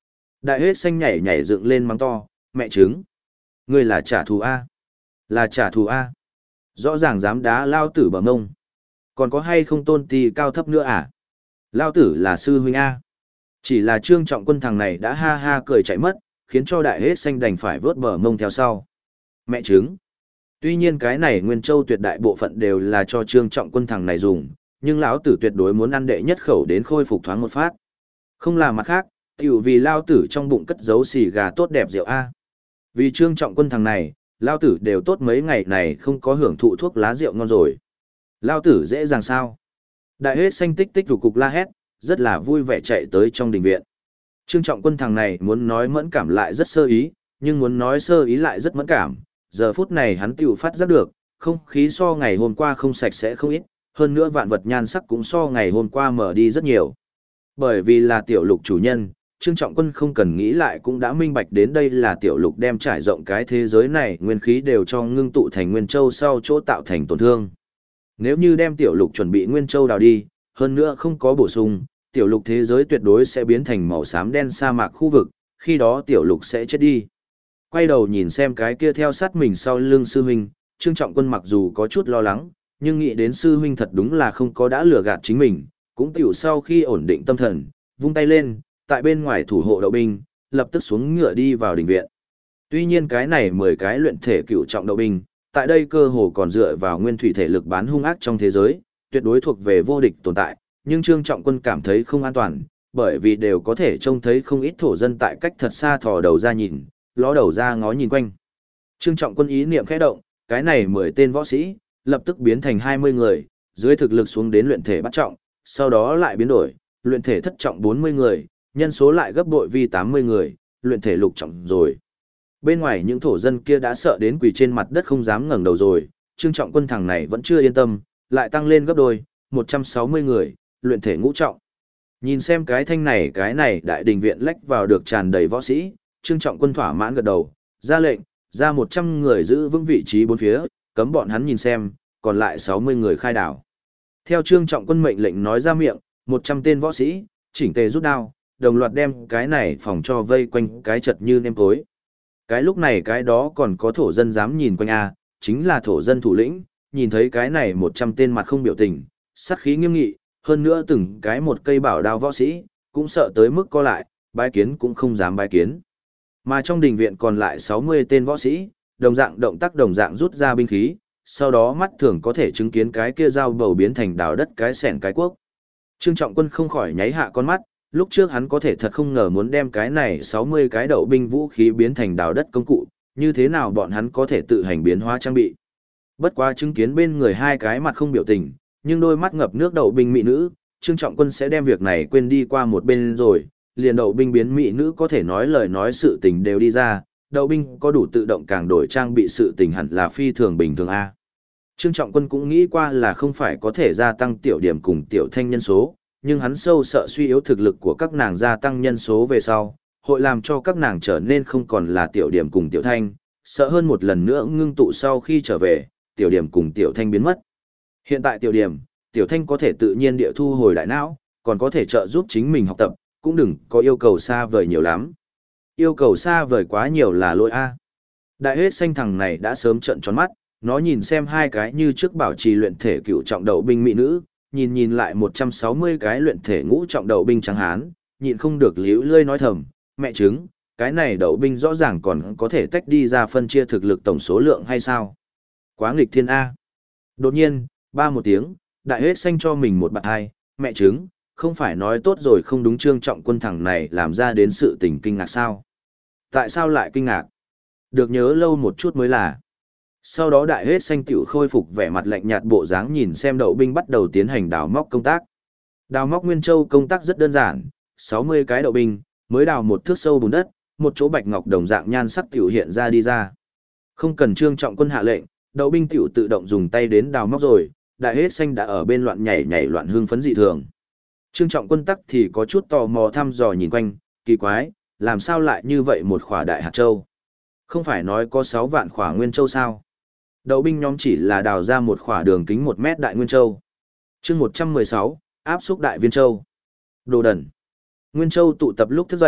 Đại hết xanh nhảy nhảy dựng lên mắng to, mẹ trứng. Ngươi là trả thù A. Là trả thù A. Rõ ràng dám đá lao tử bờ mông. Còn có hay không tôn ti cao thấp nữa à? Lao tử là sư huynh A. Chỉ là Trương Trọng Quân thằng này đã ha ha cười chạy mất, khiến cho đại hết xanh đành phải vớt bờ mông theo sau. Mẹ trứng. Tuy nhiên cái này Nguyên Châu tuyệt đại bộ phận đều là cho Trương Trọng Quân thằng này dùng, nhưng lão tử tuyệt đối muốn ăn đệ nhất khẩu đến khôi phục thoáng một phát. Không là mặt khác, tiểu vì lao tử trong bụng cất giấu xì gà tốt đẹp rượu A. Vì Trương Trọng Quân thằng này, lao tử đều tốt mấy ngày này không có hưởng thụ thuốc lá rượu ngon rồi. Lao tử dễ dàng sao? Đại hết xanh tích tích rục cục la hét, rất là vui vẻ chạy tới trong đình viện. Trương Trọng Quân thằng này muốn nói mẫn cảm lại rất sơ ý, nhưng muốn nói sơ ý lại rất mẫn cảm. Giờ phút này hắn tiểu phát giác được, không khí so ngày hôm qua không sạch sẽ không ít, hơn nữa vạn vật nhan sắc cũng so ngày hôm qua mở đi rất nhiều. Bởi vì là tiểu lục chủ nhân, Trương Trọng Quân không cần nghĩ lại cũng đã minh bạch đến đây là tiểu lục đem trải rộng cái thế giới này nguyên khí đều cho ngưng tụ thành nguyên châu sau chỗ tạo thành tổn thương. Nếu như đem tiểu lục chuẩn bị nguyên châu đào đi, hơn nữa không có bổ sung, tiểu lục thế giới tuyệt đối sẽ biến thành màu xám đen sa mạc khu vực, khi đó tiểu lục sẽ chết đi. Quay đầu nhìn xem cái kia theo sát mình sau lưng sư huynh, Trương Trọng Quân mặc dù có chút lo lắng, nhưng nghĩ đến sư huynh thật đúng là không có đã lừa gạt chính mình, cũng tiểu sau khi ổn định tâm thần, vung tay lên, tại bên ngoài thủ hộ đậu binh, lập tức xuống ngựa đi vào đình viện. Tuy nhiên cái này 10 cái luyện thể cựu trọng đậu binh, tại đây cơ hồ còn dựa vào nguyên thủy thể lực bán hung ác trong thế giới, tuyệt đối thuộc về vô địch tồn tại, nhưng Trương Trọng Quân cảm thấy không an toàn, bởi vì đều có thể trông thấy không ít thổ dân tại cách thật xa thò đầu ra nhìn, ló đầu ra ngó nhìn quanh. Trương Trọng Quân ý niệm khẽ động, cái này 10 tên võ sĩ, lập tức biến thành 20 người, dưới thực lực xuống đến luyện thể bắt trọng, sau đó lại biến đổi, luyện thể thất trọng 40 người, nhân số lại gấp bội vi 80 người, luyện thể lục trọng rồi. Bên ngoài những thổ dân kia đã sợ đến quỳ trên mặt đất không dám ngẩng đầu rồi, Trương Trọng Quân thằng này vẫn chưa yên tâm, lại tăng lên gấp đôi, 160 người, luyện thể ngũ trọng. Nhìn xem cái này đại đình viện lách vào được tràn đầy võ sĩ, Trương Trọng Quân thỏa mãn gật đầu, ra lệnh, ra 100 người giữ vững vị trí bốn phía, cấm bọn hắn nhìn xem, còn lại 60 người khai đảo. Theo Trương Trọng Quân mệnh lệnh nói ra miệng, 100 tên võ sĩ, chỉnh tề rút đao, đồng loạt đem cái này phòng cho vây quanh cái chật như nêm tối. Cái lúc này cái đó còn có thổ dân dám nhìn quanh a, chính là thổ dân thủ lĩnh, nhìn thấy cái này 100 tên mặt không biểu tình, sát khí nghiêm nghị, hơn nữa từng cái một cây bảo đao võ sĩ, cũng sợ tới mức co lại, bái kiến cũng không dám bái kiến. Mà trong đình viện còn lại 60 tên võ sĩ, đồng dạng động tác đồng dạng rút ra binh khí, sau đó mắt thường có thể chứng kiến cái kia dao bầu biến thành đào đất cái sẻn cái cuốc. Trương Trọng Quân không khỏi nháy hạ con mắt, lúc trước hắn có thể thật không ngờ muốn đem cái này 60 cái đậu binh vũ khí biến thành đào đất công cụ, như thế nào bọn hắn có thể tự hành biến hóa trang bị. Bất quá chứng kiến bên người hai cái mặt không biểu tình, nhưng đôi mắt ngập nước đậu binh mỹ nữ, Trương Trọng Quân sẽ đem việc này quên đi qua một bên rồi, liền đậu binh biến mỹ nữ có thể nói lời nói sự tình đều đi ra, đậu binh có đủ tự động càng đổi trang bị sự tình hẳn là phi thường bình thường a. Trương Trọng Quân cũng nghĩ qua là không phải có thể gia tăng tiểu điểm cùng tiểu thanh nhân số, nhưng hắn sâu sợ suy yếu thực lực của các nàng gia tăng nhân số về sau, hội làm cho các nàng trở nên không còn là tiểu điểm cùng tiểu thanh, sợ hơn một lần nữa ngưng tụ sau khi trở về, tiểu điểm cùng tiểu thanh biến mất. Hiện tại tiểu điểm, tiểu thanh có thể tự nhiên địa thu hồi đại não, còn có thể trợ giúp chính mình học tập, cũng đừng có yêu cầu xa vời nhiều lắm. Yêu cầu xa vời quá nhiều là lỗi a. Đại hết xanh thằng này đã sớm trợn tròn mắt, nó nhìn xem hai cái như trước bảo trì luyện thể cựu trọng đậu binh mỹ nữ, nhìn lại 160 cái luyện thể ngũ trọng đậu binh trắng hán, nhịn không được liễu lươi nói thầm, mẹ chứng, cái này đậu binh rõ ràng còn có thể tách đi ra phân chia thực lực tổng số lượng hay sao? Quá nghịch thiên A. Đột nhiên, ba một tiếng, đại hết xanh cho mình một bạt hai, mẹ chứng, không phải nói tốt rồi không đúng Trương Trọng Quân thằng này làm ra đến sự tình kinh ngạc sao? Tại sao lại kinh ngạc? Được nhớ lâu một chút mới là. Sau đó đại hết xanh tiểu khôi phục vẻ mặt lạnh nhạt bộ dáng nhìn xem đậu binh bắt đầu tiến hành đào móc công tác. Đào móc Nguyên Châu công tác rất đơn giản, 60 cái đậu binh, mới đào một thước sâu bùn đất, một chỗ bạch ngọc đồng dạng nhan sắc tiểu hiện ra đi ra. Không cần Trương Trọng Quân hạ lệnh, đậu binh tiểu tự động dùng tay đến đào móc rồi, đại hết xanh đã ở bên loạn nhảy loạn hưng phấn dị thường. Trương Trọng Quân tắc thì có chút tò mò thăm dò nhìn quanh, kỳ quái, làm sao lại như vậy một khỏa đại hạt châu? Không phải nói có 6 vạn khỏa Nguyên Châu sao? Đậu binh nhóm chỉ là đào ra một khỏa đường kính 1 mét đại Nguyên Châu. chương 116, áp xúc đại Viên Châu. Đồ đần. Nguyên Châu tụ tập lúc thức dậy,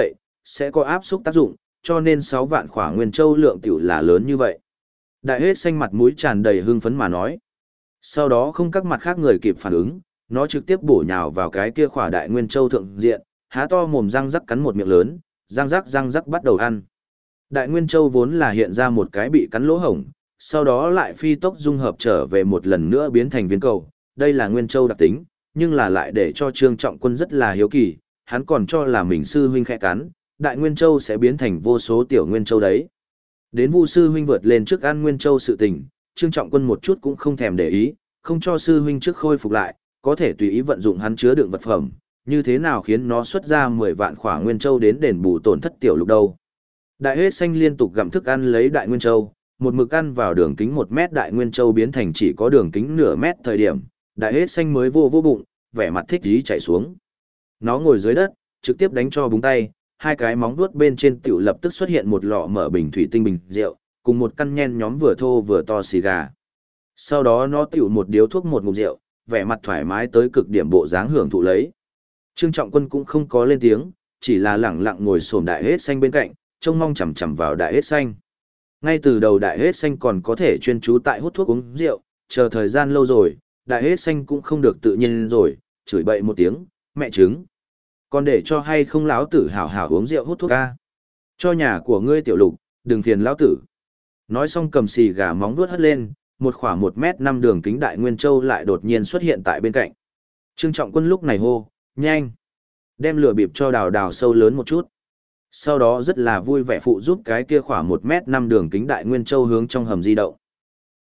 sẽ có áp xúc tác dụng, cho nên 6 vạn khỏa nguyên châu lượng tiểu là lớn như vậy. Đại hết xanh mặt mũi tràn đầy hưng phấn mà nói. Sau đó không các mặt khác người kịp phản ứng, nó trực tiếp bổ nhào vào cái kia khỏa đại nguyên châu thượng diện, há to mồm răng rắc cắn một miệng lớn, răng rắc bắt đầu ăn. Đại nguyên châu vốn là hiện ra một cái bị cắn lỗ hổng, sau đó lại phi tốc dung hợp trở về một lần nữa biến thành viên cầu. Đây là nguyên châu đặc tính, nhưng là lại để cho Trương Trọng Quân rất là hiếu kỳ, hắn còn cho là mình sư huynh khẽ cắn, đại nguyên châu sẽ biến thành vô số tiểu nguyên châu đấy. Đến Vu sư huynh vượt lên trước ăn nguyên châu sự tình, Trương Trọng Quân một chút cũng không thèm để ý, không cho sư huynh trước khôi phục lại, có thể tùy ý vận dụng hắn chứa đựng vật phẩm, như thế nào khiến nó xuất ra 10 vạn khỏa nguyên châu đến đền bù tổn thất tiểu lục đâu. Đại hết xanh liên tục gặm thức ăn lấy đại nguyên châu, một mực ăn vào đường kính 1 mét đại nguyên châu biến thành chỉ có đường kính nửa mét thời điểm, đại hết xanh mới vô bụng, vẻ mặt thích dí chảy xuống. Nó ngồi dưới đất, trực tiếp đánh cho búng tay, hai cái móng vuốt bên trên tiểu lập tức xuất hiện một lọ mở bình thủy tinh bình rượu, cùng một căn nhen nhóm vừa thô vừa to xì gà. Sau đó nó tiểu một điếu thuốc một ngụm rượu, vẻ mặt thoải mái tới cực điểm bộ dáng hưởng thụ lấy. Trương Trọng Quân cũng không có lên tiếng, chỉ là lẳng lặng ngồi xổm đại hết xanh bên cạnh, trông mong chằm chằm vào đại hết xanh. Ngay từ đầu đại hết xanh còn có thể chuyên chú tại hút thuốc uống rượu, chờ thời gian lâu rồi, đại hết xanh cũng không được tự nhiên rồi, chửi bậy một tiếng, mẹ trứng. Còn để cho hay không lão tử hảo hảo uống rượu hút thuốc ca. Cho nhà của ngươi tiểu lục, đừng phiền lão tử. Nói xong cầm xì gà móng vuốt hất lên, một khoảng 1m5 đường kính đại nguyên châu lại đột nhiên xuất hiện tại bên cạnh. Trương Trọng Quân lúc này hô, nhanh. Đem lửa bịp cho đào sâu lớn một chút. Sau đó rất là vui vẻ phụ giúp cái kia khoảng 1m5 đường kính đại nguyên châu hướng trong hầm di động.